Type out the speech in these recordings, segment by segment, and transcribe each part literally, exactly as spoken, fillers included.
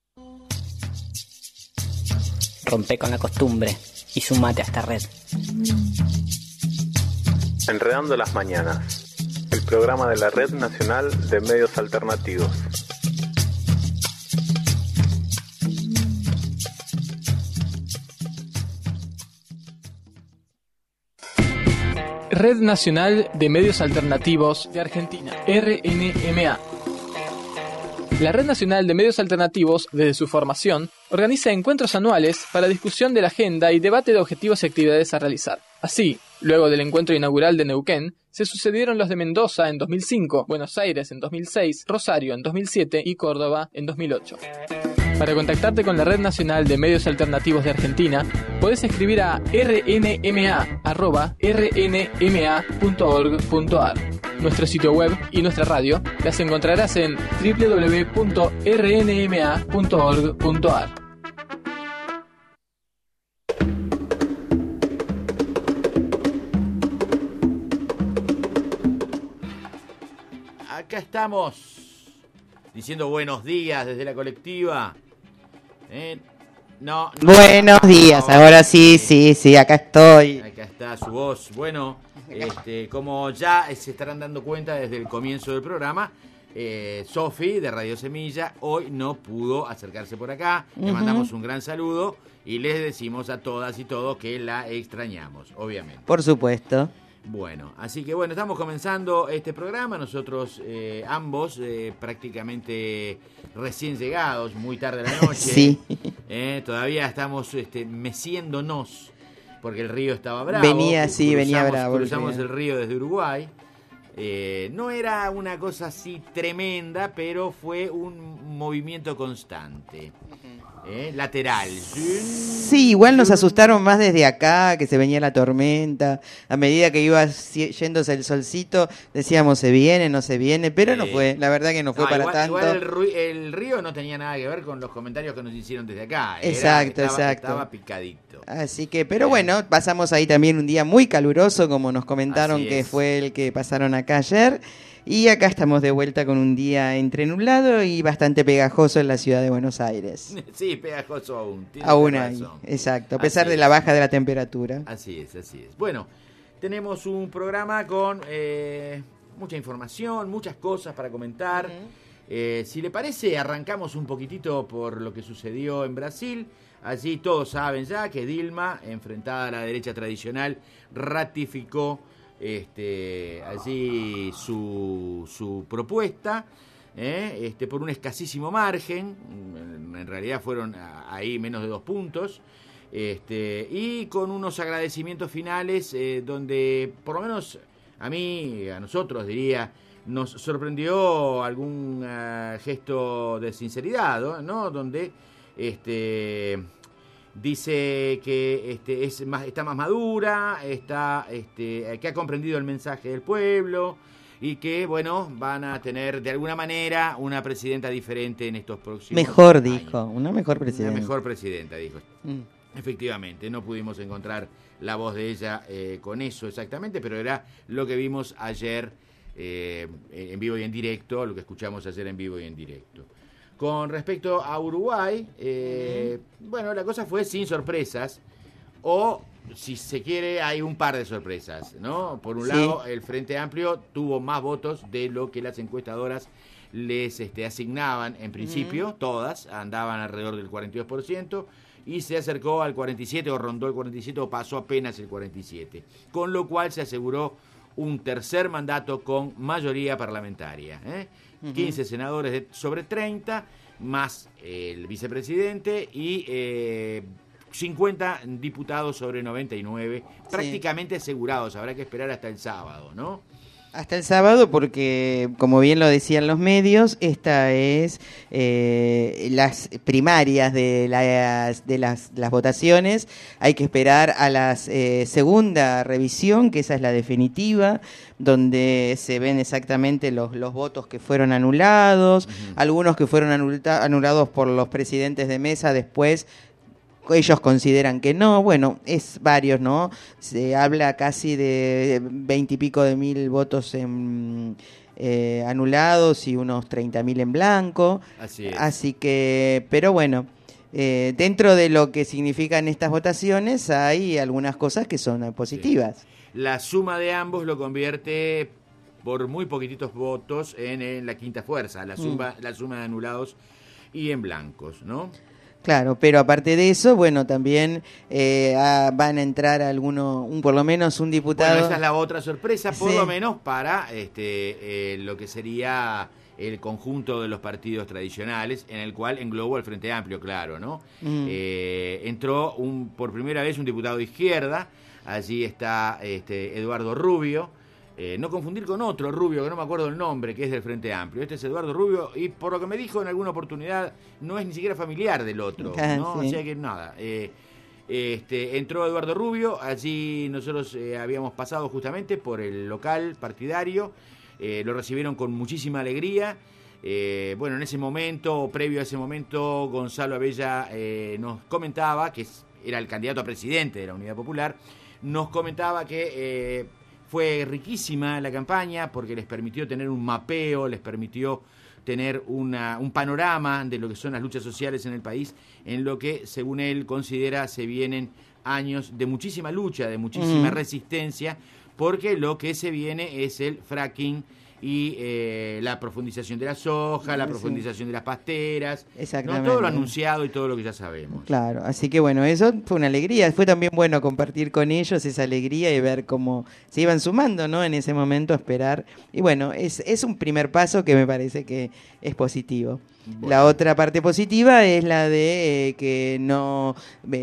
Rompe con la costumbre y sumate a esta red. Enredando las Mañanas, el programa de la Red Nacional de Medios Alternativos. Red Nacional de Medios Alternativos de Argentina, R N M A. La Red Nacional de Medios Alternativos, desde su formación, organiza encuentros anuales para discusión de la agenda y debate de objetivos y actividades a realizar. Así, luego del encuentro inaugural de Neuquén, se sucedieron los de Mendoza en dos mil cinco, Buenos Aires en dos mil seis, Rosario en dos mil siete y Córdoba en dos mil ocho. Para contactarte con la Red Nacional de Medios Alternativos de Argentina, podés escribir a r n m a arroba r n m a punto org punto a r. Nuestro sitio web y nuestra radio las encontrarás en w w w punto r n m a punto org punto a r. Acá estamos diciendo buenos días desde la colectiva. ¿Eh? No, no, Buenos días, no, ahora sí, sí, sí, acá estoy. Acá está su voz. Bueno, este, como ya se estarán dando cuenta desde el comienzo del programa, eh, Sofi de Radio Semilla hoy no pudo acercarse por acá. Le Ujú. mandamos un gran saludo y les decimos a todas y todos que la extrañamos, obviamente. Por supuesto. Bueno, así que bueno, estamos comenzando este programa, nosotros eh, ambos eh, prácticamente recién llegados, muy tarde de la noche. Sí. Eh, todavía estamos este, meciéndonos, porque el río estaba bravo. Venía, sí, Cruzamos- venía bravo el Cruzamos río. el río desde Uruguay. Eh, no era una cosa así tremenda, pero fue un movimiento constante. Eh, lateral. Sí, igual nos asustaron más desde acá, que se venía la tormenta. A medida que iba si- yéndose el solcito, decíamos se viene, no se viene, pero no Sí. fue, la verdad que no fue No, para igual, tanto. igual el, ru- el río no tenía nada que ver con los comentarios que nos hicieron desde acá. Era- Exacto, estaba- exacto. Estaba picadito. Así que, pero bueno, pasamos ahí también un día muy caluroso, como nos comentaron Así que es. fue el que pasaron acá ayer. Y acá estamos de vuelta con un día entre nublado y bastante pegajoso en la ciudad de Buenos Aires. Sí, pegajoso aún. tiene Aún usted hay, razón. exacto, a pesar Así de es. la baja de la temperatura. Así es, así es. Bueno, tenemos un programa con eh, mucha información, muchas cosas para comentar. Eh, si le parece, arrancamos un poquitito por lo que sucedió en Brasil. Allí todos saben ya que Dilma, enfrentada a la derecha tradicional, ratificó este, allí su, su propuesta. ¿eh? Este, por un escasísimo margen, en, en realidad fueron a- ahí menos de dos puntos. Este, y con unos agradecimientos finales eh, donde por lo menos a mí, a nosotros diría, nos sorprendió algún eh, gesto de sinceridad, ¿no? Donde este, dice que este, es más, está más madura, está, este, que ha comprendido el mensaje del pueblo y que, bueno, van a tener de alguna manera una presidenta diferente en estos próximos Mejor, años. dijo, una mejor presidenta. Una mejor presidenta, dijo. Mm. Efectivamente, no pudimos encontrar la voz de ella eh, con eso exactamente, pero era lo que vimos ayer eh, en vivo y en directo, lo que escuchamos ayer en vivo y en directo. Con respecto a Uruguay, eh, bueno, la cosa fue sin sorpresas, o si se quiere, hay un par de sorpresas, ¿no? Por un Sí. lado, el Frente Amplio tuvo más votos de lo que las encuestadoras les este, asignaban en principio, todas andaban alrededor del cuarenta y dos por ciento, y se acercó al cuarenta y siete, o rondó el cuarenta y siete, o pasó apenas el cuarenta y siete, con lo cual se aseguró un tercer mandato con mayoría parlamentaria, ¿eh? Ujú. quince senadores de- sobre treinta, más el vicepresidente, y eh, cincuenta diputados sobre noventa y nueve, prácticamente asegurados. Habrá que esperar hasta el sábado, ¿no? Hasta el sábado porque, como bien lo decían los medios, esta es eh, las primarias de las, de las, las votaciones. Hay que esperar a la eh, segunda revisión, que esa es la definitiva, donde se ven exactamente los, los votos que fueron anulados, Ujú. algunos que fueron anulta- anulados por los presidentes de mesa después. Ellos consideran que no, bueno, es varios, ¿no? Se habla casi de veintipico de mil votos en, eh, anulados y unos treinta mil en blanco. Así es. Así que, pero bueno, eh, dentro de lo que significan estas votaciones hay algunas cosas que son positivas. Sí. La suma de ambos lo convierte por muy poquititos votos en, en la quinta fuerza, la suma, mm. la suma de anulados y en blancos, ¿no? Claro, pero aparte de eso, bueno, también eh, a, van a entrar algunos, un, por lo menos un diputado. Bueno, esa es la otra sorpresa, por sí. lo menos para este eh, lo que sería el conjunto de los partidos tradicionales, en el cual englobó el Frente Amplio, claro, ¿no? Mm. Eh, entró un, por primera vez un diputado de izquierda, allí está este, Eduardo Rubio. Eh, no confundir con otro Rubio, que no me acuerdo el nombre, que es del Frente Amplio. Este es Eduardo Rubio, y por lo que me dijo en alguna oportunidad, no es ni siquiera familiar del otro, ah, ¿no? Sí. O sea que nada. Eh, este, entró Eduardo Rubio, allí nosotros eh, habíamos pasado justamente por el local partidario, eh, lo recibieron con muchísima alegría. Eh, bueno, en ese momento, previo a ese momento, Gonzalo Abella eh, nos comentaba, que era el candidato a presidente de la Unidad Popular, nos comentaba que... Eh, Fue riquísima la campaña porque les permitió tener un mapeo, les permitió tener una, un panorama de lo que son las luchas sociales en el país, en lo que, según él, considera se vienen años de muchísima lucha, de muchísima mm. resistencia, porque lo que se viene es el fracking y eh, la profundización de la soja, la profundización sí. de las pasteras, exactamente, ¿no? Todo lo anunciado y todo lo que ya sabemos. Claro, así que bueno, eso fue una alegría, fue también bueno compartir con ellos esa alegría y ver cómo se iban sumando, ¿no? En ese momento, esperar, y bueno, es, es un primer paso que me parece que es positivo. Bueno. La otra parte positiva es la de eh, que no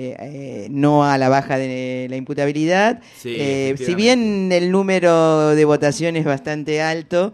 eh, no a la baja de la imputabilidad. Sí, eh, si bien el número de votación es bastante alto,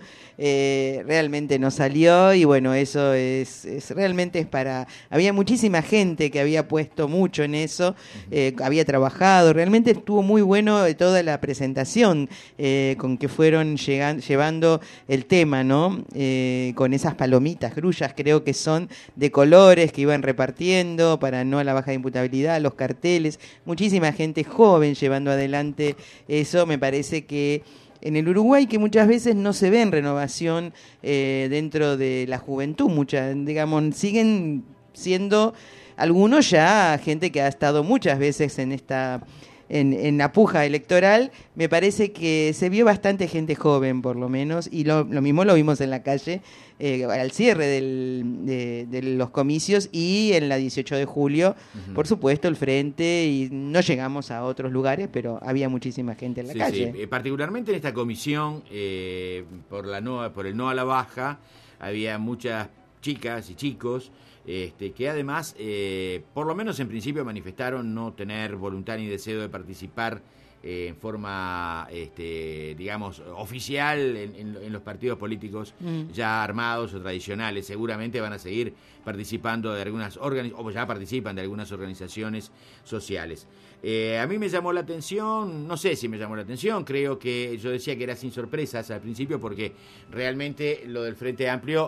eh, realmente no salió, y bueno, eso es, es realmente es para... Había muchísima gente que había puesto mucho en eso, eh, había trabajado, realmente estuvo muy bueno toda la presentación eh, con que fueron llegan, llevando el tema, ¿no? Eh, con esas palomitas, grullas, creo que son de colores que iban repartiendo para no a la baja de imputabilidad, los carteles, muchísima gente joven llevando adelante eso. Me parece que en el Uruguay, que muchas veces no se ve en renovación eh, dentro de la juventud, muchas, digamos, siguen siendo algunos ya gente que ha estado muchas veces en esta en, en la puja electoral. Me parece que se vio bastante gente joven, por lo menos, y lo, lo mismo lo vimos en la calle eh, al cierre del, de, de los comicios y en la dieciocho de julio, uh-huh. por supuesto, el frente, y no llegamos a otros lugares, pero había muchísima gente en la sí, calle. Sí. Eh, particularmente en esta comisión, eh, por, la no, por el no a la baja, había muchas chicas y chicos Este, que además, eh, por lo menos en principio, manifestaron no tener voluntad ni deseo de participar eh, en forma, este, digamos, oficial en, en, en los partidos políticos mm. ya armados o tradicionales. Seguramente van a seguir participando de algunas organizaciones, o ya participan de algunas organizaciones sociales. Eh, a mí me llamó la atención, no sé si me llamó la atención, creo que yo decía que era sin sorpresas al principio, porque realmente lo del Frente Amplio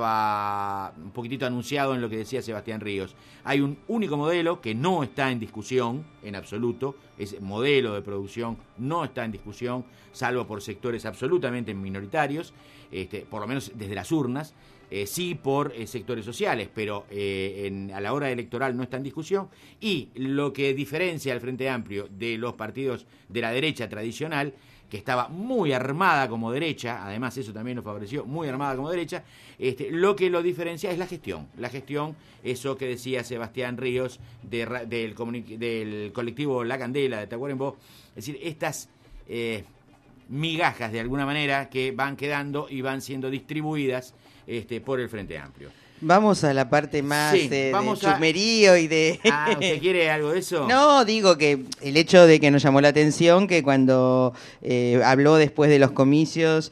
estaba un poquitito anunciado en lo que decía Sebastián Ríos. Hay un único modelo que no está en discusión en absoluto, ese modelo de producción no está en discusión, salvo por sectores absolutamente minoritarios, este, por lo menos desde las urnas. Eh, sí por eh, sectores sociales, pero eh, en, a la hora electoral no está en discusión. Y lo que diferencia al Frente Amplio de los partidos de la derecha tradicional, que estaba muy armada como derecha, además eso también lo favoreció, muy armada como derecha, este, lo que lo diferencia es la gestión. La gestión, eso que decía Sebastián Ríos de, del, del colectivo La Candela de Tacuarembó, es decir, estas eh, migajas de alguna manera que van quedando y van siendo distribuidas Este, por el Frente Amplio. Vamos a la parte más sí, de, vamos de a... chumerío y de... Ah, ¿usted quiere algo de eso? No, digo que el hecho de que nos llamó la atención que cuando eh, habló después de los comicios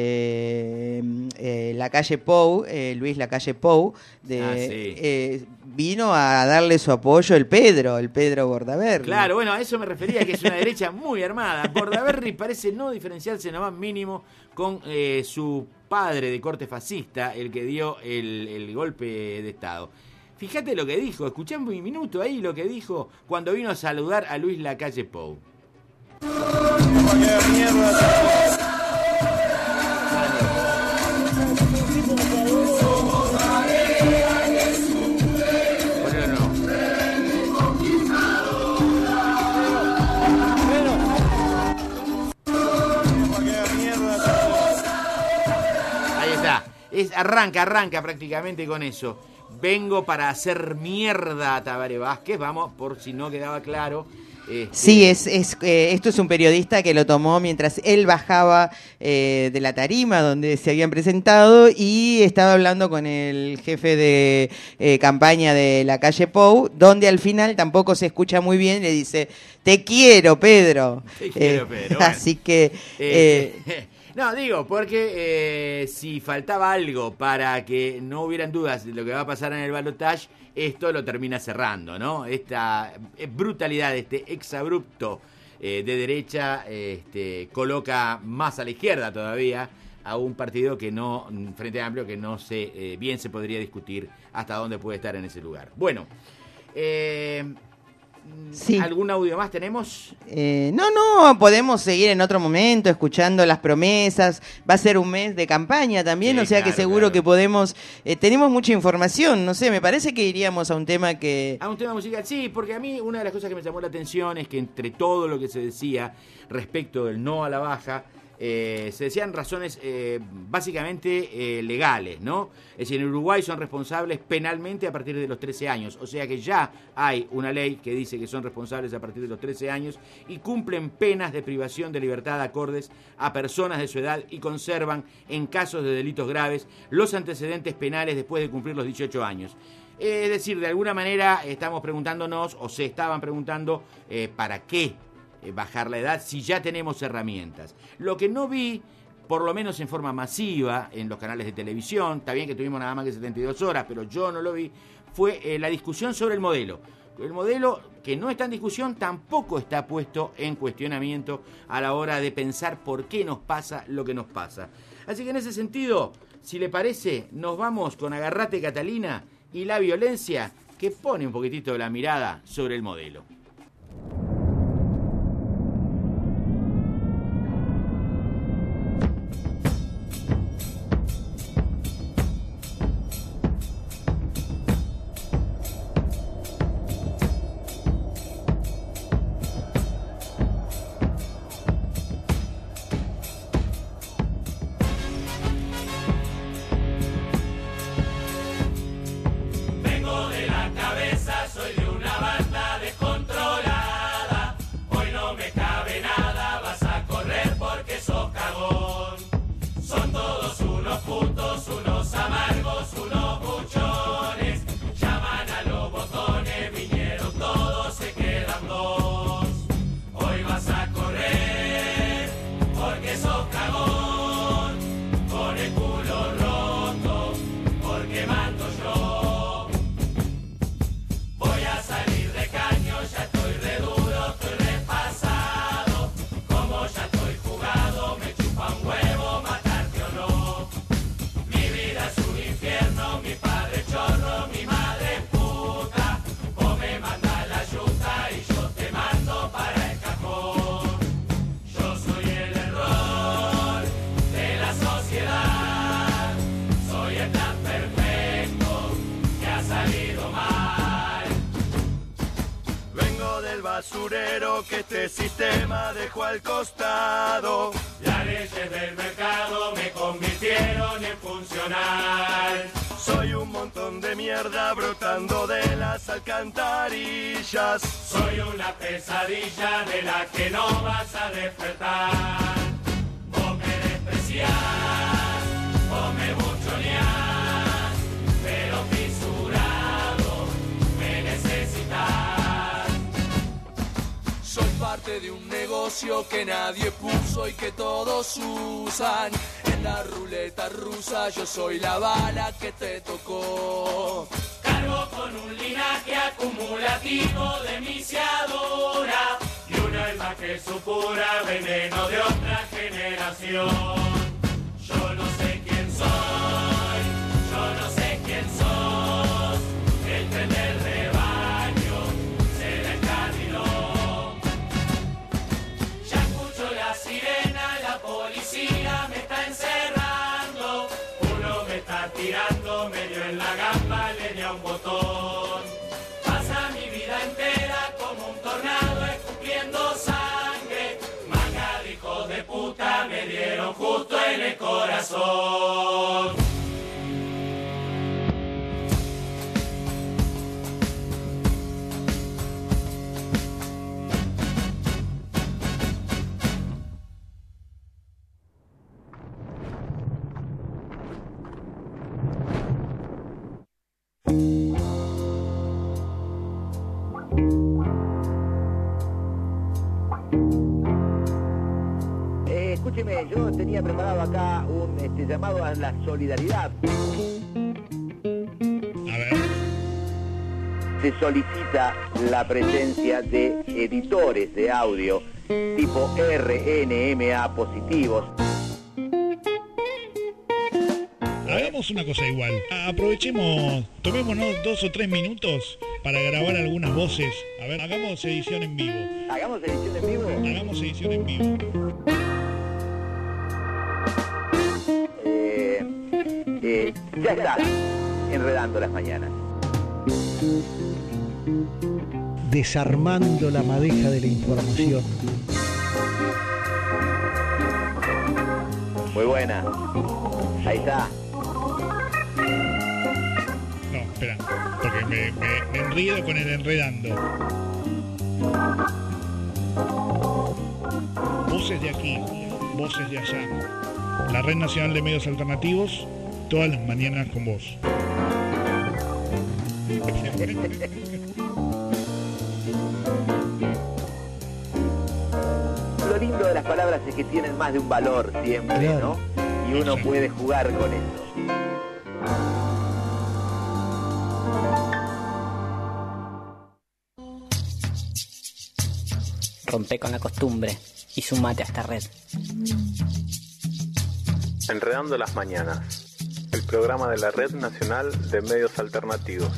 eh, eh, Lacalle Pou, eh, Luis Lacalle Pou, de, ah, sí. eh, vino a darle su apoyo el Pedro, el Pedro Bordaberry. Claro, bueno, a eso me refería, que es una derecha muy armada. Bordaberry parece no diferenciarse nada más mínimo con eh, su padre de corte fascista, el que dio el, el golpe de Estado. Fíjate lo que dijo, escuchamos un minuto ahí lo que dijo cuando vino a saludar a Luis Lacalle Pou. arranca, arranca prácticamente con eso. Vengo para hacer mierda a Tabaré Vázquez, vamos, por si no quedaba claro. Este... Sí, es, es eh, esto es un periodista que lo tomó mientras él bajaba eh, de la tarima donde se habían presentado y estaba hablando con el jefe de eh, campaña de la calle Pou, donde al final tampoco se escucha muy bien, le dice, te quiero, Pedro. Te quiero, eh, Pedro. Bueno. Así que... Eh, Eh, no, digo, porque eh, si faltaba algo para que no hubieran dudas de lo que va a pasar en el balotaje, esto lo termina cerrando, ¿no? Esta brutalidad, este exabrupto eh, de derecha, este, coloca más a la izquierda todavía a un partido que no, Frente Amplio, que no sé, eh, bien se podría discutir hasta dónde puede estar en ese lugar. Bueno, eh... Sí. ¿Algún audio más tenemos? Eh, no, no, podemos seguir en otro momento escuchando las promesas. Va a ser un mes de campaña también, Sí, o sea claro, que seguro claro. que podemos... Eh, tenemos mucha información, no sé, me parece que iríamos a un tema que... A un tema musical, sí, porque a mí una de las cosas que me llamó la atención es que entre todo lo que se decía respecto del no a la baja, eh, se decían razones eh, básicamente eh, legales, ¿no? Es decir, en Uruguay son responsables penalmente a partir de los trece años, o sea que ya hay una ley que dice que son responsables a partir de los trece años y cumplen penas de privación de libertad acordes a personas de su edad y conservan, en casos de delitos graves, los antecedentes penales después de cumplir los dieciocho años. Es decir, de alguna manera estamos preguntándonos, o se estaban preguntando, eh, ¿para qué bajar la edad si ya tenemos herramientas? Lo que no vi, por lo menos en forma masiva, en los canales de televisión, está bien que tuvimos nada más que setenta y dos horas, pero yo no lo vi, fue eh, la discusión sobre el modelo. El modelo que no está en discusión tampoco está puesto en cuestionamiento a la hora de pensar por qué nos pasa lo que nos pasa. Así que en ese sentido, si le parece, nos vamos con Agarrate Catalina y la violencia que pone un poquitito la mirada sobre el modelo. basurero que este sistema dejó al costado. Las leyes del mercado me convirtieron en funcional. Soy un montón de mierda brotando de las alcantarillas. Soy una pesadilla de la que no vas a despertar. Vos me despreciás, vos me buchoneás, pero fisurado me necesitas. Soy parte de un negocio que nadie puso y que todos usan. En la ruleta rusa yo soy la bala que te tocó. Cargo con un linaje acumulativo de misiadora y una alma que supura veneno de otra generación. Yo no sé quién soy, yo no sé quién sos. El tren del rebaño se la encarriló. Ya escucho la sirena, la policía me está encerrando. Uno me está tirando medio en la gamba, le di a un botón. Pasa mi vida entera como un tornado escupiendo sangre. Manga de hijos de puta me dieron justo en el corazón. Bien, yo tenía preparado acá un este, llamado a la solidaridad. A ver. Se solicita la presencia de editores de audio tipo R N M A positivos. Hagamos una cosa igual. Aprovechemos, tomémonos dos o tres minutos para grabar algunas voces. A ver, hagamos edición en vivo. ¿Hagamos edición en vivo? Hagamos edición en vivo. Eh, eh, ya está, enredando las mañanas. Desarmando la madeja de la información. Muy buena. Ahí está. No, espera, porque me, me, me enredo con el enredando. Voces de aquí, voces de allá. La Red Nacional de Medios Alternativos, todas las mañanas con vos. Lo lindo de las palabras es que tienen más de un valor siempre, ¿no? Y uno puede jugar con eso. Rompe con la costumbre y sumate a esta red. Enredando las mañanas, el programa de la Red Nacional de Medios Alternativos.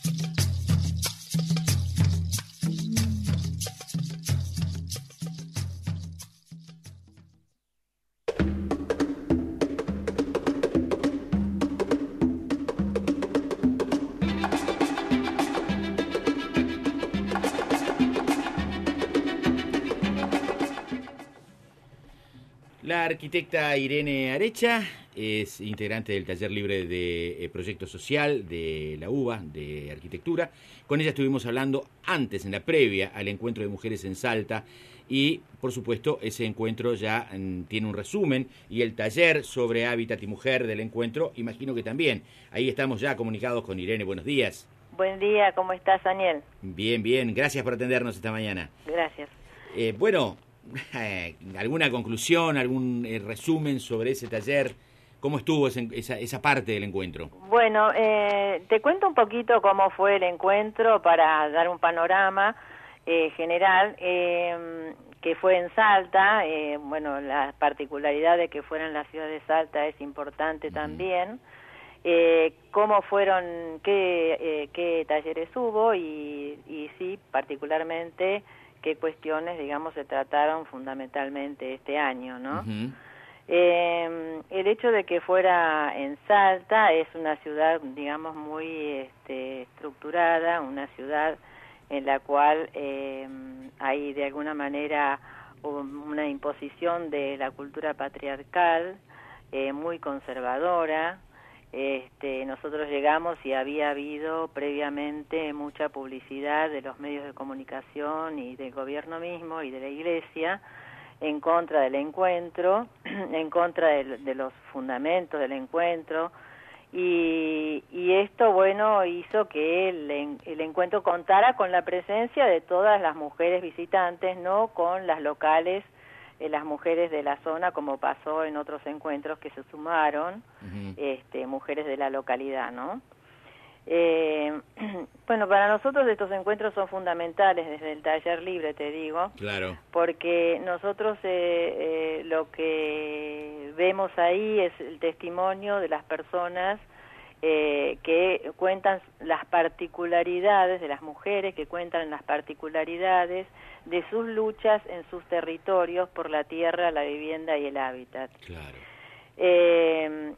La arquitecta Irene Arecha es integrante del taller libre de eh, proyecto social de la U B A, de arquitectura. Con ella estuvimos hablando antes, en la previa, al encuentro de mujeres en Salta. Y, por supuesto, ese encuentro ya mm, tiene un resumen. Y el taller sobre hábitat y mujer del encuentro, imagino que también. Ahí estamos ya comunicados con Irene. Buenos días. Buen día, ¿cómo estás, Daniel? Bien, bien. Gracias por atendernos esta mañana. Gracias. Eh, bueno... ¿Alguna conclusión, algún eh, resumen sobre ese taller? ¿Cómo estuvo ese, esa, esa parte del encuentro? Bueno, eh, te cuento un poquito cómo fue el encuentro para dar un panorama eh, general, eh, que fue en Salta. Eh, bueno, la particularidad de que fuera en la ciudad de Salta es importante uh-huh. también. Eh, cómo fueron, qué, eh, qué talleres hubo y, y sí, particularmente... qué cuestiones, digamos, se trataron fundamentalmente este año, ¿no? Uh-huh. Eh, el hecho de que fuera en Salta es una ciudad, digamos, muy este, estructurada, una ciudad en la cual eh, hay de alguna manera una imposición de la cultura patriarcal eh, muy conservadora. Este, nosotros llegamos y había habido previamente mucha publicidad de los medios de comunicación y del gobierno mismo y de la iglesia en contra del encuentro, en contra de, de los fundamentos del encuentro, y, y esto, bueno, hizo que el, el encuentro contara con la presencia de todas las mujeres visitantes, no con las locales, las mujeres de la zona, como pasó en otros encuentros que se sumaron, uh-huh. este, mujeres de la localidad, ¿no? Eh, bueno, para nosotros estos encuentros son fundamentales desde el taller libre, te digo, claro, porque nosotros eh, eh, lo que vemos ahí es el testimonio de las personas eh, que cuentan las particularidades de las mujeres, que cuentan las particularidades de sus luchas en sus territorios por la tierra, la vivienda y el hábitat. Claro. Eh,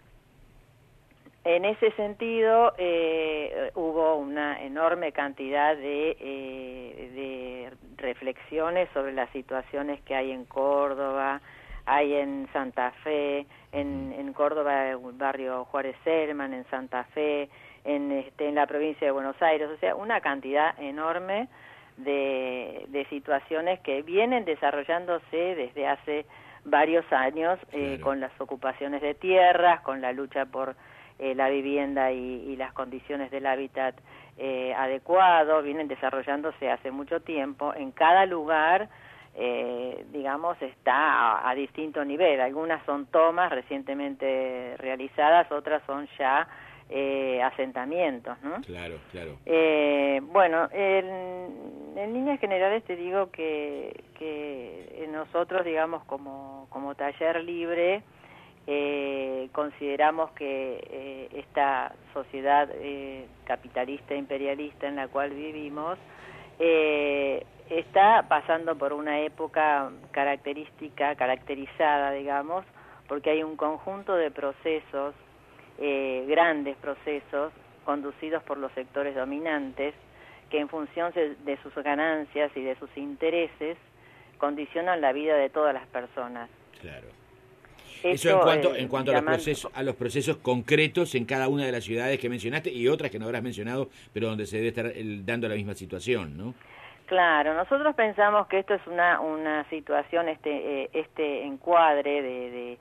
en ese sentido, eh, hubo una enorme cantidad de, eh, de reflexiones sobre las situaciones que hay en Córdoba, hay en Santa Fe, en, en Córdoba, el barrio Juárez Selman, en Santa Fe, en, este, en la provincia de Buenos Aires, o sea, una cantidad enorme de, de situaciones que vienen desarrollándose desde hace varios años, eh, claro. con las ocupaciones de tierras, con la lucha por eh, la vivienda y, y las condiciones del hábitat eh, adecuado, vienen desarrollándose hace mucho tiempo en cada lugar eh, digamos, está a, a distinto nivel. Algunas son tomas recientemente realizadas, otras son ya eh, asentamientos, ¿no? Claro, claro. Eh, bueno, en, en líneas generales te digo que, que nosotros, digamos, como, como taller libre, eh, consideramos que eh, esta sociedad eh, capitalista imperialista en la cual vivimos eh, está pasando por una época característica, caracterizada, digamos, porque hay un conjunto de procesos, eh, grandes procesos, conducidos por los sectores dominantes, que en función de, de sus ganancias y de sus intereses, condicionan la vida de todas las personas. Claro. Esto, Eso en cuanto, eh, en cuanto a, los llaman... procesos, a los procesos concretos en cada una de las ciudades que mencionaste y otras que no habrás mencionado, pero donde se debe estar el, dando la misma situación, ¿no? Claro, nosotros pensamos que esto es una una situación, este eh, este encuadre de, de,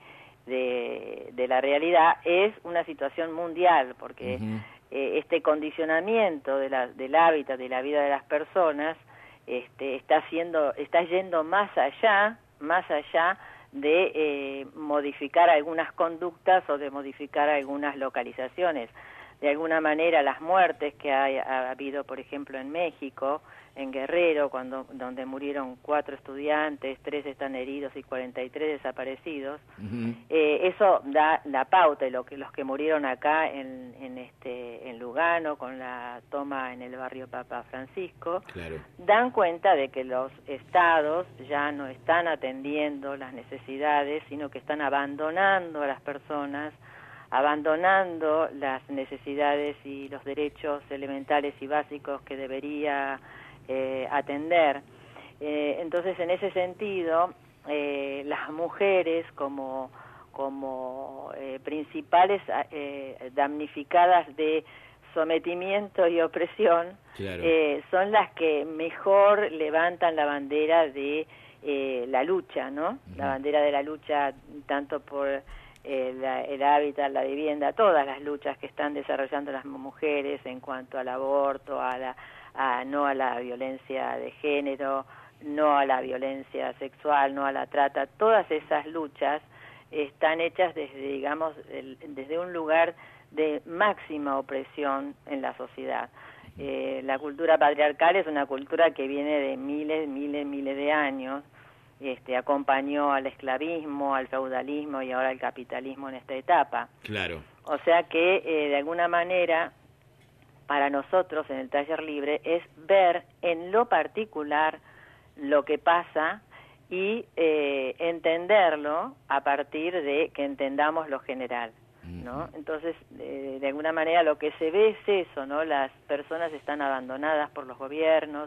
de, de la realidad es una situación mundial, porque uh-huh. eh, este condicionamiento de la, del hábitat, de la vida de las personas, este está haciendo, está yendo más allá, más allá de eh, modificar algunas conductas o de modificar algunas localizaciones. De alguna manera las muertes que hay, ha habido, por ejemplo, en México, en Guerrero, cuando donde murieron cuatro estudiantes, tres están heridos y cuarenta y tres desaparecidos, uh-huh. eh, eso da la pauta, y lo que los que murieron acá en, en este en Lugano con la toma en el barrio Papa Francisco, claro. dan cuenta de que los estados ya no están atendiendo las necesidades, sino que están abandonando a las personas, abandonando las necesidades y los derechos elementales y básicos que debería eh, atender. Eh, entonces, en ese sentido, eh, las mujeres como, como eh, principales eh, damnificadas de sometimiento y opresión, claro. eh, son las que mejor levantan la bandera de eh, la lucha, ¿no? Uh-huh. La bandera de la lucha tanto por El, el hábitat, la vivienda, todas las luchas que están desarrollando las mujeres en cuanto al aborto, a la, a, no a la violencia de género, no a la violencia sexual, no a la trata, todas esas luchas están hechas desde, digamos, el, desde un lugar de máxima opresión en la sociedad. Eh, la cultura patriarcal es una cultura que viene de miles, miles, miles de años. Este, acompañó al esclavismo, al feudalismo y ahora al capitalismo en esta etapa. Claro. O sea que, eh, de alguna manera, para nosotros en el taller libre es ver en lo particular lo que pasa y eh, entenderlo a partir de que entendamos lo general, ¿no? Entonces, eh, de alguna manera lo que se ve es eso, ¿no? Las personas están abandonadas por los gobiernos,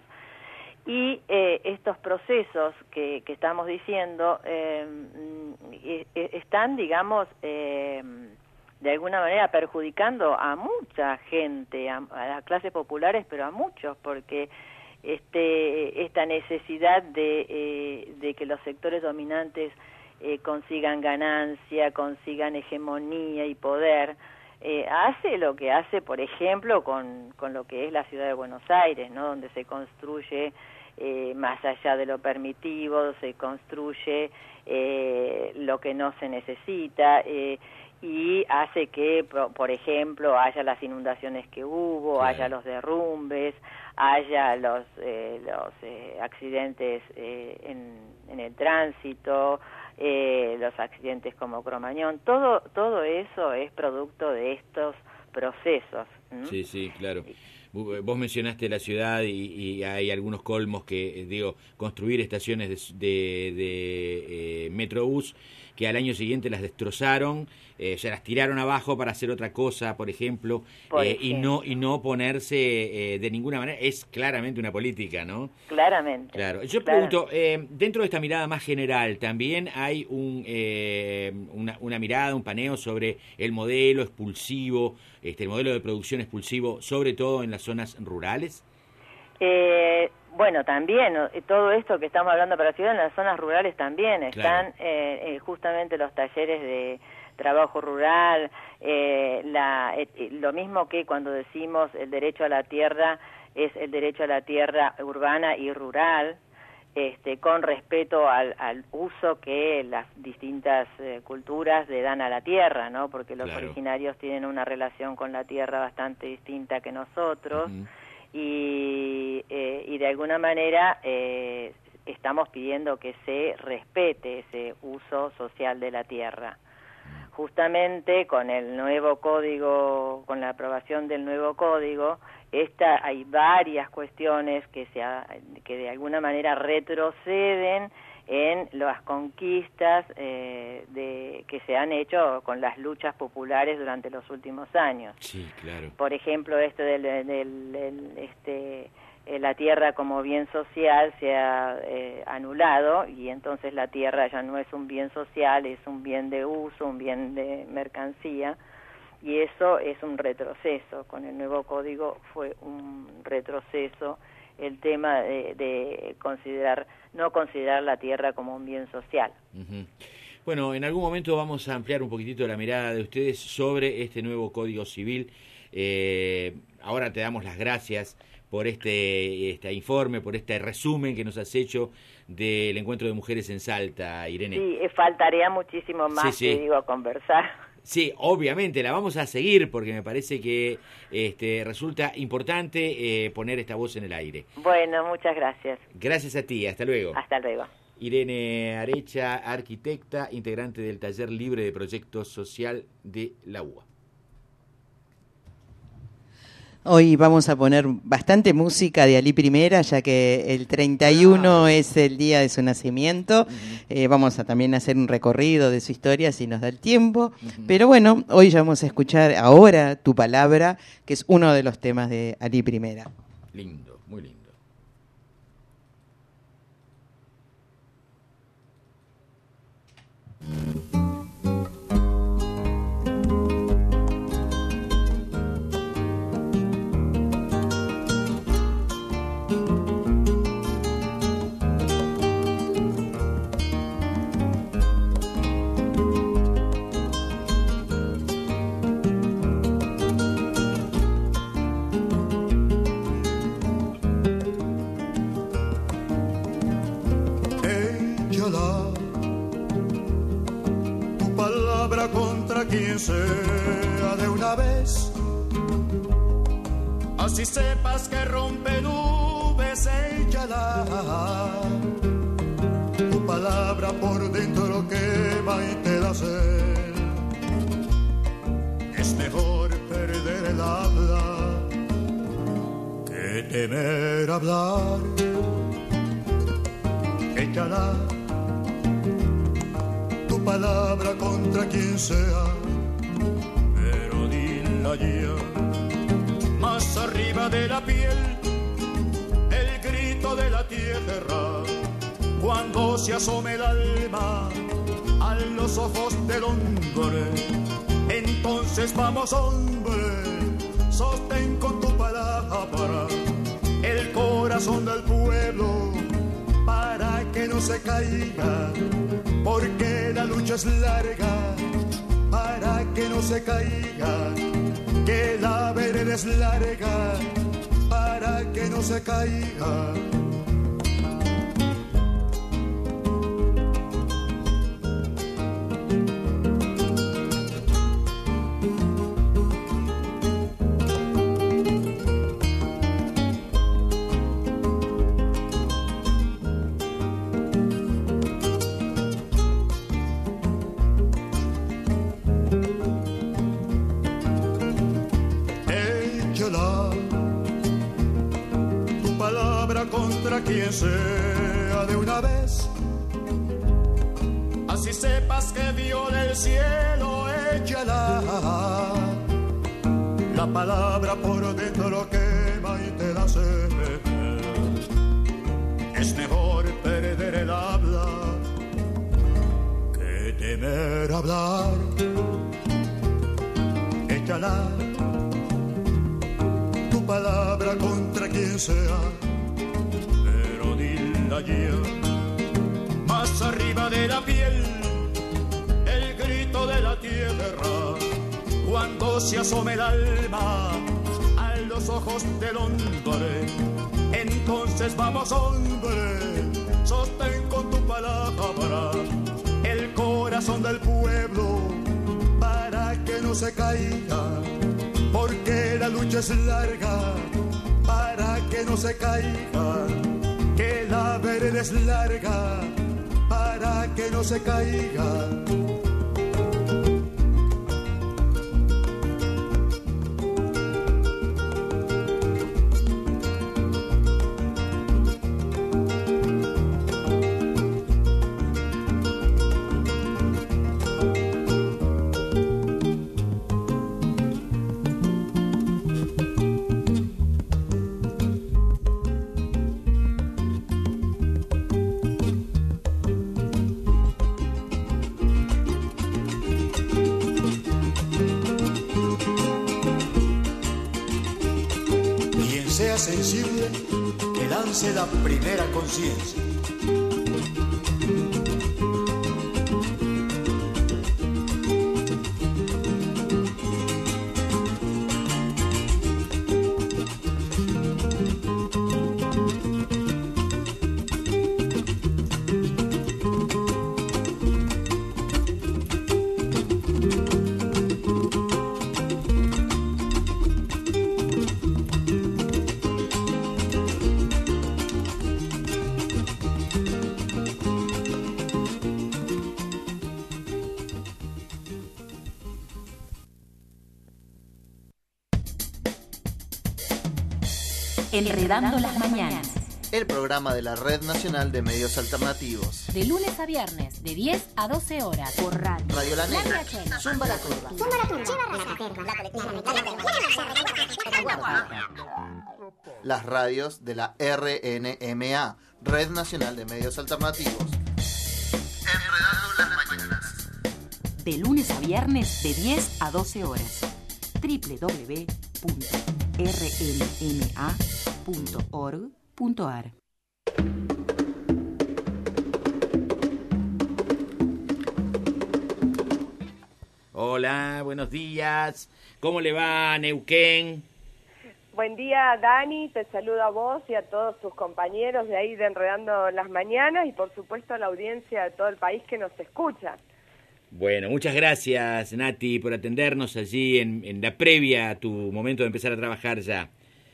y eh, estos procesos que, que estamos diciendo eh, eh, están, digamos, eh, de alguna manera perjudicando a mucha gente, a, a las clases populares, pero a muchos, porque este esta necesidad de, eh, de que los sectores dominantes eh, consigan ganancia, consigan hegemonía y poder, eh, hace lo que hace, por ejemplo, con, con lo que es la ciudad de Buenos Aires, ¿no? Donde se construye Eh, más allá de lo permitido, se construye eh, lo que no se necesita eh, y hace que, por, por ejemplo, haya las inundaciones que hubo, claro. haya los derrumbes, haya los, eh, los eh, accidentes eh, en, en el tránsito, eh, los accidentes como Cromañón, todo, todo eso es producto de estos procesos. ¿Mm? Sí, sí, claro. Vos mencionaste la ciudad y, y hay algunos colmos que, digo, construir estaciones de, de, de eh, Metrobús que al año siguiente las destrozaron, eh, ya las tiraron abajo para hacer otra cosa, por ejemplo, por eh, ejemplo. y no y no ponerse eh, de ninguna manera. Es claramente una política, ¿no? Claramente. Claro. Yo claramente. pregunto, eh, dentro de esta mirada más general, ¿también hay un eh, una, una mirada, un paneo sobre el modelo expulsivo, este, el modelo de producción expulsivo, sobre todo en las zonas rurales? Eh, bueno, también, todo esto que estamos hablando para la ciudad, en las zonas rurales también están claro. eh, eh, justamente los talleres de trabajo rural, eh, la, eh, lo mismo que cuando decimos el derecho a la tierra, es el derecho a la tierra urbana y rural, este, con respeto al, al uso que las distintas eh, culturas le dan a la tierra, ¿no? Porque los Claro. originarios tienen una relación con la tierra bastante distinta que nosotros. Ujú. y, eh, y de alguna manera eh, estamos pidiendo que se respete ese uso social de la tierra. Justamente con el nuevo código, con la aprobación del nuevo código, esta, hay varias cuestiones que, se ha, que de alguna manera retroceden en las conquistas eh, de, que se han hecho con las luchas populares durante los últimos años. Sí, claro. Por ejemplo, esto del, del, del este, eh, la tierra como bien social se ha eh, anulado y entonces la tierra ya no es un bien social, es un bien de uso, un bien de mercancía, y eso es un retroceso. Con el nuevo código fue un retroceso el tema de, de considerar no considerar la tierra como un bien social. Uh-huh. Bueno, en algún momento vamos a ampliar un poquitito la mirada de ustedes sobre este nuevo Código Civil. Eh, ahora te damos las gracias por este, este informe, por este resumen que nos has hecho del encuentro de mujeres en Salta, Irene. Sí, eh, faltaría muchísimo más, Sí, sí. te digo, conversar. Sí, obviamente, la vamos a seguir porque me parece que este, resulta importante eh, poner esta voz en el aire. Bueno, muchas gracias. Gracias a ti, hasta luego. Hasta luego. Irene Arecha, arquitecta, integrante del Taller Libre de Proyecto Social de la U A. Hoy vamos a poner bastante música de Alí Primera, ya que el treinta y uno es el día de su nacimiento. Eh, vamos a también hacer un recorrido de su historia si nos da el tiempo. Pero bueno, hoy ya vamos a escuchar ahora Tu Palabra, que es uno de los temas de Alí Primera. Lindo, muy lindo. Contra quien sea de una vez, así sepas que rompe nubes, échala. Tu palabra por dentro quema y te da sed. Es mejor perder el habla que temer hablar. Échala. Palabra contra quien sea, pero dila ya. Más arriba de la piel, el grito de la tierra, cuando se asome el alma a los ojos del hombre. Entonces vamos, hombre, sostén con tu palabra el corazón del pueblo para que no se caiga, porque la lucha es larga, para que no se caiga, que la vereda es larga, para que no se caiga. Contra quien sea de una vez, así sepas que viola el cielo, échala. La palabra por dentro quema y te da sed. Es mejor perder el habla que temer hablar. Échala. Tu palabra contra quien sea, más arriba de la piel, el grito de la tierra, cuando se asome el alma a los ojos del hombre. Entonces vamos, hombre, sostén con tu palabra el corazón del pueblo para que no se caiga, porque la lucha es larga para que no se caiga, que la vereda es larga para que no se caiga. Sensible, que lance la primera conciencia. Enredando las mañanas. El programa de la Red Nacional de Medios Alternativos. De lunes a viernes, de diez a doce horas. Por radio. Radio La Negra. Zumba la Curva. Zumba la Curva. Las radios de la R N M A, Red Nacional de Medios Alternativos. Enredando las mañanas. De lunes a viernes, de diez a doce horas. doble u doble u doble u punto r n m a punto org punto a r. Hola, buenos días. ¿Cómo le va, Neuquén? Buen día, Dani. Te saludo a vos y a todos tus compañeros de ahí de Enredando las Mañanas y, por supuesto, a la audiencia de todo el país que nos escucha. Bueno, muchas gracias, Nati, por atendernos allí en, en la previa a tu momento de empezar a trabajar ya.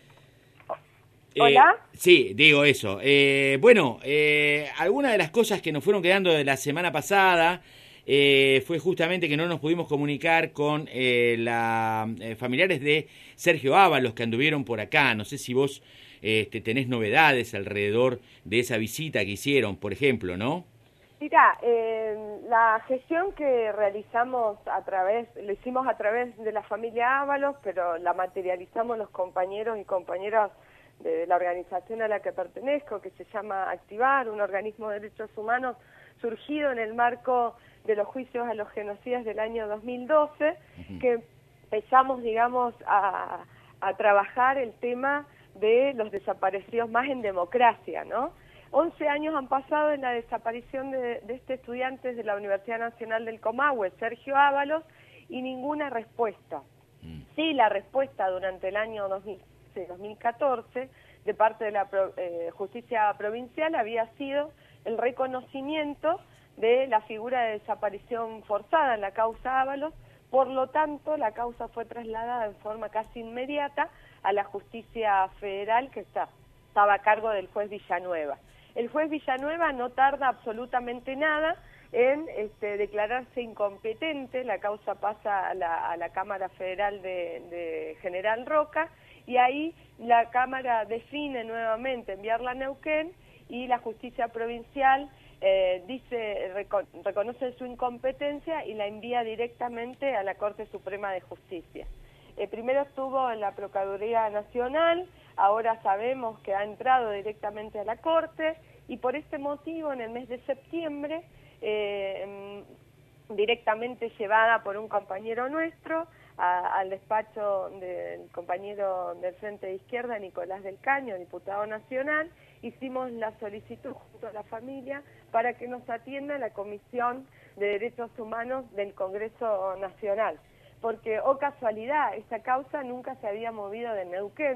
¿Hola? Eh, sí, digo eso. Eh, bueno, eh, algunas de las cosas que nos fueron quedando de la semana pasada eh, fue justamente que no nos pudimos comunicar con eh, la, eh, familiares de Sergio Ábalos que anduvieron por acá. No sé si vos este, tenés novedades alrededor de esa visita que hicieron, por ejemplo, ¿no? Mira, eh, la gestión que realizamos a través, lo hicimos a través de la familia Ábalos, pero la materializamos los compañeros y compañeras de la organización a la que pertenezco, que se llama Activar, un organismo de derechos humanos surgido en el marco de los juicios a los genocidas del año dos mil doce, uh-huh. que empezamos, digamos, a, a trabajar el tema de los desaparecidos más en democracia, ¿no? once años han pasado en la desaparición de, de este estudiante de la Universidad Nacional del Comahue, Sergio Ábalos, y ninguna respuesta. Mm. Sí, la respuesta durante el año dos mil catorce de parte de la pro, eh, justicia provincial había sido el reconocimiento de la figura de desaparición forzada en la causa Ábalos. Por lo tanto, la causa fue trasladada en forma casi inmediata a la justicia federal, que está, estaba a cargo del juez Villanueva. El juez Villanueva no tarda absolutamente nada en este, declararse incompetente. La causa pasa a la, a la Cámara Federal de, de General Roca, y ahí la Cámara define nuevamente enviarla a Neuquén, y la justicia provincial eh, dice reco reconoce su incompetencia y la envía directamente a la Corte Suprema de Justicia. Eh, primero estuvo en la Procuraduría Nacional, ahora sabemos que ha entrado directamente a la Corte, y por este motivo en el mes de septiembre, eh, directamente llevada por un compañero nuestro a, al despacho del compañero del Frente de Izquierda, Nicolás del Caño, diputado nacional, hicimos la solicitud junto a la familia para que nos atienda la Comisión de Derechos Humanos del Congreso Nacional. Porque, oh casualidad, esta causa nunca se había movido de Neuquén,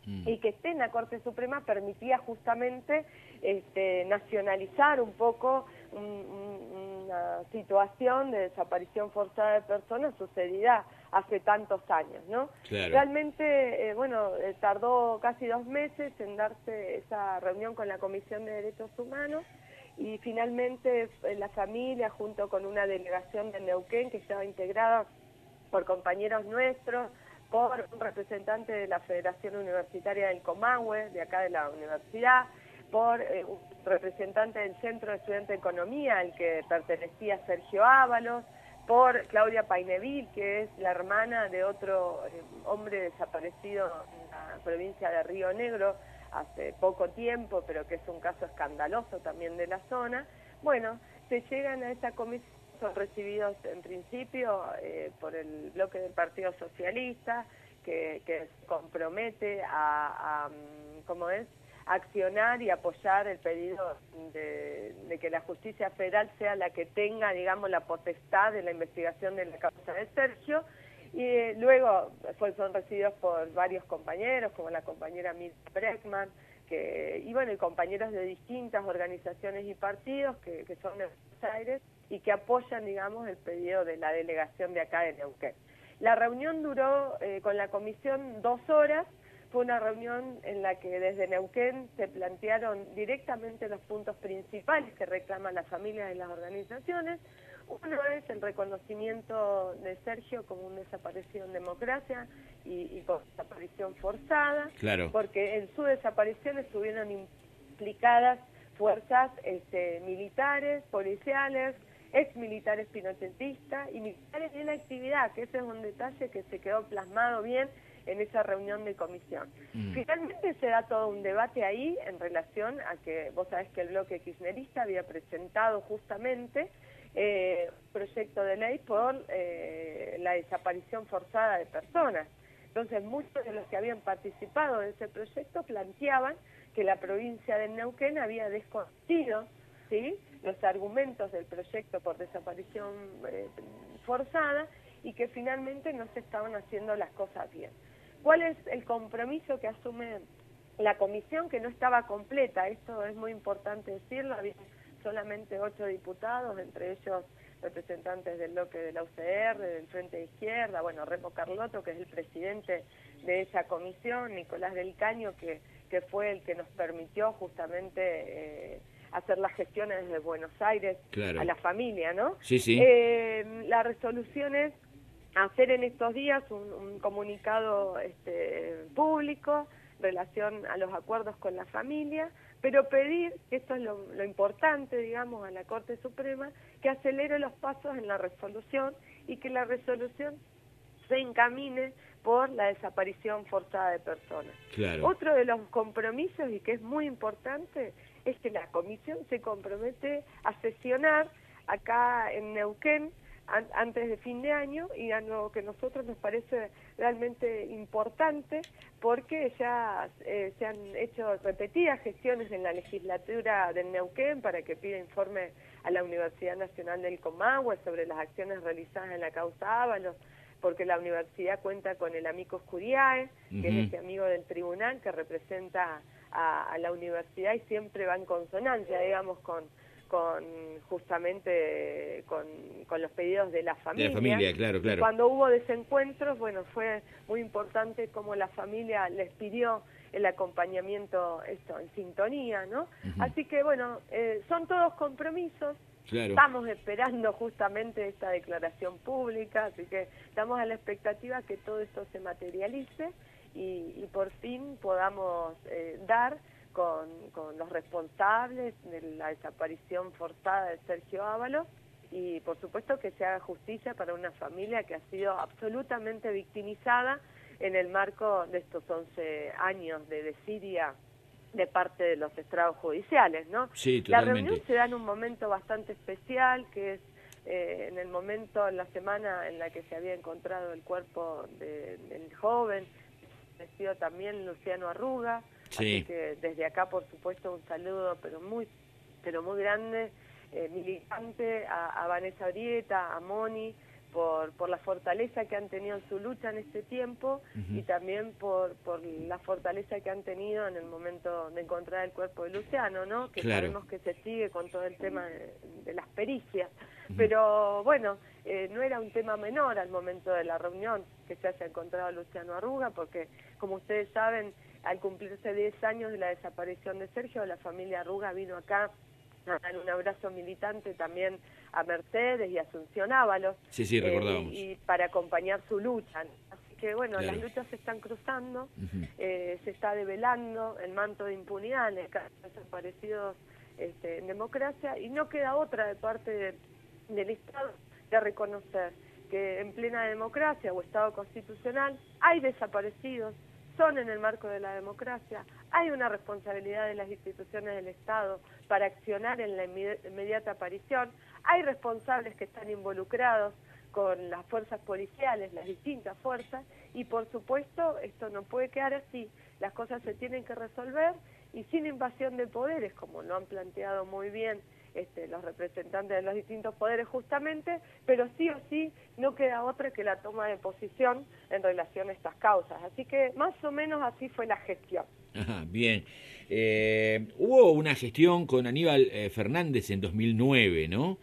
mm. y que esté en la Corte Suprema permitía justamente este, nacionalizar un poco un, un, una situación de desaparición forzada de personas sucedida hace tantos años, ¿no? Claro. Realmente, eh, bueno, eh, tardó casi dos meses en darse esa reunión con la Comisión de Derechos Humanos y finalmente eh, la familia, junto con una delegación de Neuquén que estaba integrada por compañeros nuestros, por un representante de la Federación Universitaria del Comahue, de acá de la universidad, por eh, un representante del Centro de Estudiantes de Economía, al que pertenecía Sergio Ábalos, por Claudia Paineville, que es la hermana de otro eh, hombre desaparecido en la provincia de Río Negro hace poco tiempo, pero que es un caso escandaloso también de la zona. Bueno, se llegan a esa comisión, son recibidos en principio eh, por el bloque del Partido Socialista, que, que se compromete a, a ¿cómo es?, accionar y apoyar el pedido de, de que la justicia federal sea la que tenga, digamos, la potestad de la investigación de la causa de Sergio, y eh, luego pues, son recibidos por varios compañeros, como la compañera Mirta Breckman, que, y bueno, y compañeros de distintas organizaciones y partidos que, que son de Buenos Aires y que apoyan, digamos, el pedido de la delegación de acá de Neuquén. La reunión duró eh, con la comisión dos horas. Fue una reunión en la que desde Neuquén se plantearon directamente los puntos principales que reclaman las familias y las organizaciones. Uno es el reconocimiento de Sergio como un desaparecido en democracia y, y con desaparición forzada, claro. porque en su desaparición estuvieron implicadas fuerzas este, militares, policiales, ex militares pinochetistas y militares en actividad, que ese es un detalle que se quedó plasmado bien en esa reunión de comisión. Mm. Finalmente se da todo un debate ahí en relación a que, vos sabés que el bloque kirchnerista había presentado justamente eh, un proyecto de ley por eh, la desaparición forzada de personas. Entonces muchos de los que habían participado de ese proyecto planteaban que la provincia de Neuquén había desconocido, ¿sí?, los argumentos del proyecto por desaparición eh, forzada y que finalmente no se estaban haciendo las cosas bien. ¿Cuál es el compromiso que asume la comisión? Que no estaba completa, esto es muy importante decirlo, había solamente ocho diputados, entre ellos representantes del bloque de la U C R, del Frente de Izquierda, bueno, Remo Carlotto, que es el presidente de esa comisión, Nicolás del Caño, que, que fue el que nos permitió justamente eh, hacer las gestiones desde Buenos Aires, claro, a la familia, ¿no? Sí, sí. Eh, la resolución es hacer en estos días un, un comunicado este, público en relación a los acuerdos con la familia, pero pedir, esto es lo, lo importante, digamos, a la Corte Suprema, que acelere los pasos en la resolución y que la resolución se encamine por la desaparición forzada de personas. Claro. Otro de los compromisos, y que es muy importante, es que la comisión se compromete a sesionar acá en Neuquén an antes de fin de año, y a lo que a nosotros nos parece realmente importante, porque ya eh, se han hecho repetidas gestiones en la legislatura del Neuquén para que pida informe a la Universidad Nacional del Comahue sobre las acciones realizadas en la causa Ábalos, porque la universidad cuenta con el Amicus Curiae, que uh-huh. es ese amigo del tribunal que representa a, a la universidad y siempre va en consonancia, digamos, con con justamente con, con los pedidos de la familia. De la familia, claro, claro. Y cuando hubo desencuentros, bueno, fue muy importante cómo la familia les pidió el acompañamiento esto en sintonía, ¿no? Uh-huh. Así que, bueno, eh, son todos compromisos. Claro. Estamos esperando justamente esta declaración pública, así que estamos a la expectativa que todo esto se materialice y, y por fin podamos eh, dar Con, con los responsables de la desaparición forzada de Sergio Ábalos y por supuesto que se haga justicia para una familia que ha sido absolutamente victimizada en el marco de estos once años de desidia de parte de los estrados judiciales, ¿no? Sí, totalmente. La reunión se da en un momento bastante especial, que es eh, en el momento, en la semana en la que se había encontrado el cuerpo de, del joven, nació también Luciano Arruga. Sí. Así que desde acá, por supuesto, un saludo, pero muy pero muy grande, eh, militante, a, a Vanessa Orieta, a Moni, por, por la fortaleza que han tenido en su lucha en este tiempo uh-huh. y también por, por la fortaleza que han tenido en el momento de encontrar el cuerpo de Luciano, ¿no? Que claro. sabemos que se sigue con todo el tema de, de las pericias. Uh-huh. Pero bueno, eh, no era un tema menor al momento de la reunión que se haya encontrado a Luciano Arruga, porque como ustedes saben, al cumplirse diez años de la desaparición de Sergio, la familia Arruga vino acá a dar un abrazo militante también a Mercedes y a Asunción Ábalos. Sí, sí, recordábamos. Eh, y, y para acompañar su lucha. Así que bueno, claro. las luchas se están cruzando, uh-huh. eh, se está develando el manto de impunidad en el caso de desaparecidos este, en democracia, y no queda otra de parte de, del Estado de reconocer que en plena democracia o Estado constitucional hay desaparecidos, son en el marco de la democracia, hay una responsabilidad de las instituciones del Estado para accionar en la inmediata aparición, hay responsables que están involucrados con las fuerzas policiales, las distintas fuerzas, y por supuesto esto no puede quedar así, las cosas se tienen que resolver y sin invasión de poderes, como lo han planteado muy bien Este, los representantes de los distintos poderes justamente, pero sí o sí no queda otra que la toma de posición en relación a estas causas. Así que más o menos así fue la gestión. Ajá, bien. Eh, hubo una gestión con Aníbal eh, Fernández en dos mil nueve, ¿no?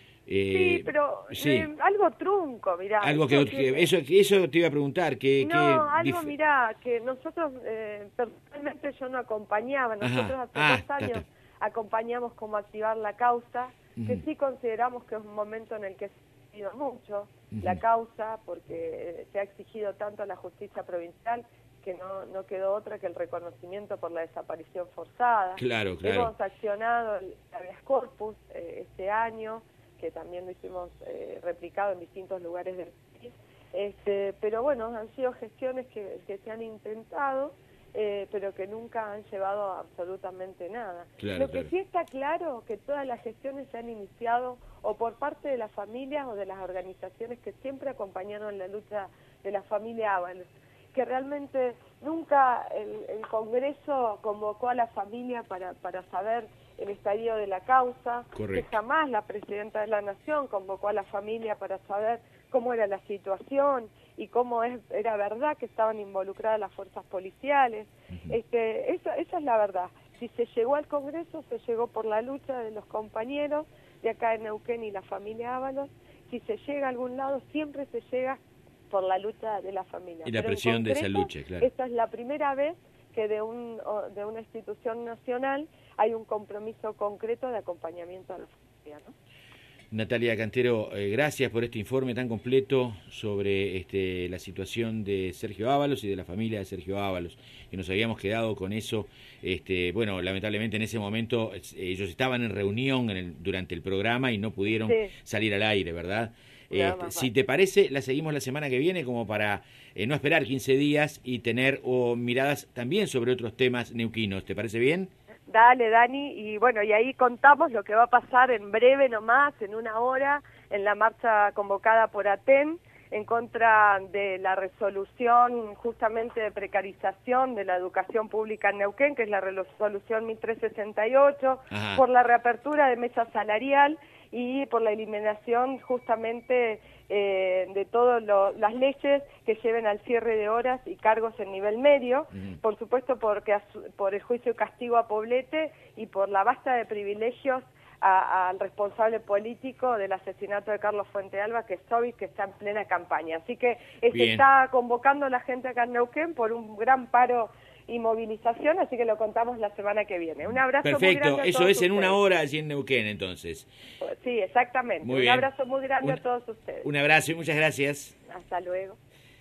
Eh, sí, pero sí. Eh, algo trunco, mirá. Algo que, que, eso, que eso te iba a preguntar. Que, no, que algo, dif... mirá, que nosotros, eh, personalmente yo no acompañaba, nosotros Ajá. hace ah, dos años... Ta, ta. acompañamos como activar la causa, uh-huh. que sí consideramos que es un momento en el que se ha exigido mucho uh-huh. la causa, porque se ha exigido tanto a la justicia provincial que no, no quedó otra que el reconocimiento por la desaparición forzada. Claro, claro. Hemos accionado el habeas corpus eh, este año, que también lo hicimos eh, replicado en distintos lugares del país, este, pero bueno, han sido gestiones que, que se han intentado, Eh, pero que nunca han llevado a absolutamente nada. Claro, Lo que claro. sí está claro que todas las gestiones se han iniciado o por parte de las familias o de las organizaciones que siempre acompañaron la lucha de la familia Ábalos, que realmente nunca el, el Congreso convocó a la familia para, para saber el estadio de la causa, Correcto. que jamás la Presidenta de la Nación convocó a la familia para saber cómo era la situación y cómo es, era verdad que estaban involucradas las fuerzas policiales. Uh-huh. Este, esa, esa es la verdad. Si se llegó al Congreso, se llegó por la lucha de los compañeros de acá en Neuquén y la familia Ábalos. Si se llega a algún lado, siempre se llega por la lucha de la familia. Y la Pero presión concreto, de esa lucha, claro. Esta es la primera vez que de, un, de una institución nacional hay un compromiso concreto de acompañamiento a la familia, ¿no? Natalia Cantero, eh, gracias por este informe tan completo sobre este, la situación de Sergio Ábalos y de la familia de Sergio Ábalos, que nos habíamos quedado con eso. Este, bueno, lamentablemente en ese momento eh, ellos estaban en reunión en el, durante el programa y no pudieron sí. salir al aire, ¿verdad? Eh, si te parece, la seguimos la semana que viene como para eh, no esperar quince días y tener oh, miradas también sobre otros temas neuquinos. ¿Te parece bien? Dale, Dani, y bueno, y ahí contamos lo que va a pasar en breve nomás, en una hora, en la marcha convocada por ATEN, en contra de la resolución justamente de precarización de la educación pública en Neuquén, que es la resolución mil trescientos sesenta y ocho, Ajá. por la reapertura de mesa salarial y por la eliminación justamente eh, de todas las leyes que lleven al cierre de horas y cargos en nivel medio, uh-huh. por supuesto porque por el juicio y castigo a Poblete y por la basta de privilegios a, al responsable político del asesinato de Carlos Fuente Alba, que es Sobis, que está en plena campaña. Así que se está convocando a la gente acá en Neuquén por un gran paro y movilización, así que lo contamos la semana que viene. Un abrazo Perfecto, muy grande a eso todos es en ustedes. una hora allí en Neuquén, entonces. Sí, exactamente. Muy un bien. abrazo muy grande un, a todos ustedes. Un abrazo y muchas gracias. Hasta luego.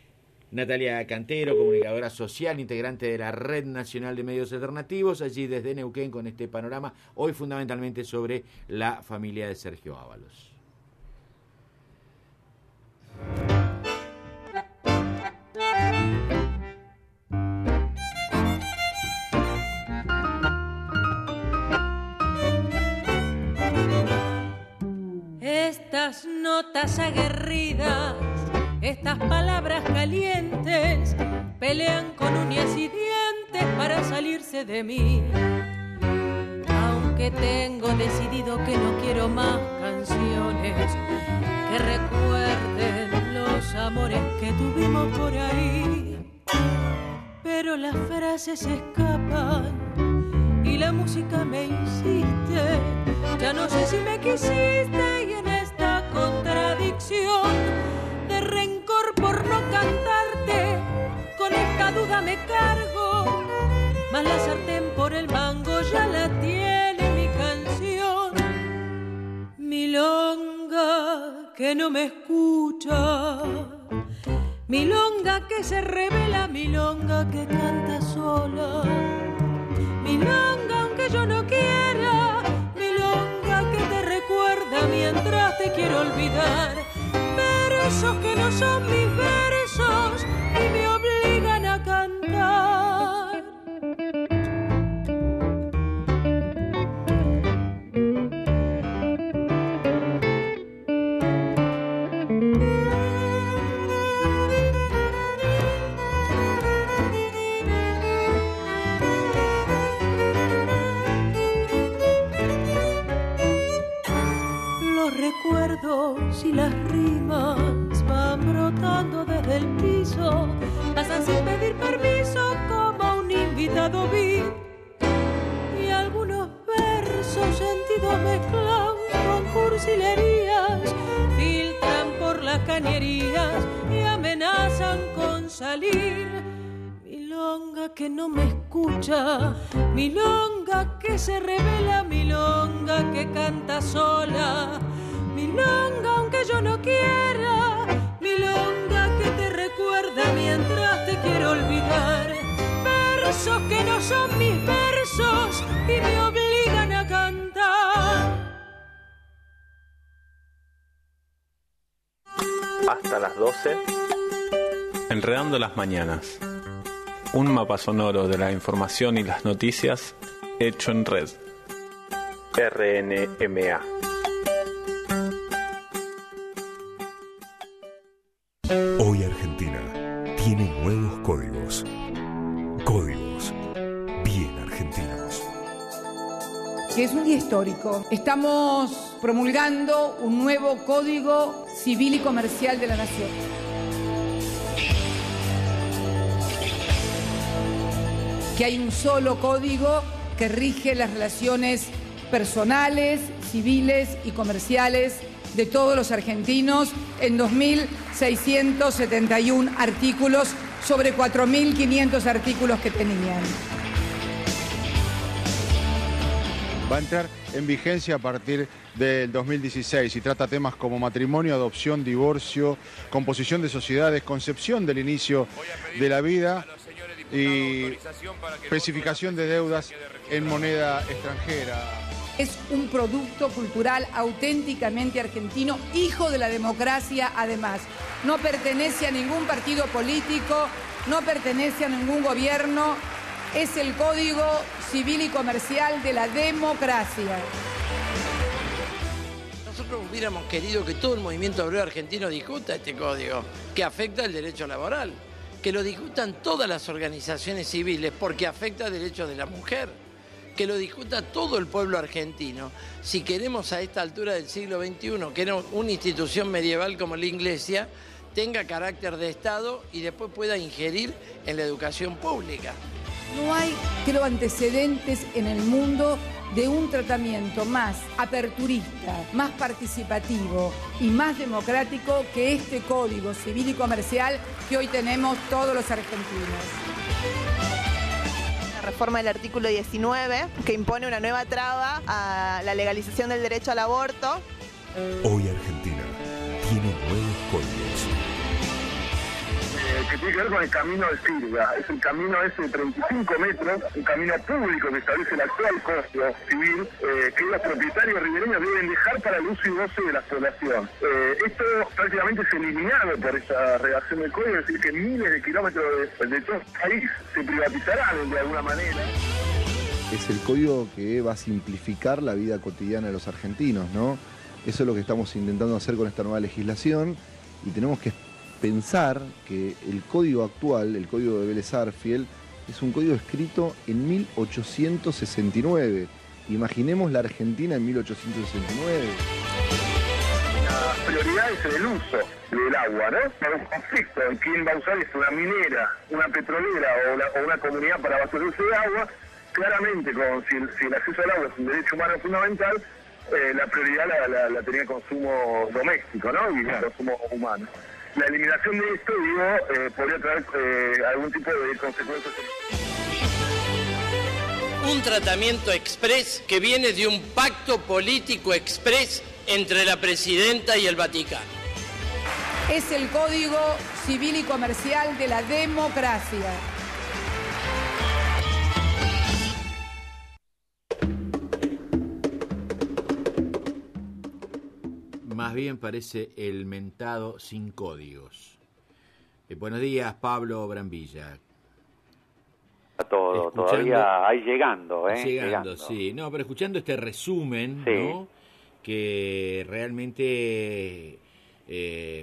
Natalia Cantero, comunicadora social, integrante de la Red Nacional de Medios Alternativos, allí desde Neuquén con este panorama, hoy fundamentalmente sobre la familia de Sergio Ábalos. Estas notas aguerridas, estas palabras calientes, pelean con uñas y dientes para salirse de mí. Aunque que tengo decidido que no quiero más canciones que recuerden los amores que tuvimos por ahí. Pero las frases se escapan y la música me insiste. Ya no sé si me quisiste y en esta contradicción de rencor por no cantarte, con esta duda me cargo. Más la sartén por el mango ya la tiene mi canción. Milonga que no me escucha, milonga que se revela, milonga que canta sola, milonga aunque yo no quiera, milonga que te recuerda mientras te quiero olvidar. Versos que no son mis versos y me obligan a cantar. Recuerdos y las rimas van brotando desde el piso, pasan sin pedir permiso como un invitado V I P. Y algunos versos sentidos mezclados con cursilerías filtran por las cañerías y amenazan con salir. Milonga que no me escucha, milonga que se revela, milonga que canta sola, milonga aunque yo no quiera, milonga que te recuerda mientras te quiero olvidar. Versos que no son mis versos y me obligan a cantar. Hasta las doce, Enredando las Mañanas. Un mapa sonoro de la información y las noticias hecho en red. R N M A. Hoy Argentina tiene nuevos códigos. Códigos bien argentinos. Que es un día histórico. Estamos promulgando un nuevo Código Civil y Comercial de la Nación. Que hay un solo código que rige las relaciones personales, civiles y comerciales de todos los argentinos en dos mil seiscientos setenta y uno artículos sobre cuatro mil quinientos artículos que tenían. Va a entrar en vigencia a partir del dos mil dieciséis y trata temas como matrimonio, adopción, divorcio, composición de sociedades, concepción del inicio de la vida y especificación de deudas en moneda extranjera. Es un producto cultural auténticamente argentino, hijo de la democracia además. No pertenece a ningún partido político, no pertenece a ningún gobierno, es el Código Civil y Comercial de la democracia. Nosotros hubiéramos querido que todo el movimiento obrero argentino discuta este código, que afecta el derecho laboral, que lo discutan todas las organizaciones civiles porque afecta el derecho de la mujer, que lo discuta todo el pueblo argentino. Si queremos a esta altura del siglo veintiuno que una institución medieval como la Iglesia tenga carácter de Estado y después pueda ingerir en la educación pública. No hay, creo, antecedentes en el mundo de un tratamiento más aperturista, más participativo y más democrático que este Código Civil y Comercial que hoy tenemos todos los argentinos. La reforma del artículo diecinueve, que impone una nueva traba a la legalización del derecho al aborto. Hoy Argentina tiene nuevos códigos. Que tiene que ver con el camino de Silva. Es el camino ese de treinta y cinco metros, un camino público que establece el actual Código Civil, eh, que los propietarios ribereños deben dejar para el uso y goce de la población. Eh, esto prácticamente es eliminado por esa redacción del Código, es decir, que miles de kilómetros de, de todo el país se privatizarán de alguna manera. Es el código que va a simplificar la vida cotidiana de los argentinos, ¿no? Eso es lo que estamos intentando hacer con esta nueva legislación y tenemos que pensar que el código actual, el código de Vélez Arfiel, es un código escrito en mil ochocientos sesenta y nueve. Imaginemos la Argentina en mil ochocientos sesenta y nueve. La prioridad es el uso del agua, ¿no? Para un conflicto en quién va a usar es una minera, una petrolera o, la, o una comunidad para abastecerse de agua. Claramente, con, si, el, si el acceso al agua es un derecho humano fundamental, eh, la prioridad la, la, la tenía el consumo doméstico, ¿no? Y el consumo humano. La eliminación de esto, digo, eh, podría traer eh, algún tipo de consecuencias. Un tratamiento exprés que viene de un pacto político exprés entre la presidenta y el Vaticano. Es el Código Civil y Comercial de la democracia. Más bien parece el mentado sin códigos. Eh, buenos días, Pablo Brambilla. Todo, escuchando, todavía ahí llegando, ¿eh? Llegando, llegando, sí. No, pero escuchando este resumen, sí. ¿no? Que realmente eh,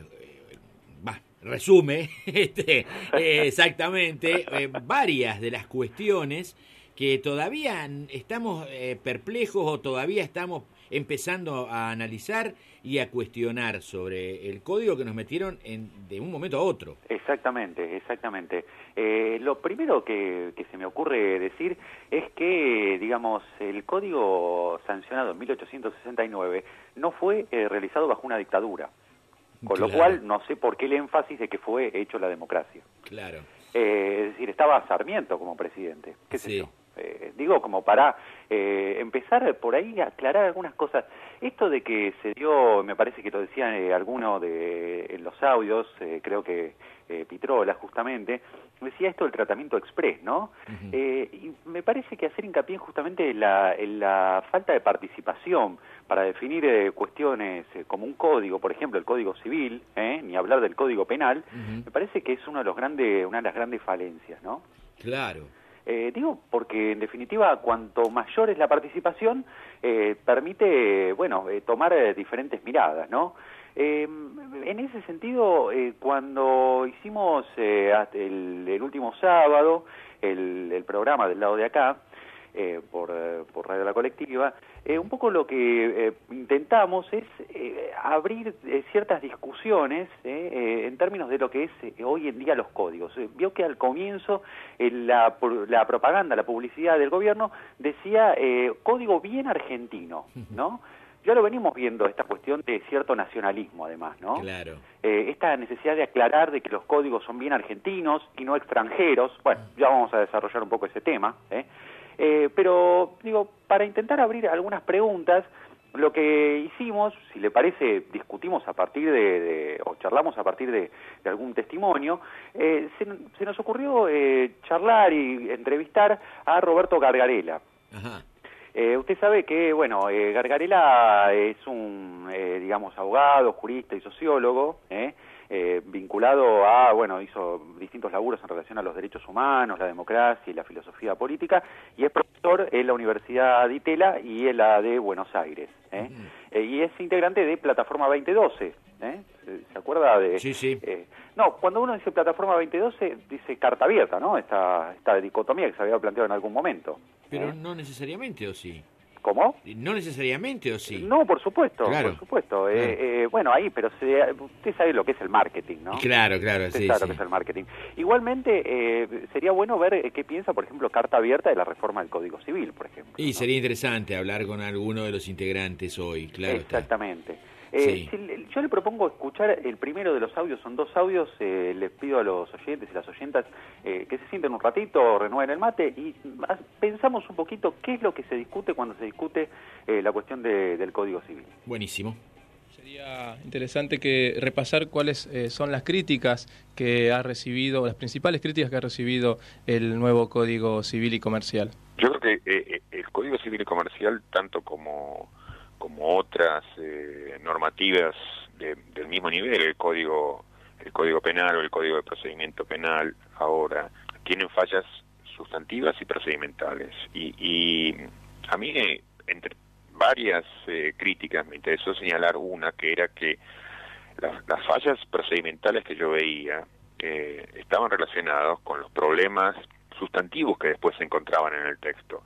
bah, resume este, eh, exactamente eh, varias de las cuestiones que todavía estamos eh, perplejos o todavía estamos empezando a analizar y a cuestionar sobre el código que nos metieron en, de un momento a otro. Exactamente, exactamente. Eh, lo primero que, que se me ocurre decir es que, digamos, el código sancionado en mil ochocientos sesenta y nueve no fue eh, realizado bajo una dictadura, con Claro. lo cual no sé por qué el énfasis de que fue hecho la democracia. Claro. Eh, es decir, estaba Sarmiento como presidente, qué sé Sí. yo. Eh, digo, como para eh, empezar por ahí a aclarar algunas cosas. Esto de que se dio, me parece que lo decían eh, alguno de en los audios, eh, creo que eh, Pitrola justamente, decía esto del tratamiento express, ¿no? Uh-huh. eh, y me parece que hacer hincapié justamente en la, en la falta de participación para definir eh, cuestiones eh, como un código, por ejemplo, el Código Civil, ¿eh? Ni hablar del Código Penal, uh-huh. Me parece que es uno de los grandes, una de las grandes falencias, ¿no? Claro. Eh, digo, porque en definitiva, cuanto mayor es la participación, eh, permite, bueno, eh, tomar eh, diferentes miradas, ¿no? Eh, en ese sentido, eh, cuando hicimos eh, el, el último sábado el, el programa del lado de acá, eh, por, eh, por Radio La Colectiva, eh, un poco lo que eh, intentamos es eh, abrir eh, ciertas discusiones eh, eh, en términos de lo que es eh, hoy en día los códigos. Eh, vio que al comienzo eh, la, la propaganda, la publicidad del gobierno decía eh, código bien argentino, ¿no? Ya lo venimos viendo, esta cuestión de cierto nacionalismo, además, ¿no? Claro. Eh, esta necesidad de aclarar de que los códigos son bien argentinos y no extranjeros. Bueno, ya vamos a desarrollar un poco ese tema, ¿eh? Eh, pero, digo, para intentar abrir algunas preguntas, lo que hicimos, si le parece, discutimos a partir de, de o charlamos a partir de, de algún testimonio, eh, se, se nos ocurrió eh, charlar y entrevistar a Roberto Gargarella. Ajá. Eh, usted sabe que, bueno, eh, Gargarella es un, eh, digamos, abogado, jurista y sociólogo, ¿eh? Eh, vinculado a, bueno, hizo distintos laburos en relación a los derechos humanos, la democracia y la filosofía política, y es profesor en la Universidad de Itela y en la de Buenos Aires, ¿eh? Uh-huh. Eh, y es integrante de Plataforma veinte doce, ¿eh? ¿Se acuerda de...? Sí, sí. Eh, no, cuando uno dice Plataforma veinte doce, dice carta abierta, ¿no? Esta, esta dicotomía que se había planteado en algún momento. Pero ¿eh? no necesariamente, ¿o sí? ¿Cómo? No necesariamente, ¿o sí? No, por supuesto, claro. por supuesto. Claro. Eh, eh, bueno, ahí, pero se, usted sabe lo que es el marketing, ¿no? Claro, claro, usted sí, sabe sí. lo que es el marketing. Igualmente, eh, sería bueno ver eh, qué piensa, por ejemplo, Carta Abierta de la reforma del Código Civil, por ejemplo. Y ¿no? sería interesante hablar con alguno de los integrantes hoy, claro. Exactamente. Está. Eh, sí. si, yo le propongo escuchar el primero de los audios, son dos audios, eh, les pido a los oyentes y las oyentas eh, que se sienten un ratito, renueven el mate y más, pensamos un poquito qué es lo que se discute cuando se discute eh, la cuestión de, del Código Civil. Buenísimo. Sería interesante que repasar cuáles eh, son las críticas que ha recibido, las principales críticas que ha recibido el nuevo Código Civil y Comercial. Yo creo que eh, el Código Civil y Comercial, tanto como como otras eh, normativas de, del mismo nivel, el código el código penal o el código de procedimiento penal ahora, tienen fallas sustantivas y procedimentales. Y, y a mí, eh, entre varias eh, críticas, me interesó señalar una, que era que las, las fallas procedimentales que yo veía eh, estaban relacionados con los problemas sustantivos que después se encontraban en el texto.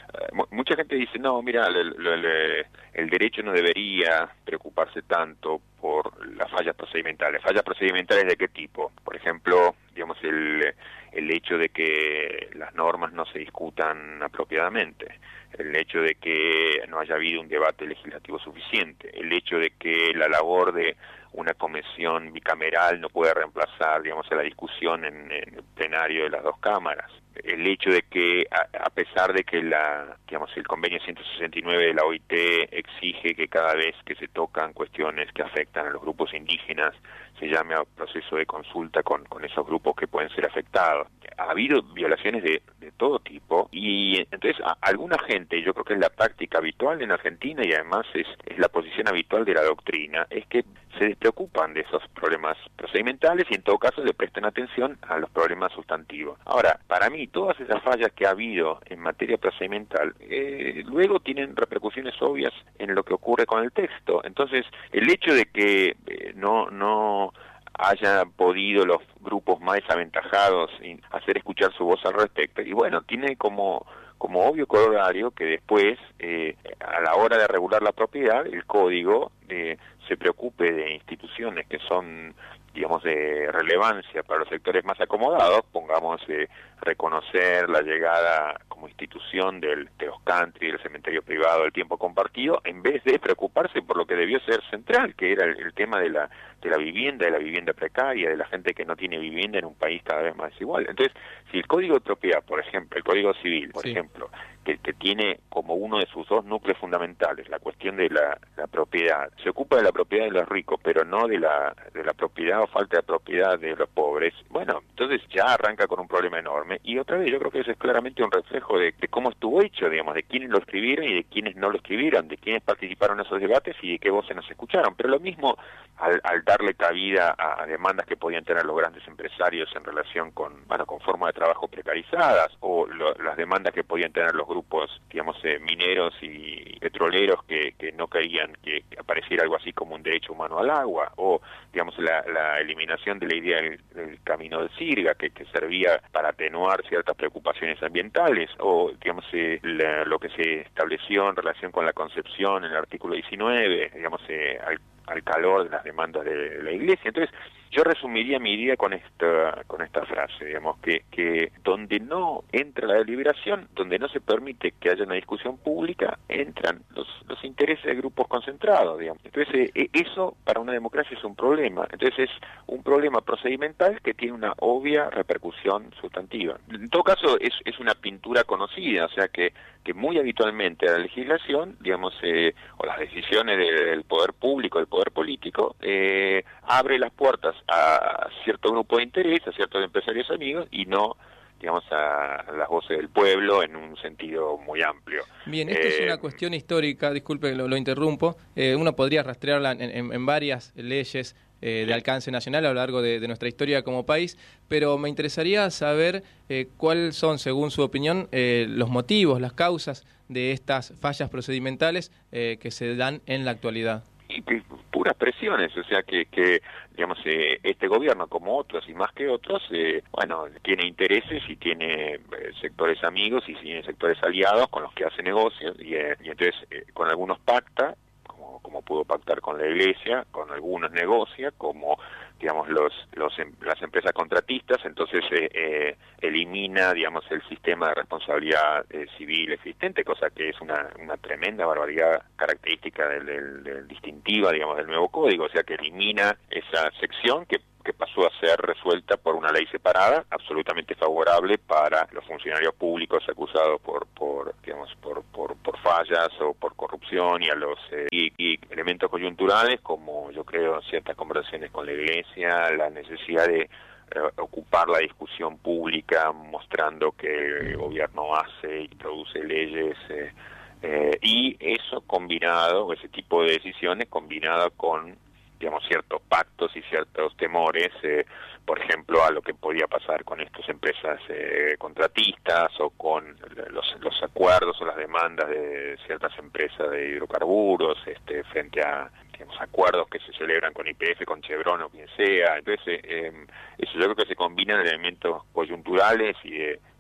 mucha gente dice, no, mira, el, el, el derecho no debería preocuparse tanto por las fallas procedimentales. ¿Fallas procedimentales de qué tipo? Por ejemplo, digamos, el, el hecho de que las normas no se discutan apropiadamente, el hecho de que no haya habido un debate legislativo suficiente, el hecho de que la labor de una comisión bicameral no puede reemplazar, digamos, a la discusión en, en el plenario de las dos cámaras, el hecho de que a, a pesar de que la, digamos, el convenio ciento sesenta y nueve de la O I T exige que cada vez que se tocan cuestiones que afectan a los grupos indígenas se llame a proceso de consulta con, con esos grupos que pueden ser afectados. Ha habido violaciones de, de todo tipo y entonces a, alguna gente, yo creo que es la práctica habitual en Argentina y además es, es la posición habitual de la doctrina, es que se despreocupan de esos problemas procedimentales y en todo caso le prestan atención a los problemas sustantivos. Ahora, para mí todas esas fallas que ha habido en materia procedimental eh, luego tienen repercusiones obvias en lo que ocurre con el texto. Entonces, el hecho de que eh, no no hayan podido los grupos más desaventajados hacer escuchar su voz al respecto, y bueno, tiene como como obvio corolario que después, eh, a la hora de regular la propiedad, el código eh, se preocupe de instituciones que son, digamos, de relevancia para los sectores más acomodados, pongamos eh, reconocer la llegada como institución del, de los country, del cementerio privado, del tiempo compartido, en vez de preocuparse por lo que debió ser central, que era el, el tema de la de la vivienda, de la vivienda precaria, de la gente que no tiene vivienda en un país cada vez más desigual. Entonces, si el Código de Propiedad, por ejemplo, el Código Civil, por sí. ejemplo, que, que tiene como uno de sus dos núcleos fundamentales la cuestión de la, la propiedad, se ocupa de la propiedad de los ricos, pero no de la de la propiedad o falta de propiedad de los pobres, bueno, entonces ya arranca con un problema enorme. Y otra vez, yo creo que eso es claramente un reflejo de, de cómo estuvo hecho, digamos, de quiénes lo escribieron y de quiénes no lo escribieron, de quiénes participaron en esos debates y de qué voces nos escucharon. Pero lo mismo al, al darle cabida a, a demandas que podían tener los grandes empresarios en relación con, bueno, con formas de trabajo precarizadas, o lo, las demandas que podían tener los grupos, digamos, eh, mineros y petroleros que, que no querían que, que apareciera algo así como un derecho humano al agua, o, digamos, la, la eliminación de la idea del, del camino de Sirga, que, que servía para atenuar ciertas preocupaciones ambientales, o, digamos, eh, la, lo que se estableció en relación con la concepción en el artículo diecinueve, digamos, eh, al al calor de las demandas de la Iglesia. Entonces, yo resumiría mi idea con esta con esta frase, digamos, que, que donde no entra la deliberación, donde no se permite que haya una discusión pública, entran los, los intereses de grupos concentrados, digamos. Entonces, eh, eso para una democracia es un problema. Entonces, es un problema procedimental que tiene una obvia repercusión sustantiva. En todo caso, es, es una pintura conocida, o sea que, que muy habitualmente la legislación, digamos, eh, o las decisiones del poder público, del poder político, eh, abre las puertas a cierto grupo de interés, a ciertos empresarios amigos, y no, digamos, a las voces del pueblo en un sentido muy amplio. Bien, esto eh, es una cuestión histórica, disculpe que lo, lo interrumpo, eh, uno podría rastrearla en, en, en varias leyes eh, de alcance nacional a lo largo de, de nuestra historia como país, pero me interesaría saber eh, cuáles son, según su opinión, eh, los motivos, las causas de estas fallas procedimentales eh, que se dan en la actualidad. Y que puras presiones, o sea que, que digamos, eh, este gobierno, como otros y más que otros, eh, bueno, tiene intereses y tiene eh, sectores amigos y tiene sectores aliados con los que hace negocios, y, eh, y entonces eh, con algunos pacta, como, como pudo pactar con la Iglesia, con algunos negocia, como, digamos, los, los las empresas contratistas, entonces eh, eh, elimina, digamos, el sistema de responsabilidad eh, civil existente, cosa que es una, una tremenda barbaridad característica del, del, del distintiva, digamos, del nuevo código, o sea que elimina esa sección que que pasó a ser resuelta por una ley separada, absolutamente favorable para los funcionarios públicos acusados por, por digamos, por, por, por fallas o por corrupción, y a los eh, y, y elementos coyunturales, como yo creo ciertas conversaciones con la Iglesia, la necesidad de eh, ocupar la discusión pública mostrando que el gobierno hace y produce leyes, eh, eh, y eso combinado, ese tipo de decisiones combinado con, digamos, ciertos pactos y ciertos temores, eh, por ejemplo, a lo que podía pasar con estas empresas eh, contratistas, o con los, los acuerdos o las demandas de ciertas empresas de hidrocarburos, este, frente a, digamos, acuerdos que se celebran con Y P F, con Chevron o quien sea. Entonces, eh, eso yo creo que se combinan elementos coyunturales y de,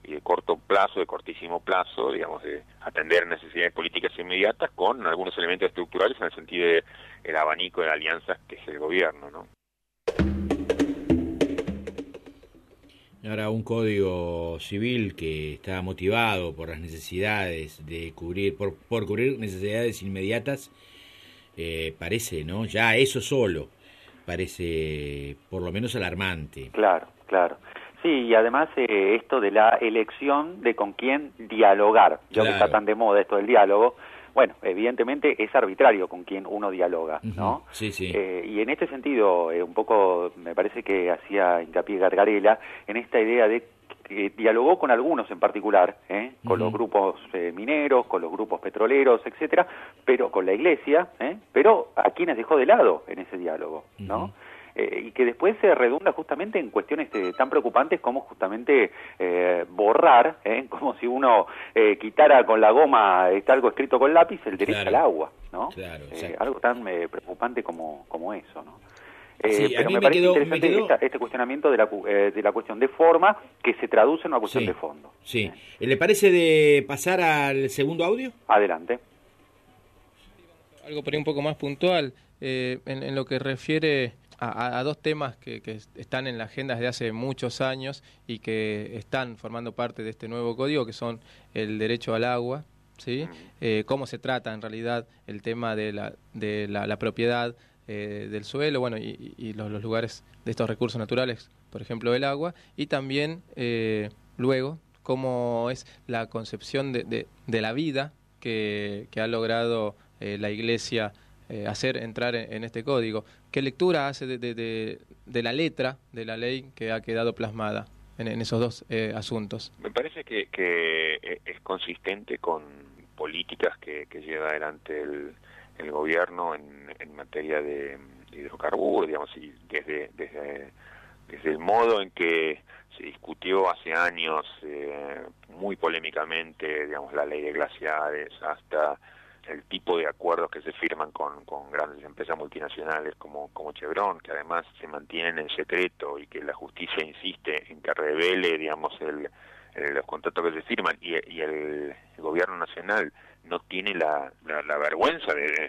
y de corto plazo, de cortísimo plazo, digamos, de atender necesidades políticas inmediatas con algunos elementos estructurales en el sentido de el abanico de alianzas que es el gobierno, ¿no? Ahora, un código civil que está motivado por las necesidades de cubrir, por, por cubrir necesidades inmediatas, eh, parece, ¿no? Ya eso solo parece por lo menos alarmante. Claro, claro. Sí, y además eh, esto de la elección de con quién dialogar, ya Claro. que está tan de moda esto del diálogo, bueno, evidentemente es arbitrario con quien uno dialoga, ¿no? Sí, sí. Eh, y en este sentido, eh, un poco me parece que hacía hincapié Gargarella en esta idea de que dialogó con algunos en particular, ¿eh? con Ujú. los grupos eh, mineros, con los grupos petroleros, etcétera, pero con la Iglesia, ¿eh? pero a quienes dejó de lado en ese diálogo, ¿no? Eh, y que después se redunda justamente en cuestiones eh, tan preocupantes como justamente eh, borrar, ¿eh? como si uno eh, quitara con la goma está algo escrito con lápiz, el derecho Claro. al agua, ¿no? Claro, Eh, exacto. algo tan eh, preocupante como, como eso, ¿no? Eh, Sí, a pero mí me me parece quedó- me interesante quedó- esta- este cuestionamiento de la, cu- eh, de la cuestión de forma que se traduce en una cuestión Sí. de fondo. Sí. ¿Le parece de pasar al segundo audio? Adelante. Algo por ahí un poco más puntual, eh, en, en lo que refiere a, a- a dos temas que, que están en la agenda desde hace muchos años y que están formando parte de este nuevo código, que son el derecho al agua, ¿sí? Eh, cómo se trata en realidad el tema de la, de la, la propiedad eh, del suelo, bueno, y, y los, los lugares de estos recursos naturales, por ejemplo el agua, y también eh, luego cómo es la concepción de, de, de la vida que, que ha logrado eh, la Iglesia eh, hacer entrar en, en este código. ¿Qué lectura hace de, de, de, de la letra de la ley que ha quedado plasmada en, en esos dos eh, asuntos? Me parece que, que es consistente con políticas que, que lleva adelante el, el gobierno en, en materia de hidrocarburos, digamos, y desde, desde, desde el modo en que se discutió hace años eh, muy polémicamente, digamos, la ley de glaciares, hasta el tipo de acuerdos que se firman con, con grandes empresas multinacionales como, como Chevron, que además se mantienen en secreto y que la justicia insiste en que revele, digamos, el, el- los contratos que se firman, y, y el, el gobierno nacional no tiene la, la, la vergüenza de,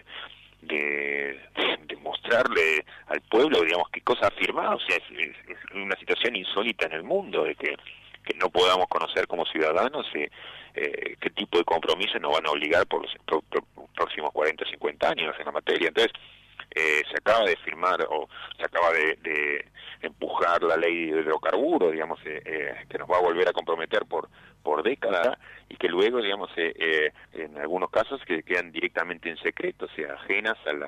de, de mostrarle al pueblo, digamos, qué cosa ha firmado. O sea, es, es- es una situación insólita en el mundo, de que, que no podamos conocer como ciudadanos eh, eh, qué tipo de compromisos nos van a obligar por los pro- pro- próximos cuarenta o cincuenta años en la materia. Entonces, eh, se acaba de firmar o se acaba de, de empujar la ley de hidrocarburos, digamos, eh, eh, que nos va a volver a comprometer por por décadas, y que luego, digamos, eh, eh, en algunos casos que quedan directamente en secreto, o sea, ajenas a la,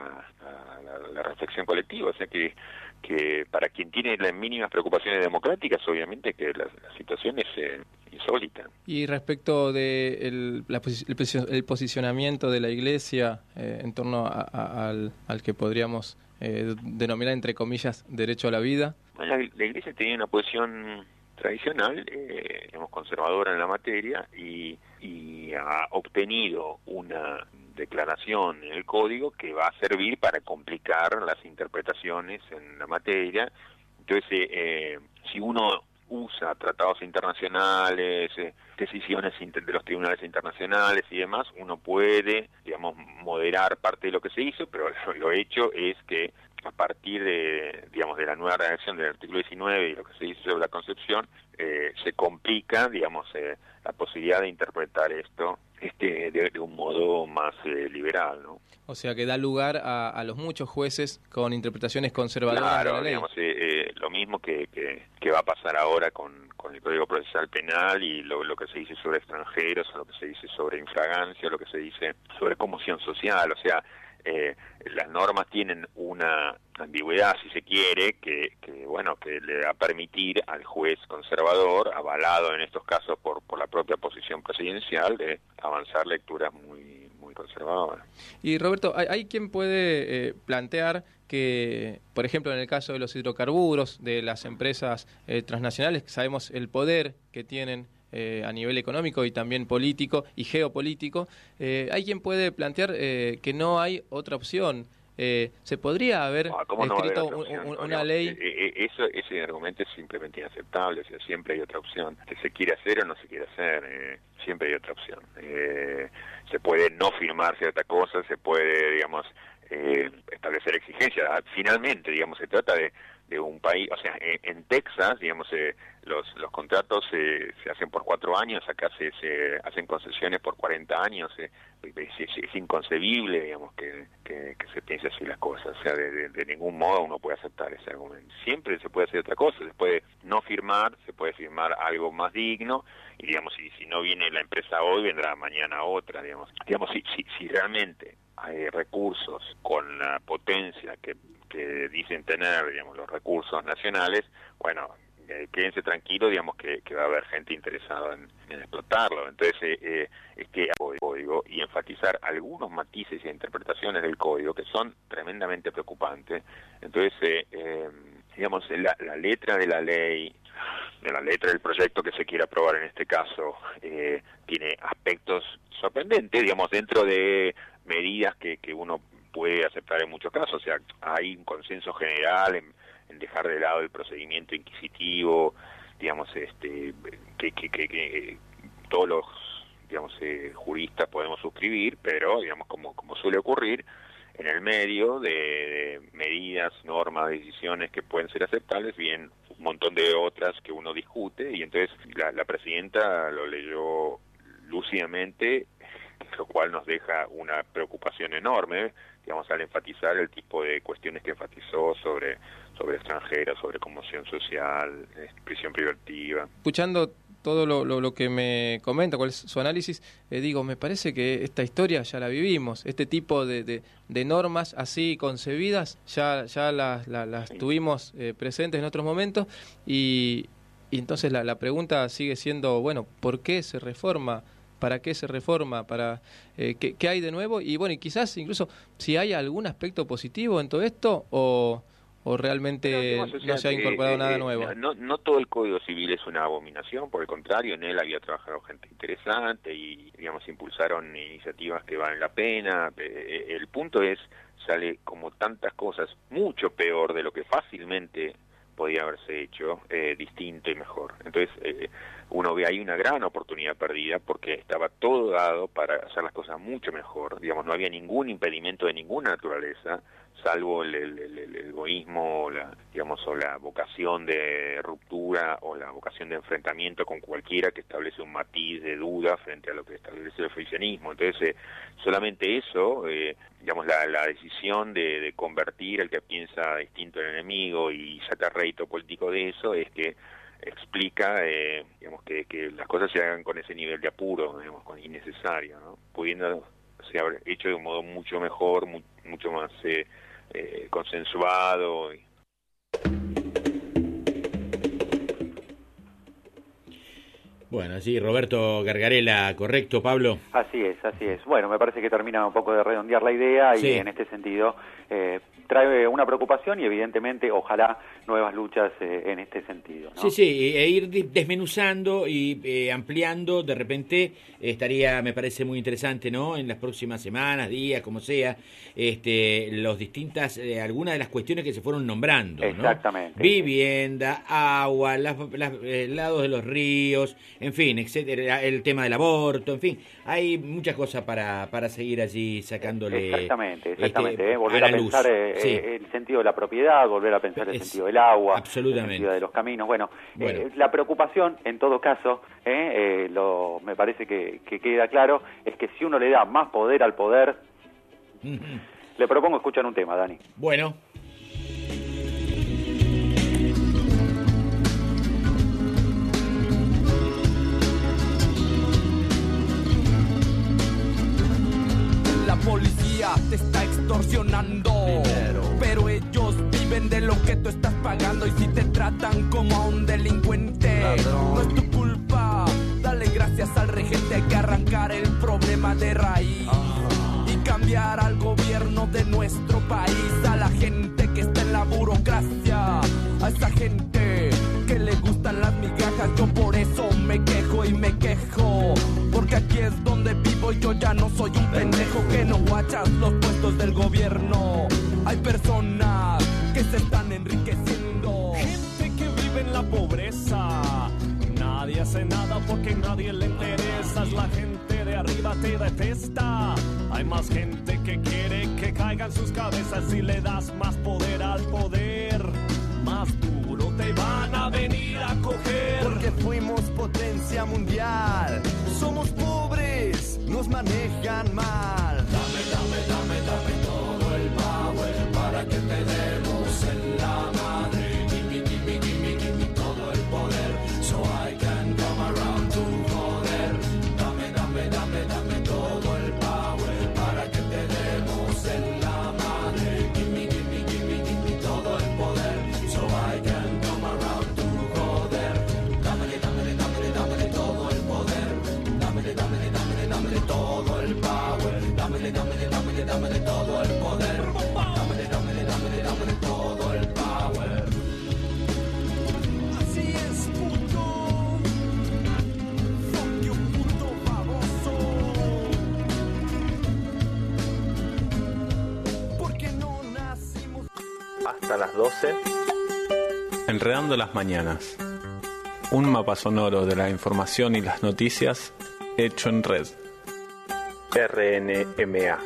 a la, la reflexión colectiva. O sea que que para quien tiene las mínimas preocupaciones democráticas, obviamente que la, la situación es eh, insólita. Y respecto de el, la posi- el, posi- el posicionamiento de la Iglesia eh, en torno a- a- al, al que podríamos eh, denominar, entre comillas, derecho a la vida. Bueno, la, la Iglesia tenía una posición tradicional, eh, digamos, conservadora en la materia, y, y ha obtenido una declaración en el código que va a servir para complicar las interpretaciones en la materia. Entonces, eh, eh, si uno usa tratados internacionales, eh, decisiones inter- de los tribunales internacionales y demás, uno puede, digamos, moderar parte de lo que se hizo, pero lo, lo hecho es que a partir de, digamos, de la nueva redacción del artículo diecinueve y lo que se hizo sobre la concepción, eh, se complica, digamos, eh, la posibilidad de interpretar esto este de, de un modo más eh, liberal, ¿no? O sea, que da lugar a, a los muchos jueces con interpretaciones conservadoras de Claro, la ley. digamos, eh, eh, lo mismo que, que, que va a pasar ahora con, con el Código Procesal Penal y lo, lo que se dice sobre extranjeros, o lo que se dice sobre infragancia, lo que se dice sobre conmoción social. O sea, eh, las normas tienen una ambigüedad, si se quiere, que, que bueno, que le va a permitir al juez conservador, avalado en estos casos por, por la propia posición presidencial, de avanzar lecturas muy, muy conservadoras. Y Roberto, hay, hay quien puede eh, plantear que, por ejemplo, en el caso de los hidrocarburos, de las empresas eh, transnacionales, sabemos el poder que tienen eh, a nivel económico y también político y geopolítico, eh, hay quien puede plantear eh, que no hay otra opción Eh, ¿Se podría haber Ah, ¿cómo no va a haber escrito otra un- opción? un- No, una no, ley? eh, eh, eso, ese argumento es simplemente inaceptable, o sea, siempre hay otra opción. Que se quiere hacer o no se quiere hacer, eh, siempre hay otra opción. Eh, se puede no firmar cierta cosa, se puede, digamos, eh, establecer exigencias. Ah, Finalmente, digamos, se trata de, de un país, o sea, en, en Texas, digamos, eh, los, los contratos eh, se hacen por cuatro años, acá se, se hacen concesiones por cuarenta años, eh, es, es- es inconcebible, digamos, que, que, que se piense así las cosas, o sea, de, de, de ningún modo uno puede aceptar ese argumento. Siempre se puede hacer otra cosa, se puede no firmar, se puede firmar algo más digno, y digamos, si, si no viene la empresa hoy, vendrá mañana otra, digamos. Digamos, si, si, si realmente hay recursos con la potencia que, que dicen tener, digamos, los recursos nacionales, bueno, eh, quédense tranquilos, digamos, que, que va a haber gente interesada en, en explotarlo. Entonces, eh, eh, es que el código y enfatizar algunos matices e interpretaciones del código que son tremendamente preocupantes. Entonces, eh, eh, digamos, la, la letra de la ley, de la letra del proyecto que se quiere aprobar en este caso, eh, tiene aspectos sorprendentes, digamos, dentro de medidas que, que uno puede aceptar en muchos casos. O sea, hay un consenso general en, en dejar de lado el procedimiento inquisitivo, digamos, este que, que, que, que todos los, digamos, eh, juristas podemos suscribir, pero, digamos, como, como suele ocurrir, en el medio de, de medidas, normas, decisiones que pueden ser aceptables, bien un montón de otras que uno discute, y entonces la, la presidenta lo leyó lúcidamente, lo cual nos deja una preocupación enorme, digamos, al enfatizar el tipo de cuestiones que enfatizó sobre, sobre extranjeras, sobre conmoción social, eh, prisión preventiva. Escuchando todo lo, lo, lo que me comenta, cuál es su análisis, eh, digo, me parece que esta historia ya la vivimos, este tipo de, de, de normas así concebidas ya, ya las, las, las tuvimos eh, presentes en otros momentos, y, y entonces la, la pregunta sigue siendo, bueno, ¿por qué se reforma? ¿Para qué se reforma? ¿Para eh, ¿qué, qué hay de nuevo? Y bueno, y quizás incluso si hay algún aspecto positivo en todo esto, o, o realmente Pero, digamos, o sea, no se ha que, incorporado eh, nada eh, nuevo. No, no todo el Código Civil es una abominación, por el contrario, en él había trabajado gente interesante y, digamos, impulsaron iniciativas que valen la pena. Eh, el punto es, sale como tantas cosas, mucho peor de lo que fácilmente podía haberse hecho, eh, distinto y mejor. Entonces, eh, uno ve ahí una gran oportunidad perdida porque estaba todo dado para hacer las cosas mucho mejor. Digamos, no había ningún impedimento de ninguna naturaleza, salvo el, el, el, el egoísmo, o la, digamos, o la vocación de ruptura o la vocación de enfrentamiento con cualquiera que establece un matiz de duda frente a lo que establece el friccionismo. Entonces, eh, solamente eso, eh, digamos, la, la decisión de, de convertir al que piensa distinto en enemigo y sacar rédito político de eso es que explica, eh, digamos, que, que las cosas se hagan con ese nivel de apuro, digamos, con innecesario, ¿no? Pudiendo ser hecho de un modo mucho mejor, mu mucho más eh, eh, consensuado. Y... Bueno, sí, Roberto Gargarella, correcto, Pablo. Así es, así es. Bueno, me parece que termina un poco de redondear la idea y Sí. en este sentido eh, trae una preocupación y evidentemente ojalá nuevas luchas eh, en este sentido, ¿no? Sí, sí, e ir di- desmenuzando y eh, ampliando, de repente estaría, me parece muy interesante, ¿no? En las próximas semanas, días, como sea, este, los distintas, eh, algunas de las cuestiones que se fueron nombrando, ¿no? Exactamente. Vivienda, agua, las, las, eh, lados de los ríos, en fin, etcétera, el tema del aborto, en fin, hay muchas cosas para, para seguir allí sacándole. Exactamente, este, exactamente. eh, volver a a, la luz. pensar eh, Sí. eh, el sentido de la propiedad, volver a pensar el Es- sentido del agua, absolutamente. el sentido de los caminos. Bueno, Bueno. eh, la preocupación, en todo caso, eh, eh, lo, me parece que, que queda claro, es que si uno le da más poder al poder, Ujú. le propongo escuchar un tema, Dani. Bueno. La policía te está extorsionando, pero ellos viven de lo que tú estás pagando. Y si te tratan como a un delincuente, no es tu culpa. Dale gracias al regente, hay que arrancar el problema de raíz y cambiar al gobierno de nuestro país, a la gente que está en la burocracia, a esa gente que le gustan las migajas. Yo por eso me quejo y y me quejo, porque aquí es donde vivo y yo ya no soy un pendejo que no guachas los puestos del gobierno. Hay personas que se están enriqueciendo, gente que vive en la pobreza. Nadie hace nada porque a nadie le interesa. La gente de arriba te detesta. Hay más gente que quiere que caigan sus cabezas. Si le das más poder al poder, más duro te van a venir a coger. Porque fuimos potencia mundial. Somos pobres, nos manejan mal. Dame, dame, dame, dame todo el power para que te demos en la madre. Gimme, gimme, gimme, gimme todo el poder, so I can come around to joder. Dame, dame, dame, dame todo el power para que te demos en la madre. Gimme, gimme, gimme, gimme todo el poder, so I can come around to joder. Dámele, dámele, dámele, dámele todo el poder. Dámele, dámele, dámele, dámele todo el power. Dámele, dámele, dámele, dámele todo el poder. Dámele, dámele, dámele, dámele todo el power. Así es, puto. Fuck you, puto baboso. Porque no nacimos. Hasta las doce, Enredando las Mañanas. Un mapa sonoro de la información y las noticias hecho en red. R N M A.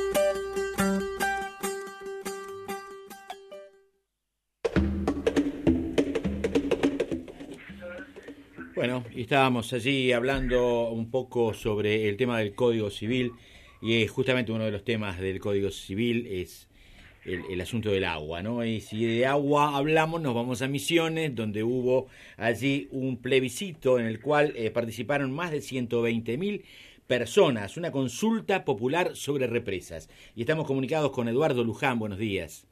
Bueno, y estábamos allí hablando un poco sobre el tema del Código Civil, y justamente uno de los temas del Código Civil es el, el asunto del agua, ¿no? Y si de agua hablamos, nos vamos a Misiones, donde hubo allí un plebiscito en el cual eh, participaron más de ciento veinte mil personas, una consulta popular sobre represas. Y estamos comunicados con Eduardo Luján. Buenos días.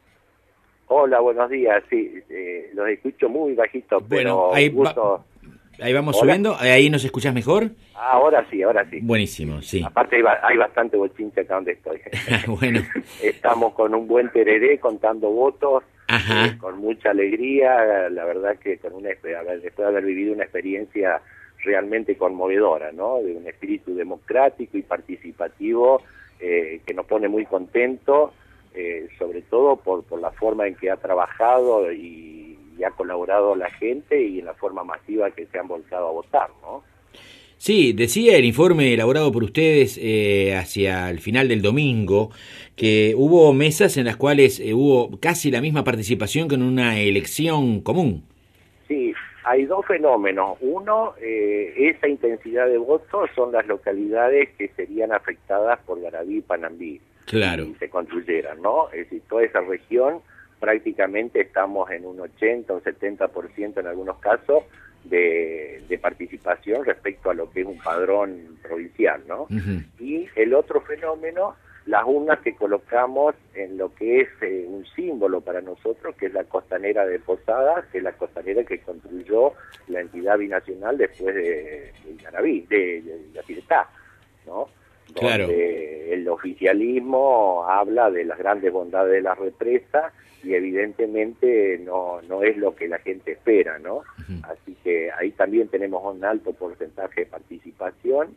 Hola, buenos días. Sí, eh, los escucho muy bajito, pero bueno, ahí, gusto... va, ahí vamos Hola. subiendo. ¿Ahí nos escuchás mejor? Ah, ahora sí, ahora sí. Buenísimo, sí. Aparte hay, ba- hay bastante bochincha acá donde estoy. Bueno. Estamos con un buen tereré contando votos, Ajá. eh, con mucha alegría. La verdad que con una exper- a ver, después de haber vivido una experiencia realmente conmovedora, ¿no? De un espíritu democrático y participativo eh, que nos pone muy contentos, eh, sobre todo por, por la forma en que ha trabajado y, y ha colaborado la gente y en la forma masiva que se han volcado a votar, ¿no? Sí, decía el informe elaborado por ustedes eh, hacia el final del domingo que hubo mesas en las cuales eh, hubo casi la misma participación que en una elección común. Sí, hay dos fenómenos. Uno, eh, esa intensidad de votos son las localidades que serían afectadas por Garabí y Panambí. Claro. Y se construyeran, ¿no? Es decir, toda esa región prácticamente estamos en un ochenta o setenta por ciento en algunos casos de, de participación respecto a lo que es un padrón provincial, ¿no? Uh-huh. Y el otro fenómeno, las urnas que colocamos en lo que es eh, un símbolo para nosotros, que es la costanera de Posadas, que es la costanera que construyó la entidad binacional después de, de Garabí, de, de, de la Ciretá, ¿no? Claro. Donde el oficialismo habla de las grandes bondades de la represa y evidentemente no no es lo que la gente espera, ¿no? Uh-huh. Así que ahí también tenemos un alto porcentaje de participación,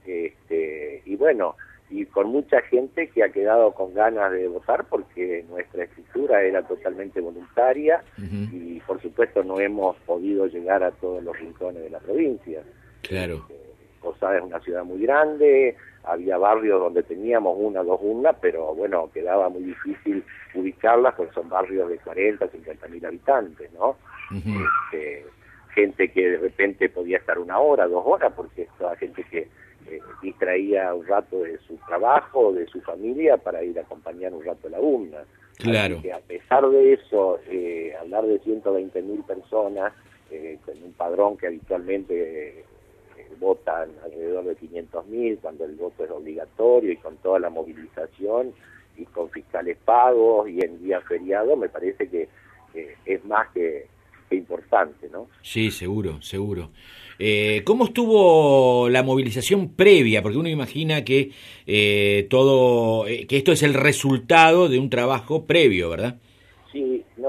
este, y bueno, y con mucha gente que ha quedado con ganas de votar porque nuestra escritura era totalmente voluntaria. Uh-huh. Y por supuesto no hemos podido llegar a todos los rincones de la provincia. Claro. Este, Posadas es una ciudad muy grande, había barrios donde teníamos una o dos urnas, pero bueno, quedaba muy difícil ubicarlas porque son barrios de cuarenta, cincuenta mil habitantes, ¿no? Uh-huh. Este, gente que de repente podía estar una hora, dos horas, porque es toda gente que eh, distraía un rato de su trabajo, de su familia, para ir a acompañar un rato a la urna. Claro. Así que a pesar de eso, eh, hablar de ciento veinte mil personas, eh, con un padrón que habitualmente... Eh, votan alrededor de quinientos mil cuando el voto es obligatorio y con toda la movilización y con fiscales pagos y en día feriado, me parece que eh, es más que, que importante, ¿no? Sí, seguro, seguro. Eh, ¿Cómo estuvo la movilización previa? Porque uno imagina que eh, todo, eh, que esto es el resultado de un trabajo previo, ¿verdad? Sí, no,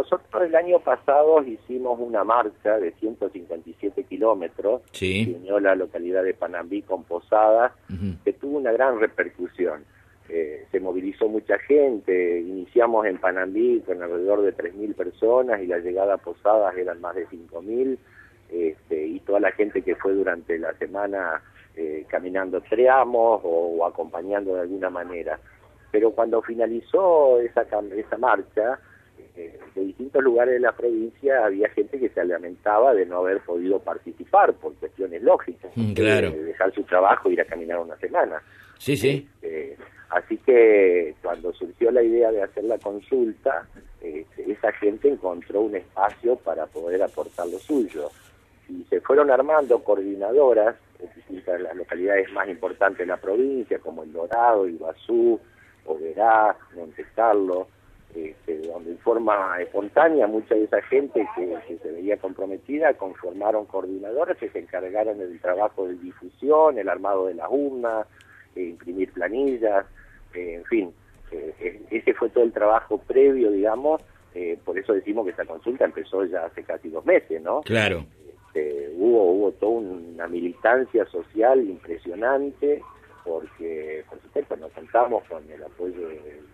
nosotros el año pasado hicimos una marcha de ciento cincuenta y siete kilómetros Sí. que unió la localidad de Panambí con Posadas, Ujú. que tuvo una gran repercusión. Eh, se movilizó mucha gente, iniciamos en Panambí con alrededor de tres mil personas y la llegada a Posadas eran más de cinco mil, este, y toda la gente que fue durante la semana eh, caminando tramos o, o acompañando de alguna manera. Pero cuando finalizó esa, cam- esa marcha, eh, de distintos lugares de la provincia había gente que se lamentaba de no haber podido participar por cuestiones lógicas, Mm, claro. de dejar su trabajo e ir a caminar una semana. Sí, sí. Eh, así que cuando surgió la idea de hacer la consulta, eh, esa gente encontró un espacio para poder aportar lo suyo. Y se fueron armando coordinadoras en distintas las localidades más importantes de la provincia, como El Dorado, Iguazú, Oberá, Monte Carlo, este, donde en forma espontánea mucha de esa gente que, que se veía comprometida conformaron coordinadores que se encargaron del trabajo de difusión, el armado de las urnas, eh, imprimir planillas, eh, en fin, eh, eh, ese fue todo el trabajo previo, digamos, eh, por eso decimos que esta consulta empezó ya hace casi dos meses, ¿no? Claro. Este, hubo, hubo toda una militancia social impresionante, porque por supuesto no contamos con el apoyo del, del-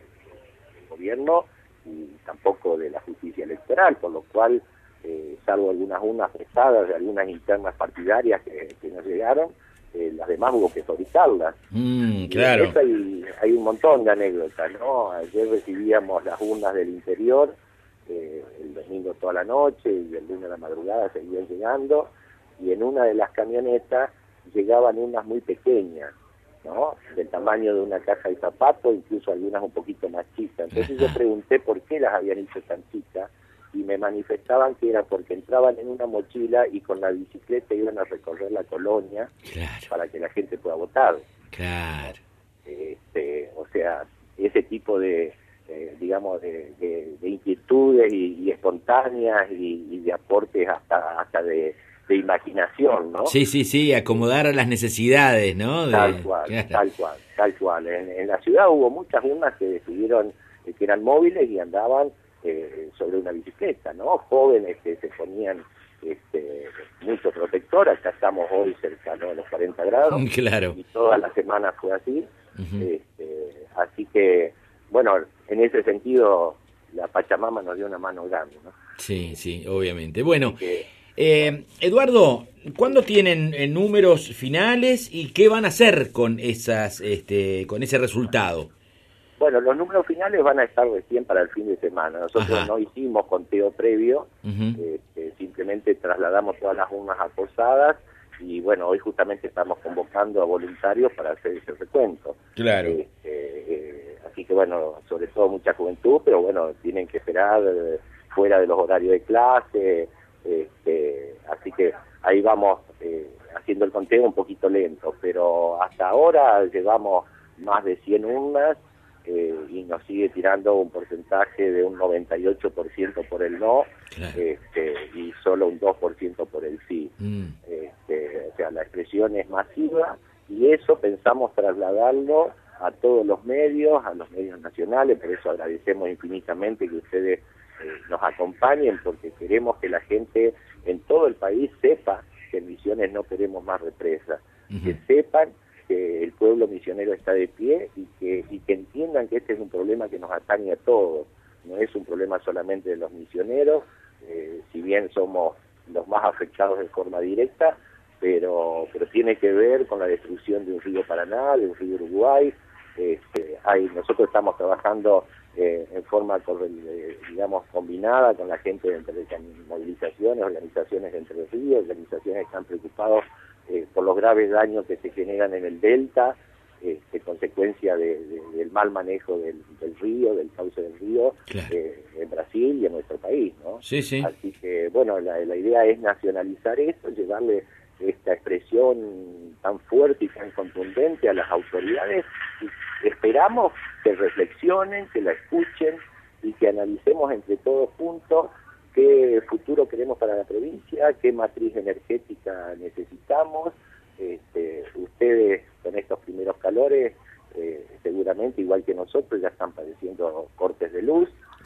del gobierno y tampoco de la justicia electoral, por lo cual, eh, salvo algunas urnas prestadas de algunas internas partidarias que, que nos llegaron, eh, las demás hubo que fabricarlas. Mm, Y claro. en eso hay, hay un montón de anécdotas, ¿no? Ayer recibíamos las urnas del interior, eh, el domingo toda la noche y el lunes a la madrugada seguían llegando, y en una de las camionetas llegaban unas muy pequeñas, ¿no? Del tamaño de una caja de zapatos, incluso algunas un poquito más chicas. Entonces yo pregunté por qué las habían hecho tan chicas, y me manifestaban que era porque entraban en una mochila y con la bicicleta iban a recorrer la colonia para que la gente pueda votar. Claro. Este, o sea, ese tipo de, eh, digamos, de, de- de inquietudes y, y espontáneas y, y de aportes hasta hasta de, de imaginación, ¿no? Sí, sí, sí, acomodar a las necesidades, ¿no? De- Tal cual, Claro. tal cual, tal cual. En, en la ciudad hubo muchas urnas que decidieron eh, que eran móviles y andaban eh, sobre una bicicleta, ¿no? Jóvenes que se ponían este, mucho protector, acá estamos hoy cercanos a los cuarenta grados, Claro. y toda la semana fue así. Ujú. Este, así que, bueno, en ese sentido, la Pachamama nos dio una mano grande, ¿no? Sí, sí, obviamente. Bueno, eh, Eduardo, ¿cuándo tienen eh, números finales y qué van a hacer con esas, este, con ese resultado? Bueno, los números finales van a estar recién para el fin de semana. Nosotros Ajá. no hicimos conteo previo, Ujú. este, simplemente trasladamos todas las urnas a Posadas y bueno, hoy justamente estamos convocando a voluntarios para hacer ese recuento. Claro. Este, eh, así que bueno, sobre todo mucha juventud, pero bueno, tienen que esperar eh, fuera de los horarios de clase, este, así que ahí vamos eh, haciendo el conteo un poquito lento, pero hasta ahora llevamos más de cien urnas, eh, y nos sigue tirando un porcentaje de un noventa y ocho por ciento por el no, este, y solo un dos por ciento por el sí. Mm. Este, o sea, la expresión es masiva y eso pensamos trasladarlo a todos los medios, a los medios nacionales, por eso agradecemos infinitamente que ustedes eh, nos acompañen, porque queremos que la gente en todo el país sepa que en Misiones no queremos más represas, que sepan que el pueblo misionero está de pie y que, y que entiendan que este es un problema que nos atañe a todos, no es un problema solamente de los misioneros, eh, si bien somos los más afectados de forma directa, pero, pero tiene que ver con la destrucción de un río Paraná, de un río Uruguay. Este, hay, nosotros estamos trabajando eh, en forma, eh, digamos, combinada con la gente de entre, con movilizaciones, organizaciones de Entre Ríos, organizaciones que están preocupados eh, por los graves daños que se generan en el delta, este, consecuencia de, de, del mal manejo del, del río, del cauce del río, Claro. eh, en Brasil y en nuestro país, ¿no? Sí, sí. Así que, bueno, la, la idea es nacionalizar esto, llevarle esta expresión tan fuerte y tan contundente a las autoridades, y esperamos que reflexionen, que la escuchen y que analicemos entre todos juntos qué futuro queremos para la provincia, qué matriz energética necesitamos. Este, ustedes con estos primeros calores eh, seguramente igual que nosotros ya están padeciendo cortes de luz,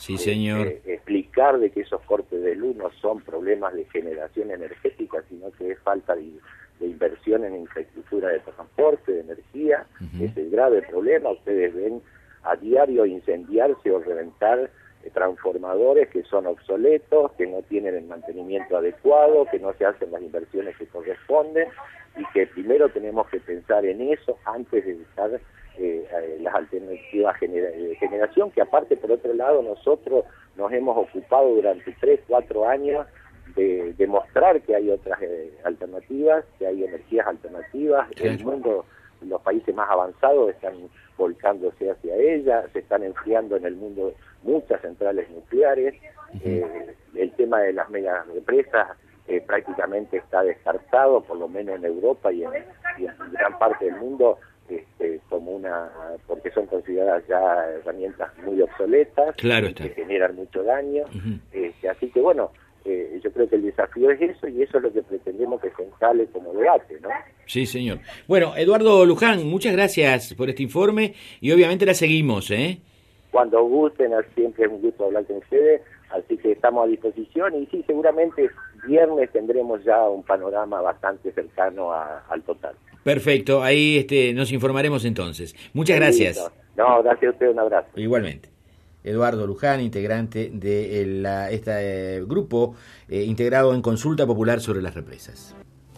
Sí, señor. Eh, eh, explicar de que esos cortes de luz no son problemas de generación energética, sino que es falta de, de inversión en infraestructura de transporte, de energía. Uh-huh. Es el grave problema. Ustedes ven a diario incendiarse o reventar eh, transformadores que son obsoletos, que no tienen el mantenimiento adecuado, que no se hacen las inversiones que corresponden, y que primero tenemos que pensar en eso antes de usar eh, eh, las alternativas genera de generación, que aparte, por otro lado, nosotros nos hemos ocupado durante tres, cuatro años de demostrar que hay otras eh, alternativas, que hay energías alternativas. Claro. El mundo, los países más avanzados están volcándose hacia ella, se están enfriando en el mundo muchas centrales nucleares. Uh-huh. eh, el tema de las mega represas eh, prácticamente está descartado, por lo menos en Europa y en, y en gran parte del mundo, este, como una, porque son consideradas ya herramientas muy obsoletas, claro está, que generan mucho daño. Uh-huh. este, así que bueno, eh, yo creo que el desafío es eso, y eso es lo que pretendemos que se instale como debate, ¿no? Sí, señor. Bueno, Eduardo Luján, muchas gracias por este informe, y obviamente la seguimos, ¿eh? Cuando gusten, siempre es un gusto hablar con ustedes, así que estamos a disposición, y sí, seguramente viernes tendremos ya un panorama bastante cercano a, al total. Perfecto, ahí este, nos informaremos entonces. Muchas gracias. No, gracias a usted, un abrazo. Igualmente. Eduardo Luján, integrante de la, este eh, grupo eh, integrado en Consulta Popular sobre las Represas.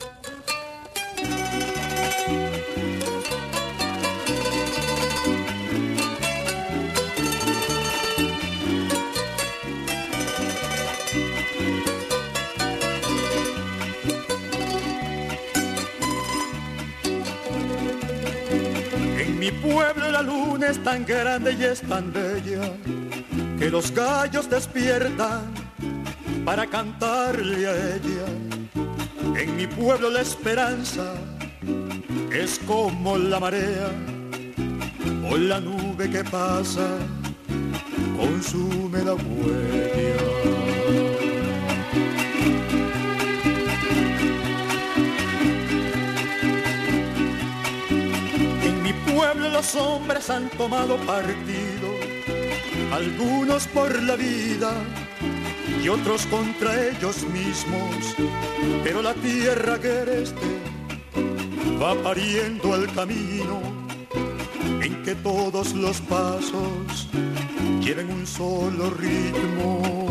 En mi pueblo la luna es tan grande y es tan bella que los gallos despiertan para cantarle a ella. En mi pueblo la esperanza es como la marea o la nube que pasa consume la huella. En mi pueblo los hombres han tomado partido, algunos por la vida y otros contra ellos mismos, pero la tierra agreste va pariendo el camino en que todos los pasos lleven un solo ritmo.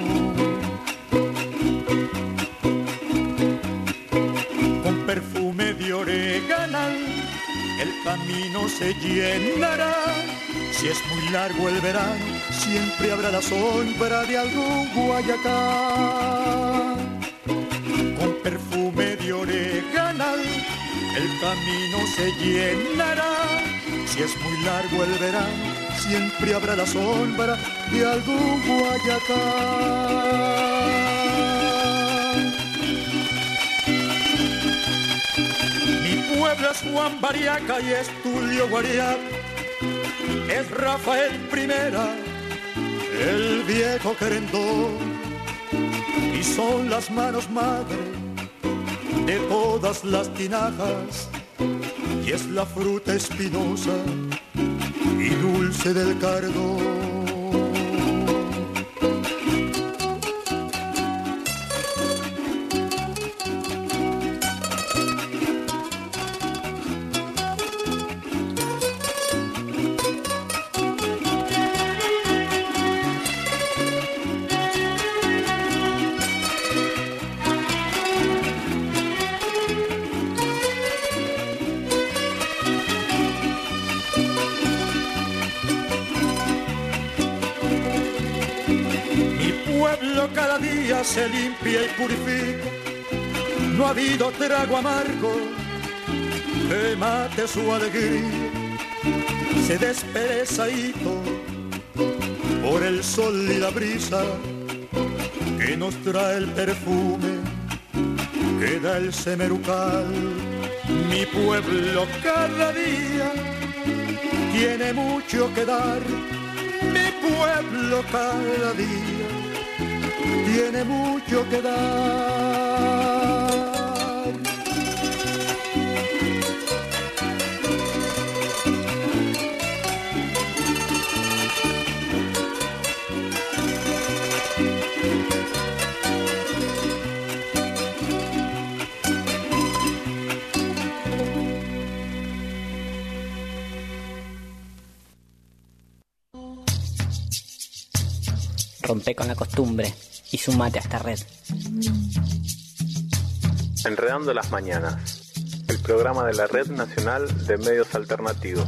Con perfume de oreganal el camino se llenará. Si es muy largo el verano, siempre habrá la sombra de algún Guayacán. Con perfume de oreganal, el camino se llenará. Si es muy largo el verano, siempre habrá la sombra de algún Guayacán. Mi pueblo es Juan Bariaca y es Tulio Guariac. Es Rafael Primera, el viejo querendón, y son las manos madre de todas las tinajas, y es la fruta espinosa y dulce del cardón. Cada día se limpia y purifica, no ha habido trago amargo que mate su alegría. Se desperezadito por el sol y la brisa que nos trae el perfume que da el semerucal. Mi pueblo cada día tiene mucho que dar, mi pueblo cada día tiene mucho que dar. Rompe con la costumbre y sumate a esta red. Enredando las mañanas, el programa de la Red Nacional de Medios Alternativos.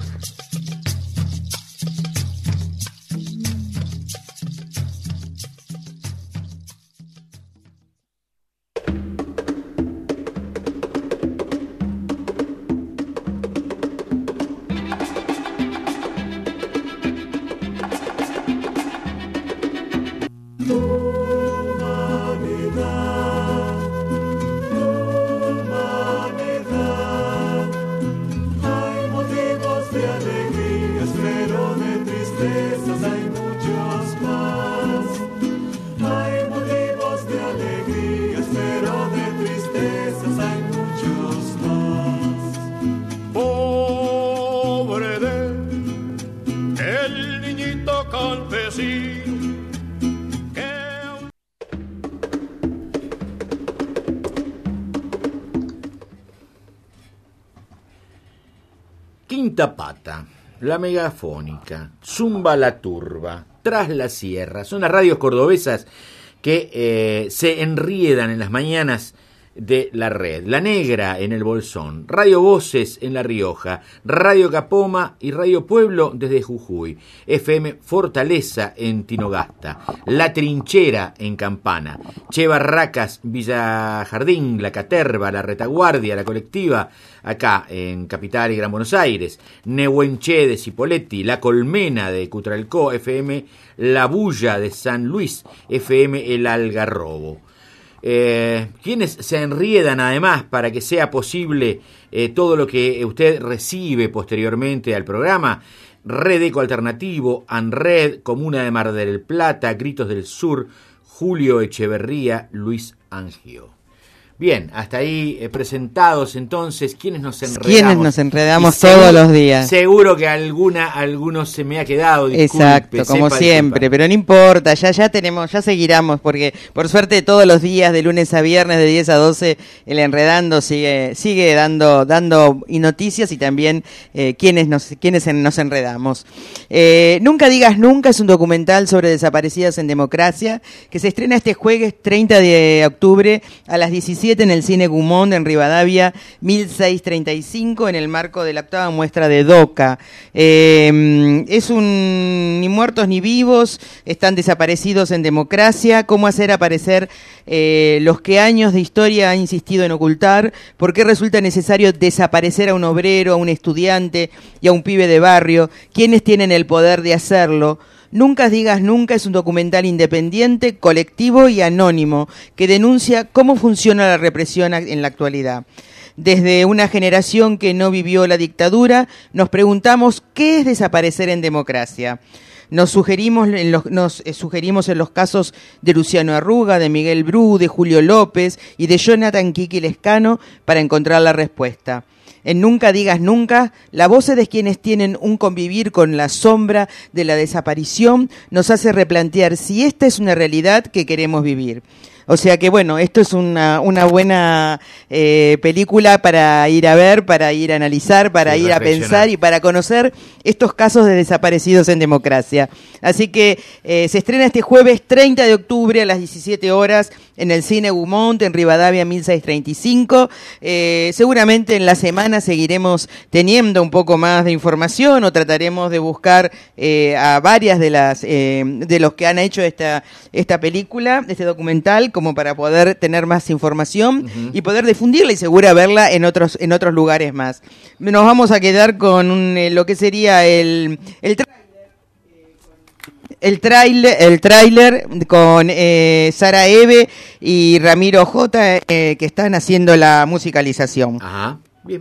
Quinta Pata, La Megafónica, Zumba la Turba, Tras la Sierra, son las radios cordobesas que eh, se enriedan en las mañanas de la red. La Negra en el Bolsón, Radio Voces en La Rioja, Radio Capoma y Radio Pueblo desde Jujuy, F M Fortaleza en Tinogasta, La Trinchera en Campana, Che Barracas, Villa Jardín, La Caterva, La Retaguardia, La Colectiva, acá en Capital y Gran Buenos Aires, Nehuenché de Cipolletti, La Colmena de Cutralcó, F M La Bulla de San Luis, F M El Algarrobo. Eh, quienes se enriedan además para que sea posible eh, todo lo que usted recibe posteriormente al programa: Red Eco Alternativo, ANRED, Comuna de Mar del Plata, Gritos del Sur, Julio Echeverría, Luis Angio. Bien, hasta ahí eh, presentados entonces, ¿quiénes nos enredamos? ¿Quiénes nos enredamos Y seguro, todos los días? Seguro que alguna, algunos se me ha quedado. Disculpe, Exacto, como sepa, siempre, disculpa. pero no importa, ya ya tenemos, ya seguiremos, porque por suerte todos los días, de lunes a viernes, de diez a doce, el Enredando sigue sigue dando dando y noticias y también eh, quienes nos quienes en, nos enredamos. Eh, Nunca digas nunca es un documental sobre desaparecidas en democracia que se estrena este jueves treinta de octubre a las diecisiete en el Cine Gumont en Rivadavia mil seiscientos treinta y cinco en el marco de la octava muestra de DOCA. Eh, es un ni muertos ni vivos, están desaparecidos en democracia, cómo hacer aparecer eh, los que años de historia ha insistido en ocultar, por qué resulta necesario desaparecer a un obrero, a un estudiante y a un pibe de barrio, quiénes tienen el poder de hacerlo. Nunca digas nunca es un documental independiente, colectivo y anónimo que denuncia cómo funciona la represión en la actualidad. Desde una generación que no vivió la dictadura, nos preguntamos qué es desaparecer en democracia. Nos sugerimos en los, nos eh, sugerimos en los casos de Luciano Arruga, de Miguel Bru, de Julio López y de Jonathan Kiki Lescano para encontrar la respuesta. En Nunca digas nunca, la voz de quienes tienen un convivir con la sombra de la desaparición nos hace replantear si esta es una realidad que queremos vivir. O sea que bueno, esto es una, una buena eh, película para ir a ver, para ir a analizar, para sí, ir a pensar y para conocer estos casos de desaparecidos en democracia. Así que eh, se estrena este jueves treinta de octubre a las diecisiete horas en el Cine Gumont en Rivadavia mil seiscientos treinta y cinco. Eh, seguramente en la semana seguiremos teniendo un poco más de información o trataremos de buscar eh, a varias de las eh, de los que han hecho esta esta película, este documental, como para poder tener más información uh-huh. y poder difundirla y segura verla en otros en otros lugares más. Nos vamos a quedar con un, eh, lo que sería el el tráiler el tráiler el tráiler con eh, Sara Eve y Ramiro J eh, que están haciendo la musicalización. Ajá. Bien.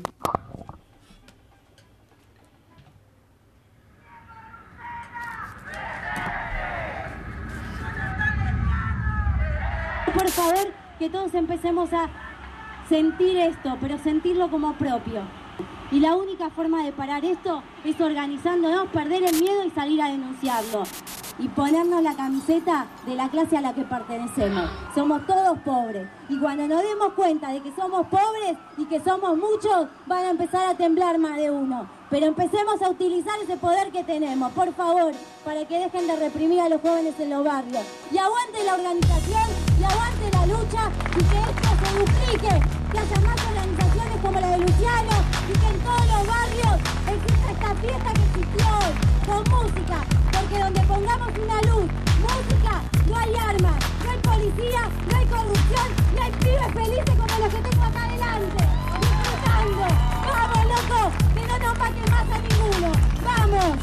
Por saber que todos empecemos a sentir esto, pero sentirlo como propio. Y la única forma de parar esto es organizándonos, perder el miedo y salir a denunciarlo. y ponernos la camiseta de la clase a la que pertenecemos. Somos todos pobres y cuando nos demos cuenta de que somos pobres y que somos muchos, van a empezar a temblar más de uno. Pero empecemos a utilizar ese poder que tenemos, por favor, para que dejen de reprimir a los jóvenes en los barrios. Y aguante la organización, y aguante la lucha, y que esto se duplique, que haya más organizaciones como la de Luciano, y que en todos los barrios exista esta fiesta que existió hoy, con música, porque donde pongamos una luz, música, no hay armas, no hay policía, no hay corrupción, no hay pibes felices como los que tengo acá adelante, disfrutando. ¡Vamos, loco! ¡Que no nos mate más a ninguno! ¡Vamos!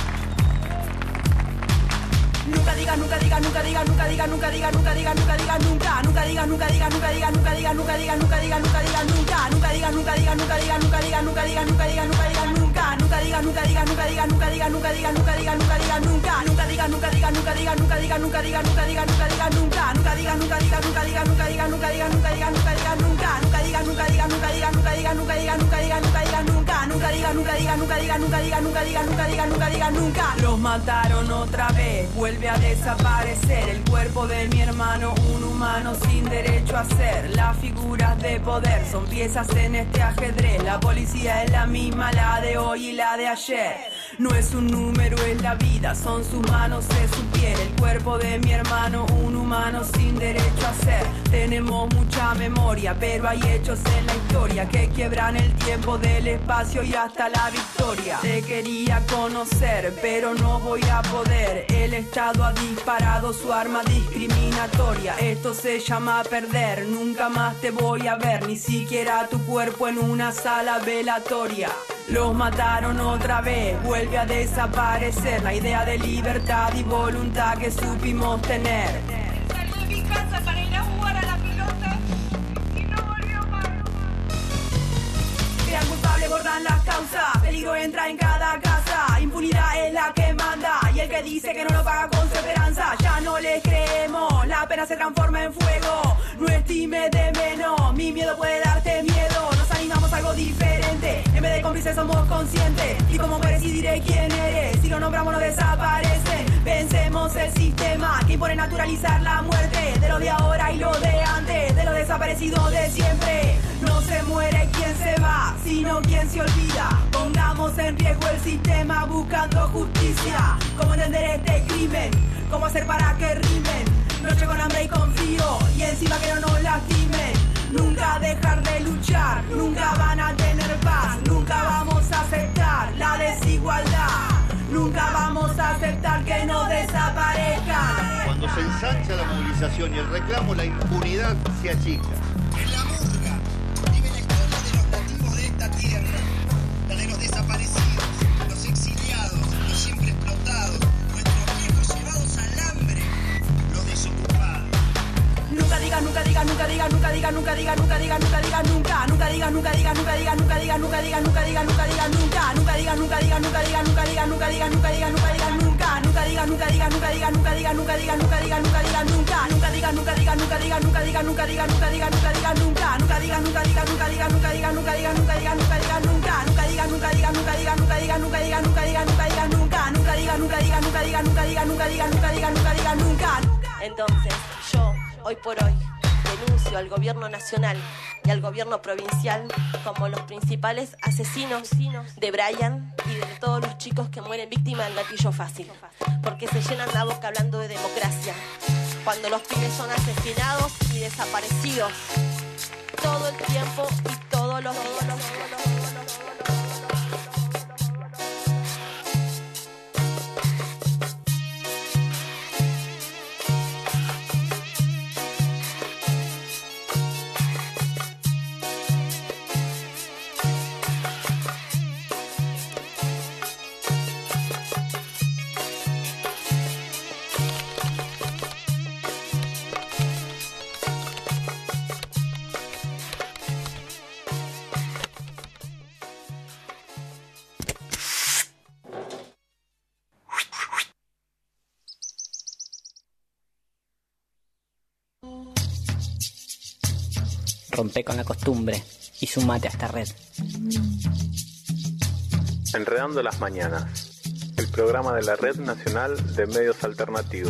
Nunca digas, nunca digas, nunca digas, nunca digas, nunca digas, nunca digas, nunca digas, nunca, nunca digas, nunca digas, nunca digas, nunca digas, nunca digas, nunca digas, nunca digas, nunca, nunca digas, nunca digas, nunca digas, nunca digas, nunca digas, nunca digas, nunca digas, nunca, nunca digas, nunca digas, nunca digas, nunca digas, nunca digas, nunca digas, nunca digas, nunca, nunca digas, nunca digas, nunca digas, nunca digas, nunca digas, nunca digas, nunca digas, nunca, nunca digas, nunca digas, nunca digas, nunca digas, nunca digas, nunca digas, nunca digas, nunca, nunca digas, nunca digas, nunca digas, nunca digas, nunca digas, nunca digas, nunca digas, nunca, nunca digas, nunca digas, nunca digas, nunca digas, nunca digas, nunca digas, nunca digas, nunca. Los mataron otra vez, vuelve a desaparecer el cuerpo de mi hermano, un humano sin derecho a ser. Las figuras de poder son piezas en este ajedrez. La policía es la misma, la de hoy y la de ayer. No es un número, es la vida, son sus manos, es su piel. El cuerpo de mi hermano, un humano sin derecho a ser. Tenemos mucha memoria, pero hay hechos en la historia que quiebran el tiempo del espacio y hasta la victoria. Te quería conocer, pero no voy a poder. El Estado ha disparado su arma discriminatoria. Esto se llama perder, nunca más te voy a ver, ni siquiera tu cuerpo en una sala velatoria. Los mataron otra vez, vuelve a desaparecer la idea de libertad y voluntad que supimos tener. Salí de mi casa para ir a jugar a la pelota y no volvió más. Crean culpable, borran las causas, peligro entra en cada casa, impunidad es la que manda y el que dice que no lo paga con su esperanza. Ya no les creemos, la pena se transforma en fuego, no estime de menos, mi miedo puede darte miedo. Nos animamos a algo diferente, en vez de cómplices somos conscientes, y como mueres y diré quién eres, si lo nombramos no desaparecen. Vencemos el sistema que impone naturalizar la muerte de lo de ahora y lo de antes, de lo desaparecido de siempre. No se muere quien se va, sino quien se olvida. Pongamos en riesgo el sistema buscando justicia. ¿Cómo entender este crimen? ¿Cómo hacer para que rimen? Noche con hambre y con frío, y encima que no nos lastimen. Nunca dejar de luchar, nunca van a tener paz, nunca vamos a aceptar la desigualdad, nunca vamos a aceptar que nos desaparezcan. Cuando se ensancha la movilización y el reclamo, la impunidad se achica. En la murga vive la historia de los nativos de esta tierra, la de los desaparecidos, los exiliados, los siempre explotados, nuestros viejos llevados al hambre, los desocupados. Nunca digas, nunca digas, nunca digas, nunca digas, nunca digas, nunca digas, nunca digas, nunca, nunca digas, nunca digas, nunca digas, nunca digas, nunca digas, nunca digas, nunca digas, nunca, nunca digas, nunca digas, nunca digas, nunca digas, nunca digas, nunca digas, nunca digas, nunca, nunca digas, nunca digas, nunca digas, nunca digas, nunca digas, nunca digas, nunca digas, nunca, nunca digas, nunca digas, nunca digas, nunca digas, nunca digas, nunca digas, nunca digas, nunca, nunca digas, nunca digas, nunca digas, nunca digas, nunca digas, nunca digas, nunca digas, nunca, nunca digas, nunca digas, nunca digas, nunca digas, nunca digas, nunca digas, nunca digas, nunca, nunca digas, nunca digas, nunca digas, nunca digas, nunca digas, nunca digas, nunca digas, nunca. Entonces, yo, hoy por hoy, denuncio al gobierno nacional y al gobierno provincial como los principales asesinos de Brian y de todos los chicos que mueren víctimas del gatillo fácil, porque se llenan la boca hablando de democracia cuando los pibes son asesinados y desaparecidos todo el tiempo y todos los días. Rompe con la costumbre y sumate a esta red. Enredando las mañanas. el programa de la Red Nacional de Medios Alternativos.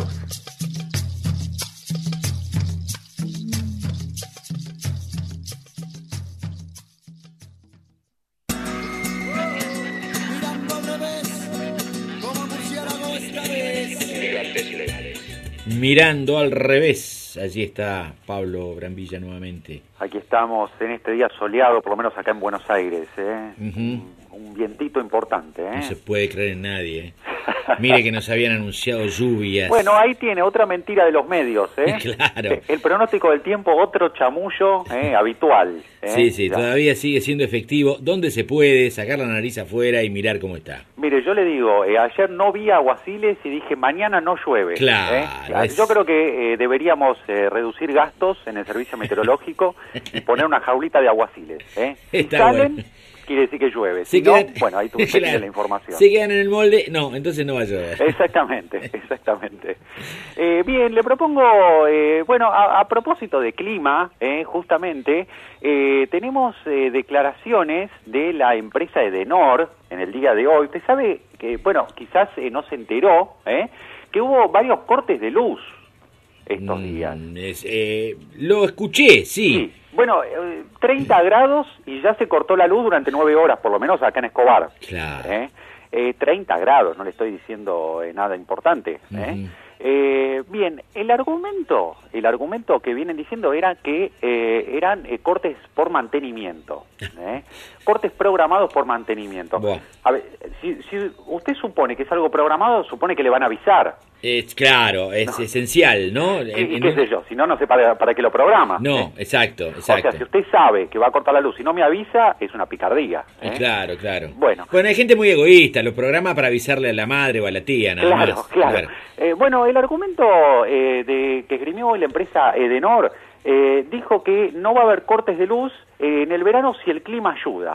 Mirando al revés, allí está Pablo Brambilla nuevamente. Aquí estamos en este día soleado, por lo menos acá en Buenos Aires, ¿eh? Uh-huh. Un vientito importante, ¿eh? No se puede creer en nadie, ¿eh? Mire que nos habían anunciado lluvias. Bueno, ahí tiene otra mentira de los medios, ¿eh? Claro. El pronóstico del tiempo, otro chamullo ¿eh? habitual. ¿eh? Sí, sí, Ya. todavía sigue siendo efectivo. ¿Dónde se puede sacar la nariz afuera y mirar cómo está? Mire, yo le digo, eh, ayer no vi aguaciles y dije, mañana no llueve. Claro, ¿eh? es- Yo creo que eh, deberíamos eh, reducir gastos en el servicio meteorológico y poner una jaulita de aguaciles. ¿eh? Si Está salen, bueno. quiere decir que llueve. Se Si no, quedan- bueno, ahí tú Claro. tienes la información. Se quedan en el molde, no, entonces no va a llover. Exactamente, exactamente. Eh, bien, le propongo, eh, bueno, a, a propósito de clima, eh, justamente, eh, tenemos eh, declaraciones de la empresa Edenor en el día de hoy. Usted sabe que, bueno, quizás eh, no se enteró, eh, que hubo varios cortes de luz estos días. Mm, es, eh, lo escuché, sí. Bueno, eh, treinta grados y ya se cortó la luz durante nueve horas, por lo menos acá en Escobar. Claro. ¿eh? Eh, treinta grados, no le estoy diciendo eh, nada importante. ¿eh? Ujú. Eh, bien, el argumento, el argumento que vienen diciendo era que eh, eran eh, cortes por mantenimiento, ¿eh? cortes programados por mantenimiento. Buah. A ver, si, si usted supone que es algo programado, supone que le van a avisar. Es, claro, es esencial, ¿no? Y, En- y en qué un- sé yo, si no, no sé para, para qué lo programa. No, ¿eh? exacto, O sea, si exacto. usted sabe que va a cortar la luz y no me avisa, es una picardía. ¿eh? Claro, claro. Bueno. Bueno, hay gente muy egoísta, lo programa para avisarle a la madre o a la tía, nada Claro, más. claro. Eh, bueno, el argumento eh, de que esgrimió hoy la empresa Edenor eh, dijo que no va a haber cortes de luz eh, en el verano si el clima ayuda.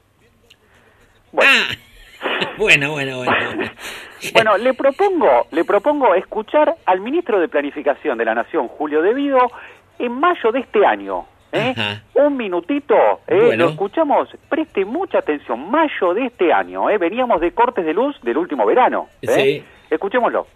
Bueno, Bueno, bueno, bueno. bueno, le propongo, le propongo escuchar al ministro de Planificación de la Nación, Julio De Vido, en mayo de este año. ¿eh? Ajá. Un minutito, ¿eh? Bueno. Lo escuchamos, preste mucha atención, mayo de este año, ¿eh? Veníamos de cortes de luz del último verano. ¿eh? Sí. Escuchémoslo.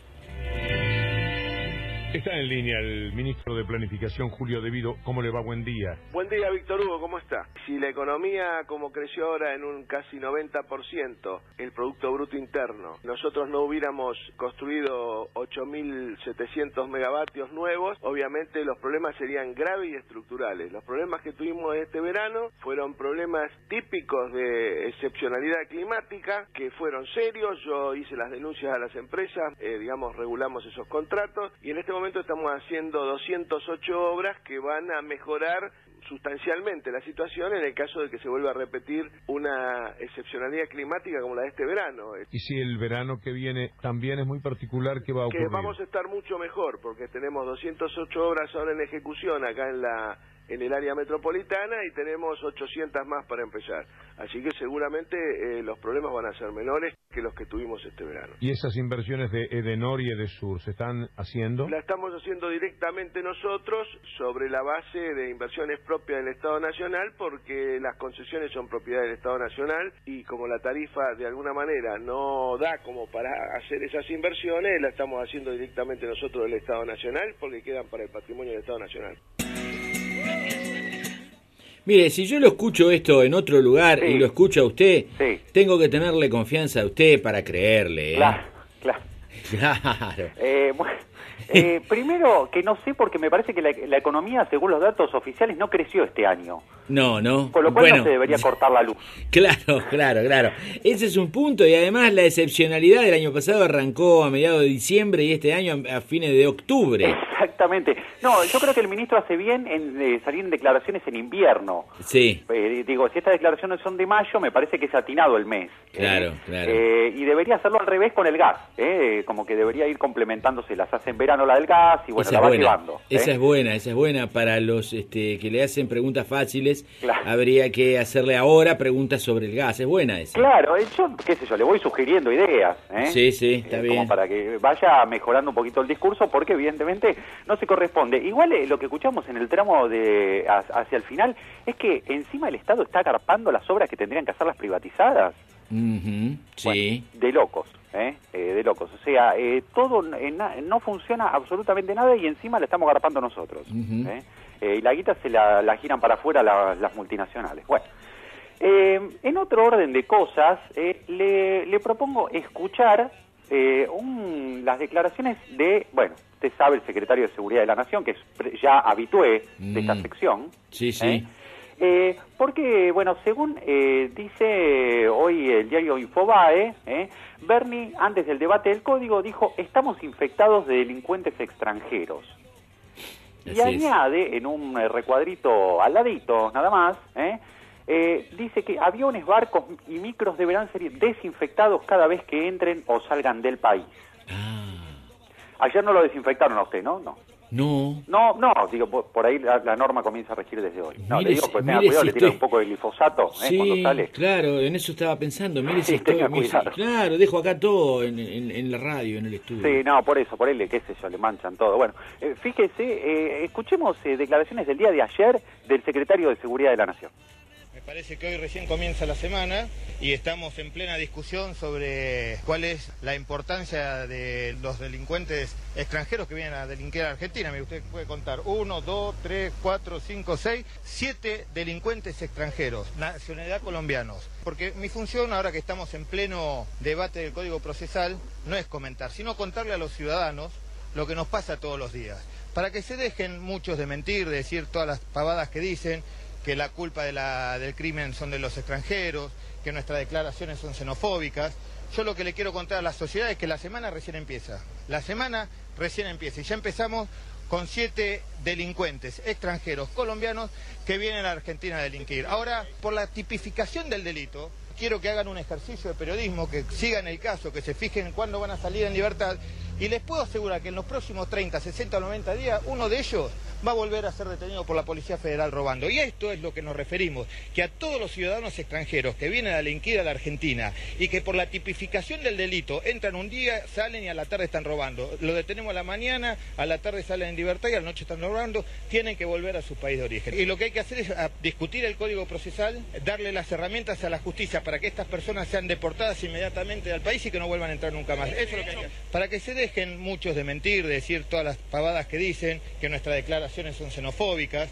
Está en línea el ministro de Planificación, Julio De Vido. ¿Cómo le va? Buen día. Buen día, Víctor Hugo, ¿cómo está? Si la economía, como creció ahora en un casi noventa por ciento, el Producto Bruto Interno, nosotros no hubiéramos construido ocho mil setecientos megavatios nuevos, obviamente los problemas serían graves y estructurales. Los problemas que tuvimos este verano fueron problemas típicos de excepcionalidad climática, que fueron serios. Yo hice las denuncias a las empresas, eh, digamos, regulamos esos contratos, y en este momento estamos haciendo doscientas ocho obras que van a mejorar sustancialmente la situación en el caso de que se vuelva a repetir una excepcionalidad climática como la de este verano. Y si el verano que viene también es muy particular, ¿qué va a Que ocurrir? vamos a estar mucho mejor, porque tenemos doscientas ocho obras ahora en ejecución acá en la en el área metropolitana y tenemos ochocientas más para empezar. Así que seguramente eh, los problemas van a ser menores que los que tuvimos este verano. ¿Y esas inversiones de Edenor y Edesur se están haciendo? La estamos haciendo directamente nosotros sobre la base de inversiones propias del Estado Nacional, porque las concesiones son propiedad del Estado Nacional y como la tarifa de alguna manera no da como para hacer esas inversiones, la estamos haciendo directamente nosotros del Estado Nacional porque quedan para el patrimonio del Estado Nacional. Mire, si yo lo escucho esto en otro lugar Sí. y lo escucho a usted, Sí. tengo que tenerle confianza a usted para creerle. ¿eh? Claro, claro. Claro. Eh, bueno, eh, primero, que no sé, porque me parece que la, la economía, según los datos oficiales, no creció este año. No, no. Con lo cual Bueno, no se debería cortar la luz. Claro, claro, claro. Ese es un punto y además la excepcionalidad del año pasado arrancó a mediados de diciembre y este año a a fines de octubre. Exactamente. No, yo creo que el ministro hace bien en eh, salir en declaraciones en invierno. Sí, Eh, digo, si estas declaraciones son de mayo, me parece que es atinado el mes. claro, Eh, claro. eh, y debería hacerlo al revés con el gas, eh, como que debería ir complementándose. Las hace en verano la del gas y bueno, esa la es va buena. llevando. ¿eh? Esa es buena, esa es buena para los este, que le hacen preguntas fáciles. Claro. Habría que hacerle ahora preguntas sobre el gas. Es buena esa. Claro, eh, yo, qué sé yo, le voy sugiriendo ideas. ¿eh? Sí, sí, está Eh, bien. Como para que vaya mejorando un poquito el discurso, porque evidentemente no se corresponde. Igual eh, lo que escuchamos en el tramo de ha- hacia el final es que encima el Estado está agarpando las obras que tendrían que hacer las privatizadas. Ujú, sí. De locos. ¿eh? Eh, de locos. O sea, eh, todo eh, na, no funciona absolutamente nada y encima le estamos garpando nosotros. Uh-huh. ¿eh? Eh, y la guita se la, la giran para afuera la, las multinacionales. Bueno, eh, en otro orden de cosas, eh, le, le propongo escuchar eh, un, las declaraciones de, bueno, usted sabe, el secretario de Seguridad de la Nación, que es ya habitué de Mm. esta sección. Sí, sí. ¿eh? Eh, porque, bueno, según eh, dice hoy el diario Infobae, eh, Bernie, antes del debate del código, dijo, estamos infectados de delincuentes extranjeros. Y Así es. añade, en un eh, recuadrito al ladito, nada más, eh, eh, dice que aviones, barcos y micros deberán ser desinfectados cada vez que entren o salgan del país. Ayer no lo desinfectaron a usted, ¿no? No. No. No, no, digo, por, por ahí la, la norma comienza a regir desde hoy. No, Mire le digo, si- pues tenga mire cuidado, si le tiran estoy- un poco de glifosato ¿eh? Sí, cuando sale. claro, en eso estaba pensando. Mire si Sí, estoy, tenga mire si- cuidado. claro, dejo acá todo en, en- en la radio, en el estudio. Sí, no, por eso, por él, qué sé yo, le manchan todo. Bueno, eh, fíjese, eh, escuchemos eh, declaraciones del día de ayer del secretario de Seguridad de la Nación. Me parece que hoy recién comienza la semana y estamos en plena discusión sobre cuál es la importancia de los delincuentes extranjeros que vienen a delinquir a Argentina. Mire, usted puede contar uno, dos, tres, cuatro, cinco, seis, siete delincuentes extranjeros, nacionalidad colombianos. Porque mi función, ahora que estamos en pleno debate del Código Procesal, no es comentar, sino contarle a los ciudadanos lo que nos pasa todos los días. Para que se dejen muchos de mentir, de decir todas las pavadas que dicen, que la culpa de la, del crimen son de los extranjeros, que nuestras declaraciones son xenofóbicas. Yo lo que le quiero contar a la sociedad es que la semana recién empieza. La semana recién empieza y ya empezamos con siete delincuentes extranjeros colombianos que vienen a Argentina a delinquir. Ahora, por la tipificación del delito, quiero que hagan un ejercicio de periodismo, que sigan el caso, que se fijen cuándo van a salir en libertad. Y les puedo asegurar que en los próximos treinta, sesenta o noventa días, uno de ellos va a volver a ser detenido por la Policía Federal robando. Y a esto es lo que nos referimos, que a todos los ciudadanos extranjeros que vienen a delinquir a la Argentina y que por la tipificación del delito entran un día, salen y a la tarde están robando. Lo detenemos a la mañana, a la tarde salen en libertad y a la noche están robando, tienen que volver a su país de origen. Y lo que hay que hacer es a, discutir el Código Procesal, darle las herramientas a la justicia para que estas personas sean deportadas inmediatamente al país y que no vuelvan a entrar nunca más. Eso es lo que hay que hacer. Para que se dejen muchos de mentir, de decir todas las pavadas que dicen, que nuestras declaraciones son xenofóbicas.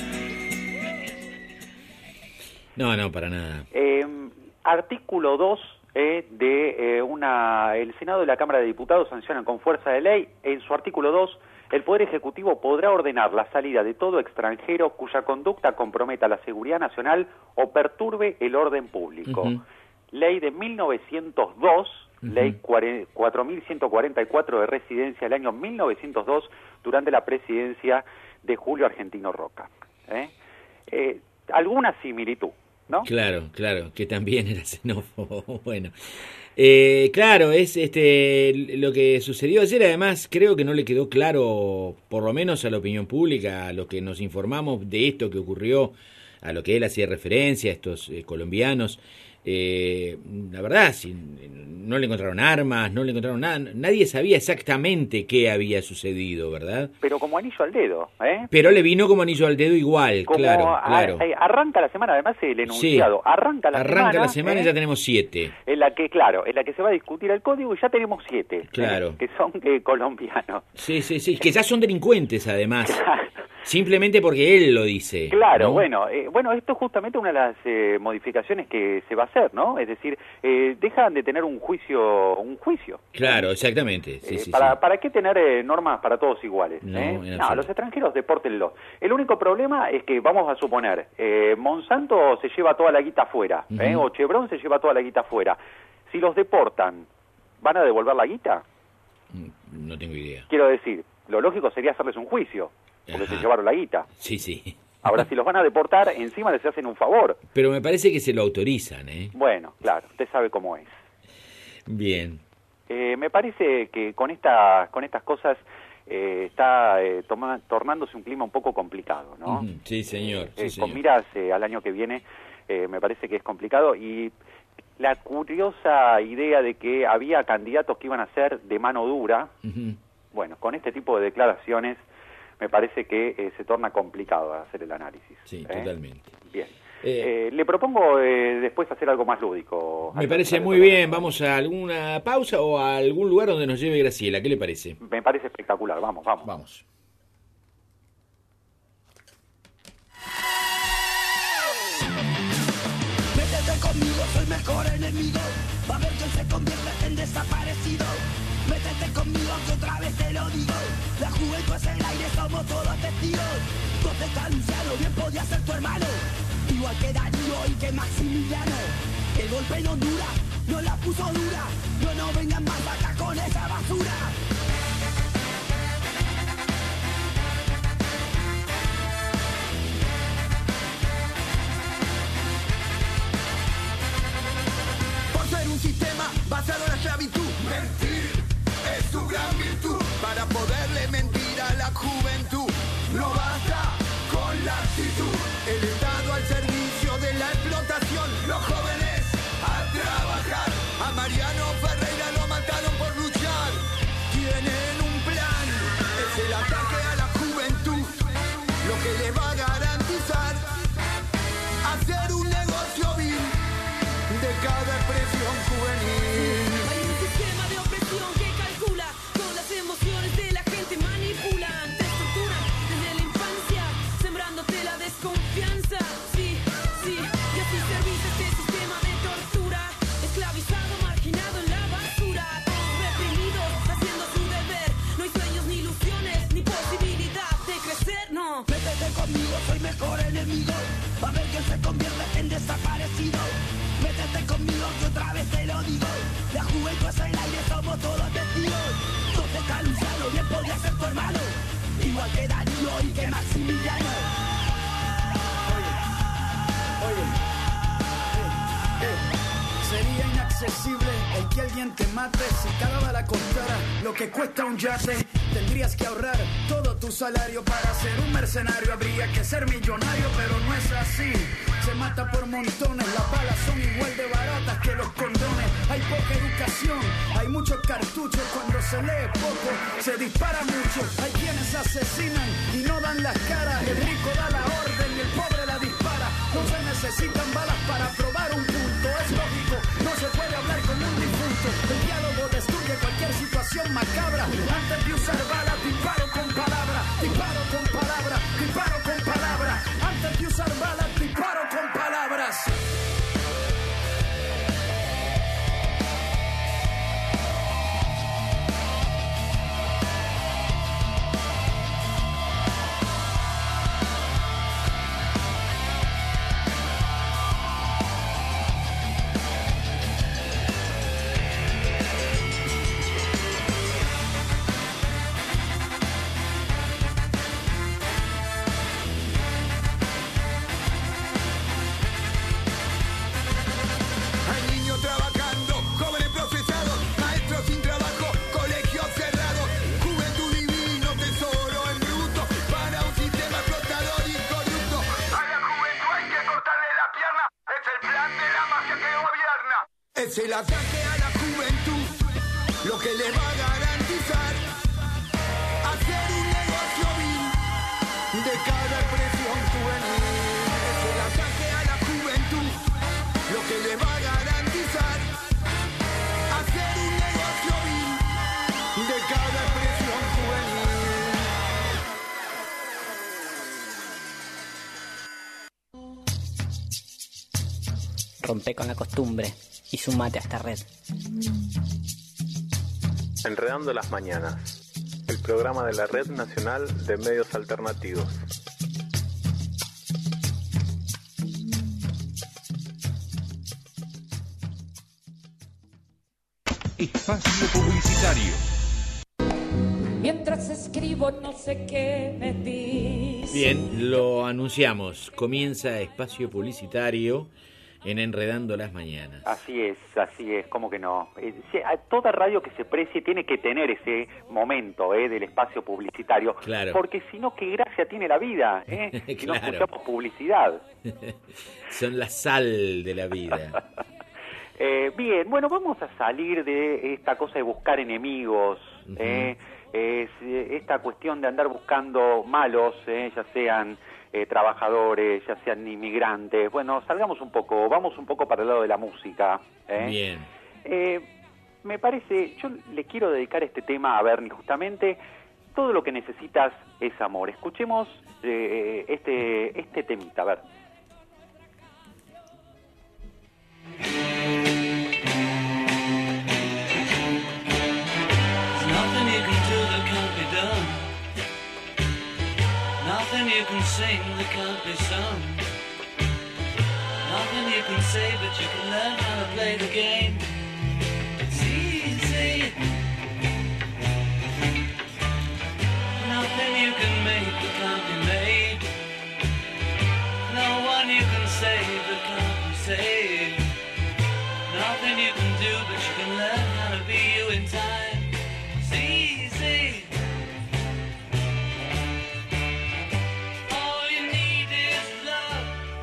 No, no, para nada. Eh, artículo dos eh, de eh, una... El Senado y la Cámara de Diputados sancionan con fuerza de ley. En su artículo dos, el Poder Ejecutivo podrá ordenar la salida de todo extranjero cuya conducta comprometa la seguridad nacional o perturbe el orden público. Ujú. Ley de mil novecientos dos, Ujú. ley cuatro mil ciento cuarenta y cuatro de residencia del año mil novecientos dos, durante la presidencia de Julio Argentino Roca. ¿eh? Eh, alguna similitud, ¿no? Claro, claro, que también era xenófobo. Bueno, eh, claro, es este lo que sucedió ayer. Además, creo que no le quedó claro, por lo menos a la opinión pública, a lo que nos informamos de esto que ocurrió, a lo que él hacía referencia, a estos eh, colombianos. Eh, la verdad, si, no le encontraron armas, no le encontraron nada, nadie sabía exactamente qué había sucedido, ¿verdad? Pero como anillo al dedo, ¿eh? Pero le vino como anillo al dedo igual, Como claro, a- claro. eh, arranca la semana, además el enunciado, Sí. arranca la Arranca semana, la semana ¿eh? y ya tenemos siete. en la que, claro, en la que se va a discutir el código y ya tenemos siete, Claro. ¿eh? que son eh, colombianos. Sí, sí, sí, que ya son delincuentes además. Simplemente porque él lo dice. Claro, ¿no? bueno, eh, bueno, esto es justamente una de las eh, modificaciones que se va a hacer, ¿no? Es decir, eh, dejan de tener un juicio, un juicio. Claro, exactamente. Sí, Eh, sí, para, sí. ¿Para qué tener eh, normas para todos iguales? No, eh? en No, absoluto. los extranjeros depórtenlos. El único problema es que, vamos a suponer, eh, Monsanto se lleva toda la guita afuera, ¿eh? Ujú. o Chevron se lleva toda la guita afuera. Si los deportan, ¿van a devolver la guita? No tengo idea. Quiero decir, lo lógico sería hacerles un juicio, porque Ajá. se llevaron la guita. Sí, sí. Ahora, si los van a deportar, encima les hacen un favor. Pero me parece que se lo autorizan, ¿eh? Bueno, claro, usted sabe cómo es. Bien. Eh, me parece que con, esta, con estas cosas eh, está eh, toma- tornándose un clima un poco complicado, ¿no? Ujú. Sí, señor. Sí, Eh, señor. con miras eh, al año que viene, eh, me parece que es complicado. Y la curiosa idea de que había candidatos que iban a ser de mano dura, Ujú. bueno, con este tipo de declaraciones me parece que eh, se torna complicado hacer el análisis. Sí, ¿eh? totalmente. Bien. Eh, eh, le propongo eh, después hacer algo más lúdico. Me parece muy bien. Vamos a alguna pausa o a algún lugar donde nos lleve Graciela. ¿Qué le parece? Me parece espectacular. Vamos, vamos. Vamos. Métete conmigo, soy mejor enemigo. Va a ver que se convierte en desaparecido. Métete conmigo que otra vez te lo digo. La juventud es el aire, somos todos testigos. ¿Dónde está Luciano? Bien podía ser tu hermano. Igual que Darío y que Maximiliano. El golpe en Honduras no la puso dura. No, no vengan más acá con esa basura. Por ser un sistema basado en la esclavitud. Mentir es su gran virtud. Para poderle mentir a la juventud. No basta con la actitud. El Estado al servicio de la explotación. Los jóvenes a trabajar. A Mariano Ferreira lo mataron por luchar. Tienen un plan. Es el ataque a la juventud. Lo que le va a garantizar hacer un negocio vil de cada expresión juvenil. Hay un sistema de opresión que calcula con las emociones de la gente, manipulan, te estructuran desde la infancia, sembrándote la desconfianza. Sí, sí, y así servís este sistema de tortura, esclavizado, marginado en la basura, todos reprimidos, haciendo su deber. No hay sueños, ni ilusiones, ni posibilidad de crecer, no. Métete conmigo, soy mejor enemigo. Va a ver que se convierte en desaparecido. Métete conmigo que otra vez te lo digo. La juventud es el aire, somos todos testigos. ¿Dónde está Luciano? Bien podía ser tu hermano. Igual que Darío y que Maximiliano. Oye, eh, sería inaccesible el que alguien te mate. Si cada bala costara lo que cuesta un yate, tendrías que ahorrar todo tu salario para ser un mercenario. Habría que ser millonario, pero no es así. Se mata por montones, las balas son igual de baratas que los condones. Hay poca educación, hay muchos cartuchos. Cuando se lee poco, se dispara mucho. Hay quienes asesinan y no dan las caras. El rico da la orden y el pobre la dispara. No se necesitan balas para probar un punto. Es lógico, no se puede hablar con un difunto. El diálogo destruye cualquier situación macabra. Antes de usar balas, disparo con palabra. Disparo con palabra, disparo con palabra. Antes de usar balas, disparo con palabras. Hay niños trabajando, jóvenes procesados, maestros sin trabajo, colegios cerrados, juventud divino, tesoro en bruto, para un sistema explotador y corrupto. A la juventud hay que cortarle la pierna, es el plan de la mafia que gobierna. Es el ataque a la juventud, lo que le va a garantizar hacer un negocio vil de cada expresión juvenil. Es el ataque a la juventud, lo que le va a garantizar hacer un negocio vil de cada expresión juvenil. Rompe con la costumbre y sumate a esta red. Enredando las mañanas, el programa de la Red Nacional de Medios Alternativos. Espacio publicitario. Mientras escribo no sé qué me dice. Bien, lo anunciamos. Comienza espacio publicitario en Enredando las Mañanas. Así es, así es, ¿cómo que no? Eh, sí, a toda radio que se precie tiene que tener ese momento eh, del espacio publicitario, Claro. porque si no, ¿qué gracia tiene la vida? Eh? Si no Claro. escuchamos publicidad. Son la sal de la vida. Eh, bien, bueno, vamos a salir de esta cosa de buscar enemigos. Ujú. eh. es eh, esta cuestión de andar buscando malos, eh, ya sean eh, trabajadores, ya sean inmigrantes. Bueno, salgamos un poco, vamos un poco para el lado de la música. ¿eh? Bien. Eh, me parece, yo le quiero dedicar este tema a Bernie justamente. Todo lo que necesitas es amor. Escuchemos eh, este, este temita, a ver. Nothing you can do that can't be done. Nothing you can sing that can't be sung. Nothing you can say, but you can learn how to play the game. It's easy. Nothing you can make that can't be made. No one you can save that can't be saved. Nothing you can do, but you can learn how to be you in time. It's easy. All you need is love.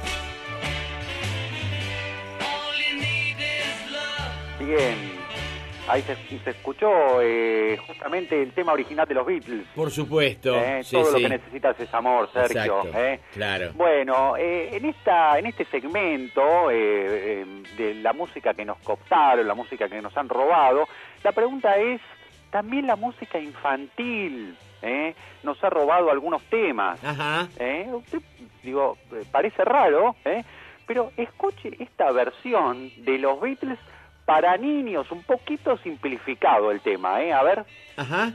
All you need is love. Bien. Ahí se, se escuchó eh, justamente el tema original de los Beatles. Por supuesto. Eh, sí, todo sí. lo que necesitas es amor, Sergio. Exacto, eh. claro. Bueno, eh, en esta, en este segmento eh, eh, de la música que nos cooptaron, la música que nos han robado, la pregunta es, también la música infantil eh, nos ha robado algunos temas. Ajá. Eh, usted, digo, eh, parece raro, eh, pero escuche esta versión de los Beatles para niños, un poquito simplificado el tema, ¿eh? A ver. Ajá.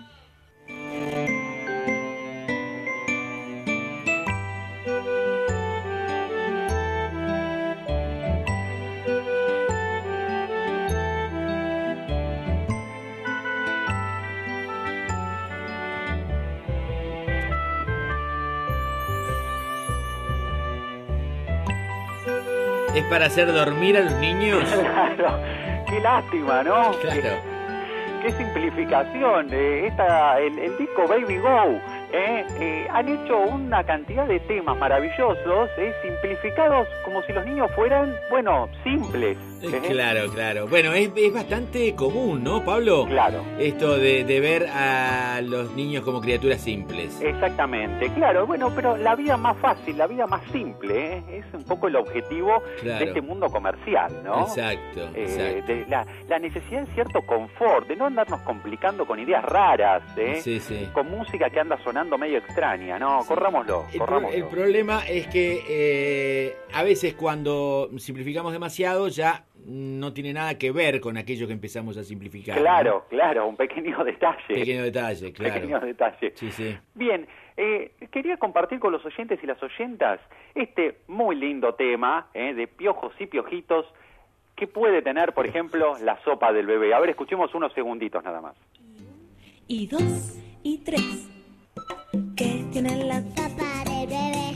¿Es para hacer dormir a los niños? Claro. Qué lástima, ¿no? Claro. Qué, qué simplificación. Eh, esta, el, el disco Baby Go, eh, eh, han hecho una cantidad de temas maravillosos, eh, simplificados como si los niños fueran, bueno, simples. Eh, eh. Claro, claro. Bueno, es, es bastante común, ¿no, Pablo? Claro. Esto de, de ver a los niños como criaturas simples. Exactamente, claro, bueno, pero la vida más fácil, la vida más simple, ¿eh? Es un poco el objetivo Claro. de este mundo comercial, ¿no? Exacto, Eh, exacto. de la, la necesidad de cierto confort, de no andarnos complicando con ideas raras, ¿eh? Sí, sí. Con música que anda sonando medio extraña, ¿no? Corrámoslo, El, pro- corrámoslo. el problema es que eh, a veces cuando simplificamos demasiado ya no tiene nada que ver con aquello que empezamos a simplificar. Claro, claro, un pequeño detalle. Pequeño detalle, claro. Pequeño detalle. Sí, sí. Bien, eh, quería compartir con los oyentes y las oyentas este muy lindo tema eh, de piojos y piojitos que puede tener, por ejemplo, la sopa del bebé. A ver, escuchemos unos segunditos nada más. Y dos, y tres. ¿Qué tiene la sopa del bebé?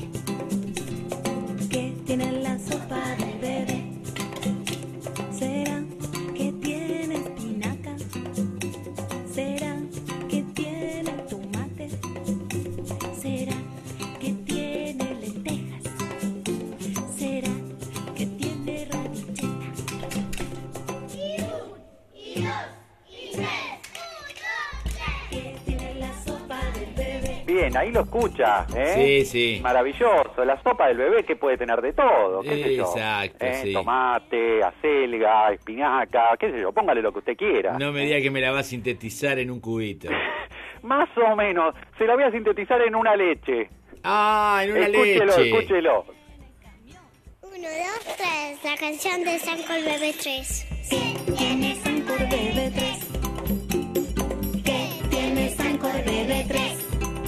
¿Qué tiene la sopa del bebé? ¿Será que tiene espinaca? ¿Será que tiene tomate? ¿Será que tiene lentejas? ¿Será que tiene radicheta? Y un, y dos, y tres. ¿Qué tiene la sopa del bebé? Bien, ahí lo escucha, ¿eh? Sí, sí. Maravilloso. La sopa del bebé que puede tener de todo, qué sé yo. Exacto, ¿Eh? sí. Tomate, acelga, espinaca, qué sé yo, póngale lo que usted quiera. No me diga que me la va a sintetizar en un cubito. Más o menos, se la voy a sintetizar en una leche. Ah, en una escúchelo, leche. Escúchelo, Uno, dos, tres, la canción de Sancor Bebé tres. ¿Qué tiene Sancor Bebé tres? ¿Qué tiene Sancor Bebé tres?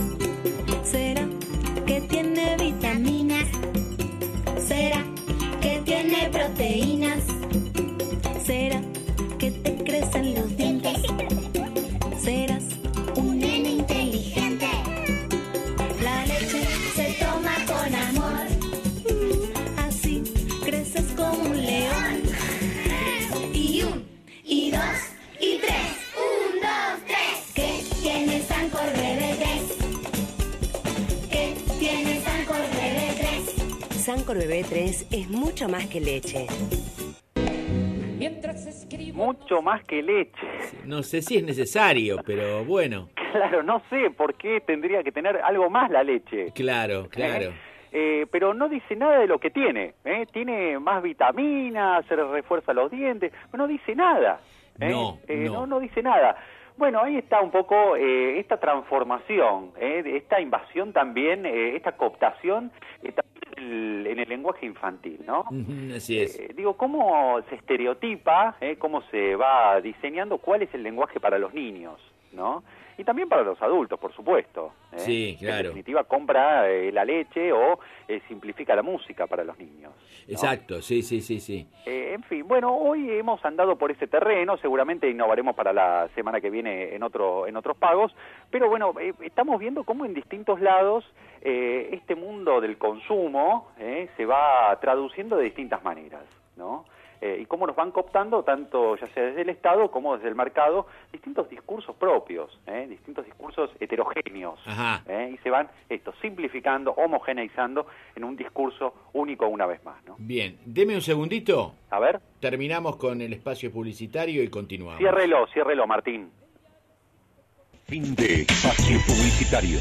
¿Será que tiene vitaminas? ¿Será que tiene proteínas? ¿Será que te crecen los dientes? ¿Serás un nene inteligente? La leche se toma con amor. Así creces como un león. Y un, y dos, y tres. Un, dos, tres. ¿Qué tiene Sancor Bebé tres? ¿Qué tiene Sancor Bebé tres? Sancor Bebé tres es mucho más que leche. Mientras escribo. mucho más que leche. No sé si es necesario, pero bueno. Claro, no sé por qué tendría que tener algo más la leche. Claro, claro. ¿Eh? Eh, pero no dice nada de lo que tiene. ¿eh? Tiene más vitaminas, se refuerza los dientes, pero no dice nada. ¿eh? No, Eh, no. no, no dice nada. Bueno, ahí está un poco eh, esta transformación, ¿eh? esta invasión también, eh, esta cooptación eh, también en el, en el lenguaje infantil, ¿no? Ujú, así es. Eh, digo, cómo se estereotipa, eh, cómo se va diseñando cuál es el lenguaje para los niños, ¿no? Y también para los adultos, por supuesto. ¿eh? Sí, claro. En definitiva, compra eh, la leche o eh, simplifica la música para los niños. ¿no? Exacto, sí, sí, sí, sí. Eh, en fin, bueno, hoy hemos andado por ese terreno, seguramente innovaremos para la semana que viene en otro en otros pagos, pero bueno, eh, estamos viendo cómo en distintos lados eh, este mundo del consumo eh, se va traduciendo de distintas maneras, ¿no? Eh, y cómo nos van cooptando, tanto ya sea desde el Estado como desde el mercado, distintos discursos propios, ¿eh? distintos discursos heterogéneos, Ajá. ¿eh? y se van esto simplificando, homogeneizando en un discurso único una vez más, ¿no? Bien, deme un segundito. A ver. Terminamos con el espacio publicitario y continuamos. Ciérrelo, ciérrelo, Martín. Fin de espacio publicitario.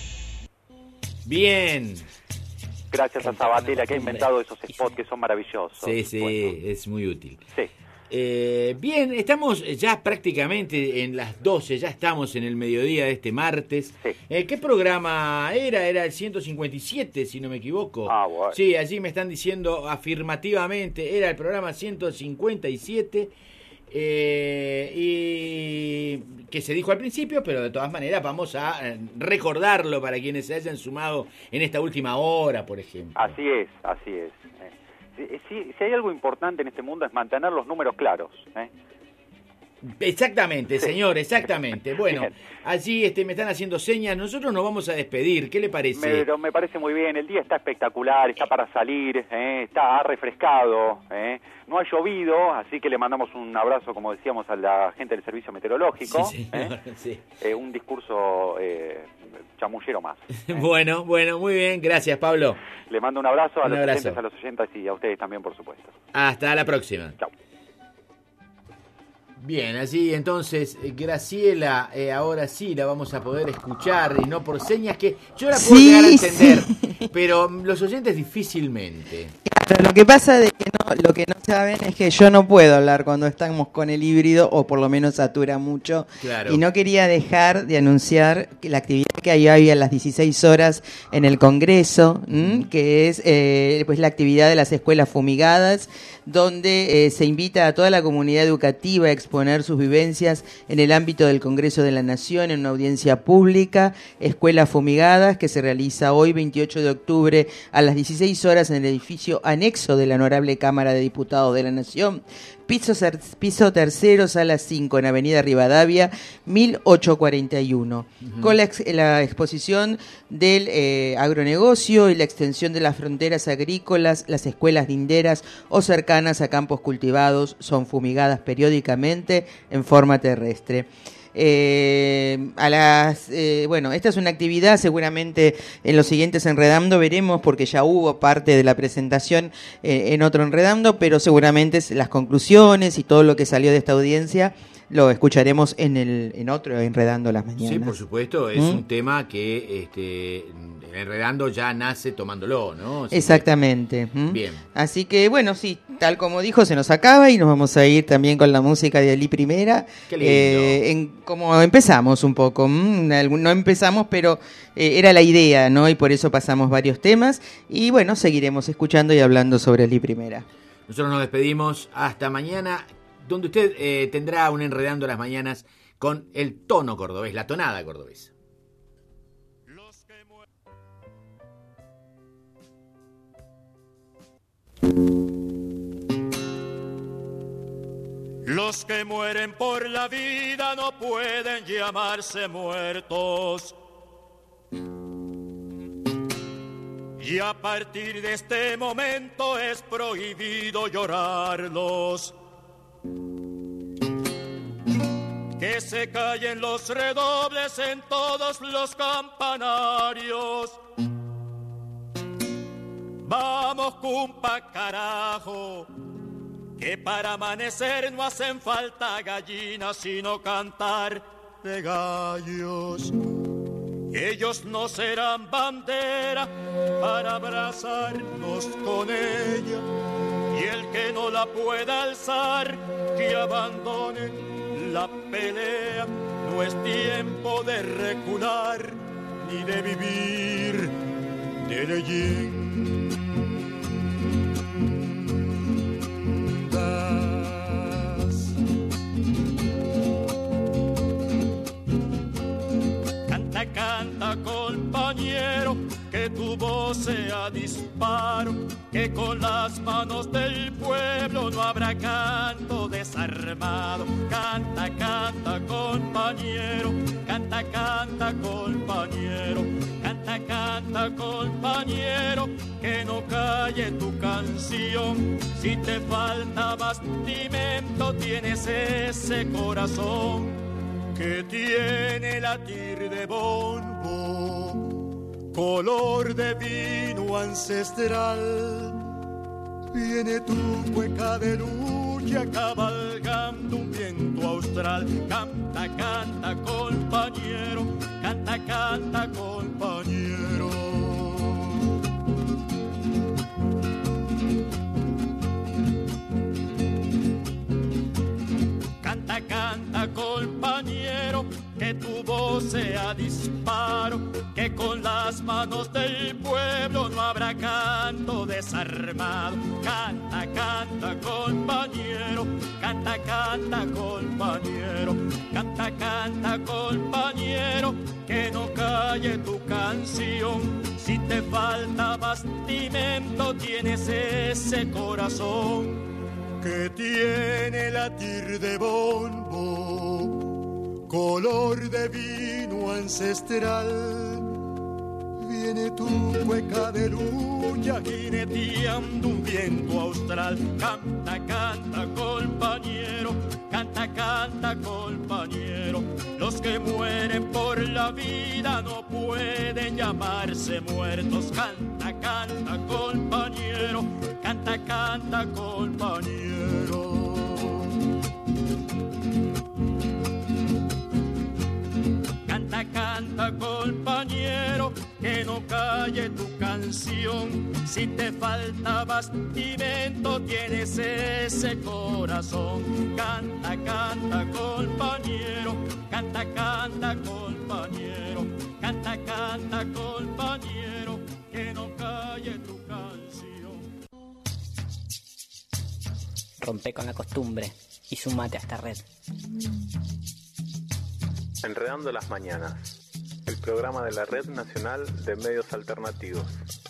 Bien. Gracias a Sabatella que ha inventado esos spots que son maravillosos. Sí, sí, bueno. Es muy útil. Sí. Eh, bien, estamos ya prácticamente en las doce, ya estamos en el mediodía de este martes. Sí. Eh, ¿Qué programa era? Era el ciento cincuenta y siete, si no me equivoco. Ah, bueno. Sí, allí me están diciendo afirmativamente, era el programa ciento cincuenta y siete. Eh, y que se dijo al principio, pero de todas maneras vamos a eh, recordarlo para quienes se hayan sumado en esta última hora, por ejemplo. Así es, así es. Eh, si, si, si hay algo importante en este mundo es mantener los números claros. ¿eh? Exactamente, Sí. señor, exactamente. Bueno, Bien. allí este, me están haciendo señas, nosotros nos vamos a despedir, ¿qué le parece? Pero me parece muy bien, el día está espectacular, está para salir, ¿eh? está refrescado, ¿eh? no ha llovido, así que le mandamos un abrazo, como decíamos, a la gente del servicio meteorológico. Sí, señor, ¿eh? sí. Eh, un discurso eh, chamullero más. Bueno, bueno, muy bien, gracias, Pablo. Le mando un abrazo a Un los abrazo. oyentes, a los oyentas y a ustedes también, por supuesto. Hasta la próxima. Chao. Bien, así entonces, eh, Graciela, eh, ahora sí la vamos a poder escuchar y no por señas que yo la puedo Sí, llegar a entender, sí. pero los oyentes difícilmente. Claro, lo que pasa de que no, lo que no saben es que yo no puedo hablar cuando estamos con el híbrido, o por lo menos satura mucho. Claro. Y no quería dejar de anunciar que la actividad que hay hoy a las dieciséis horas en el Congreso, ¿m? que es eh, pues la actividad de las escuelas fumigadas, donde eh, se invita a toda la comunidad educativa a exponer sus vivencias en el ámbito del Congreso de la Nación en una audiencia pública, Escuelas Fumigadas, que se realiza hoy veintiocho de octubre a las dieciséis horas en el edificio anexo de la Honorable Cámara de Diputados de la Nación, piso, piso tercero, sala cinco, en Avenida Rivadavia, mil ochocientos cuarenta y uno, uh-huh. con la, ex, la exposición del eh, agronegocio y la extensión de las fronteras agrícolas. Las escuelas linderas o cercanas a campos cultivados son fumigadas periódicamente en forma terrestre. Eh, a las eh, bueno, esta es una actividad, seguramente en los siguientes Enredando veremos, porque ya hubo parte de la presentación eh, en otro Enredando, pero seguramente las conclusiones y todo lo que salió de esta audiencia lo escucharemos en el en otro Enredando las mañanas. Sí, por supuesto, es ¿Mm? un tema que este, Enredando ya nace tomándolo, ¿no? Así Exactamente. que, ¿Mm? bien. Así que bueno, sí, tal como dijo, se nos acaba y nos vamos a ir también con la música de Ali Primera. Qué lindo. Eh, en, como empezamos un poco, ¿m? No empezamos, pero eh, era la idea, ¿no? Y por eso pasamos varios temas y bueno, seguiremos escuchando y hablando sobre Ali Primera. Nosotros nos despedimos hasta mañana, donde usted eh, tendrá un Enredando las mañanas con el tono cordobés, la tonada cordobesa. Los que mueren por la vida no pueden llamarse muertos. Y a partir de este momento es prohibido llorarlos. Que se callen los redobles en todos los campanarios. Vamos, cumpa, carajo, que para amanecer no hacen falta gallinas, sino cantar de gallos. Ellos no serán bandera para abrazarnos con ella, y el que no la pueda alzar, que abandone la pelea. No es tiempo de recular, ni de vivir de leyendas. Canta, canta, compañero, que tu voz sea disparo, que con las manos del pueblo no habrá canto desarmado. Canta, canta, compañero, canta, canta, compañero, canta, canta, compañero, que no calle tu canción. Si te falta bastimento, tienes ese corazón que tiene latir de bombo, color de vino ancestral. Viene tu cueca de lucha cabalgando un viento austral. Canta, canta, compañero, canta, canta, compañero. Canta, canta, compañero, que tu voz sea disparo, que con las manos del pueblo no habrá canto desarmado. Canta, canta, compañero, canta, canta, compañero, canta, canta, compañero, que no calle tu canción. Si te falta bastimento, tienes ese corazón que tiene latir de bombo, color de vino ancestral. Viene tu cueca de lucha jineteando un viento austral. Canta, canta, compañero, canta, canta, compañero. Los que mueren por la vida no pueden llamarse muertos. Canta, canta, compañero, canta, canta, compañero. Canta, canta, compañero, que no calle tu canción. Si te falta bastimento, tienes ese corazón. Canta, canta, compañero, canta, canta, compañero, canta, canta, compañero, que no calle tu canción. Rompe con la costumbre y sumate a esta red. Enredando las mañanas, el programa de la Red Nacional de Medios Alternativos.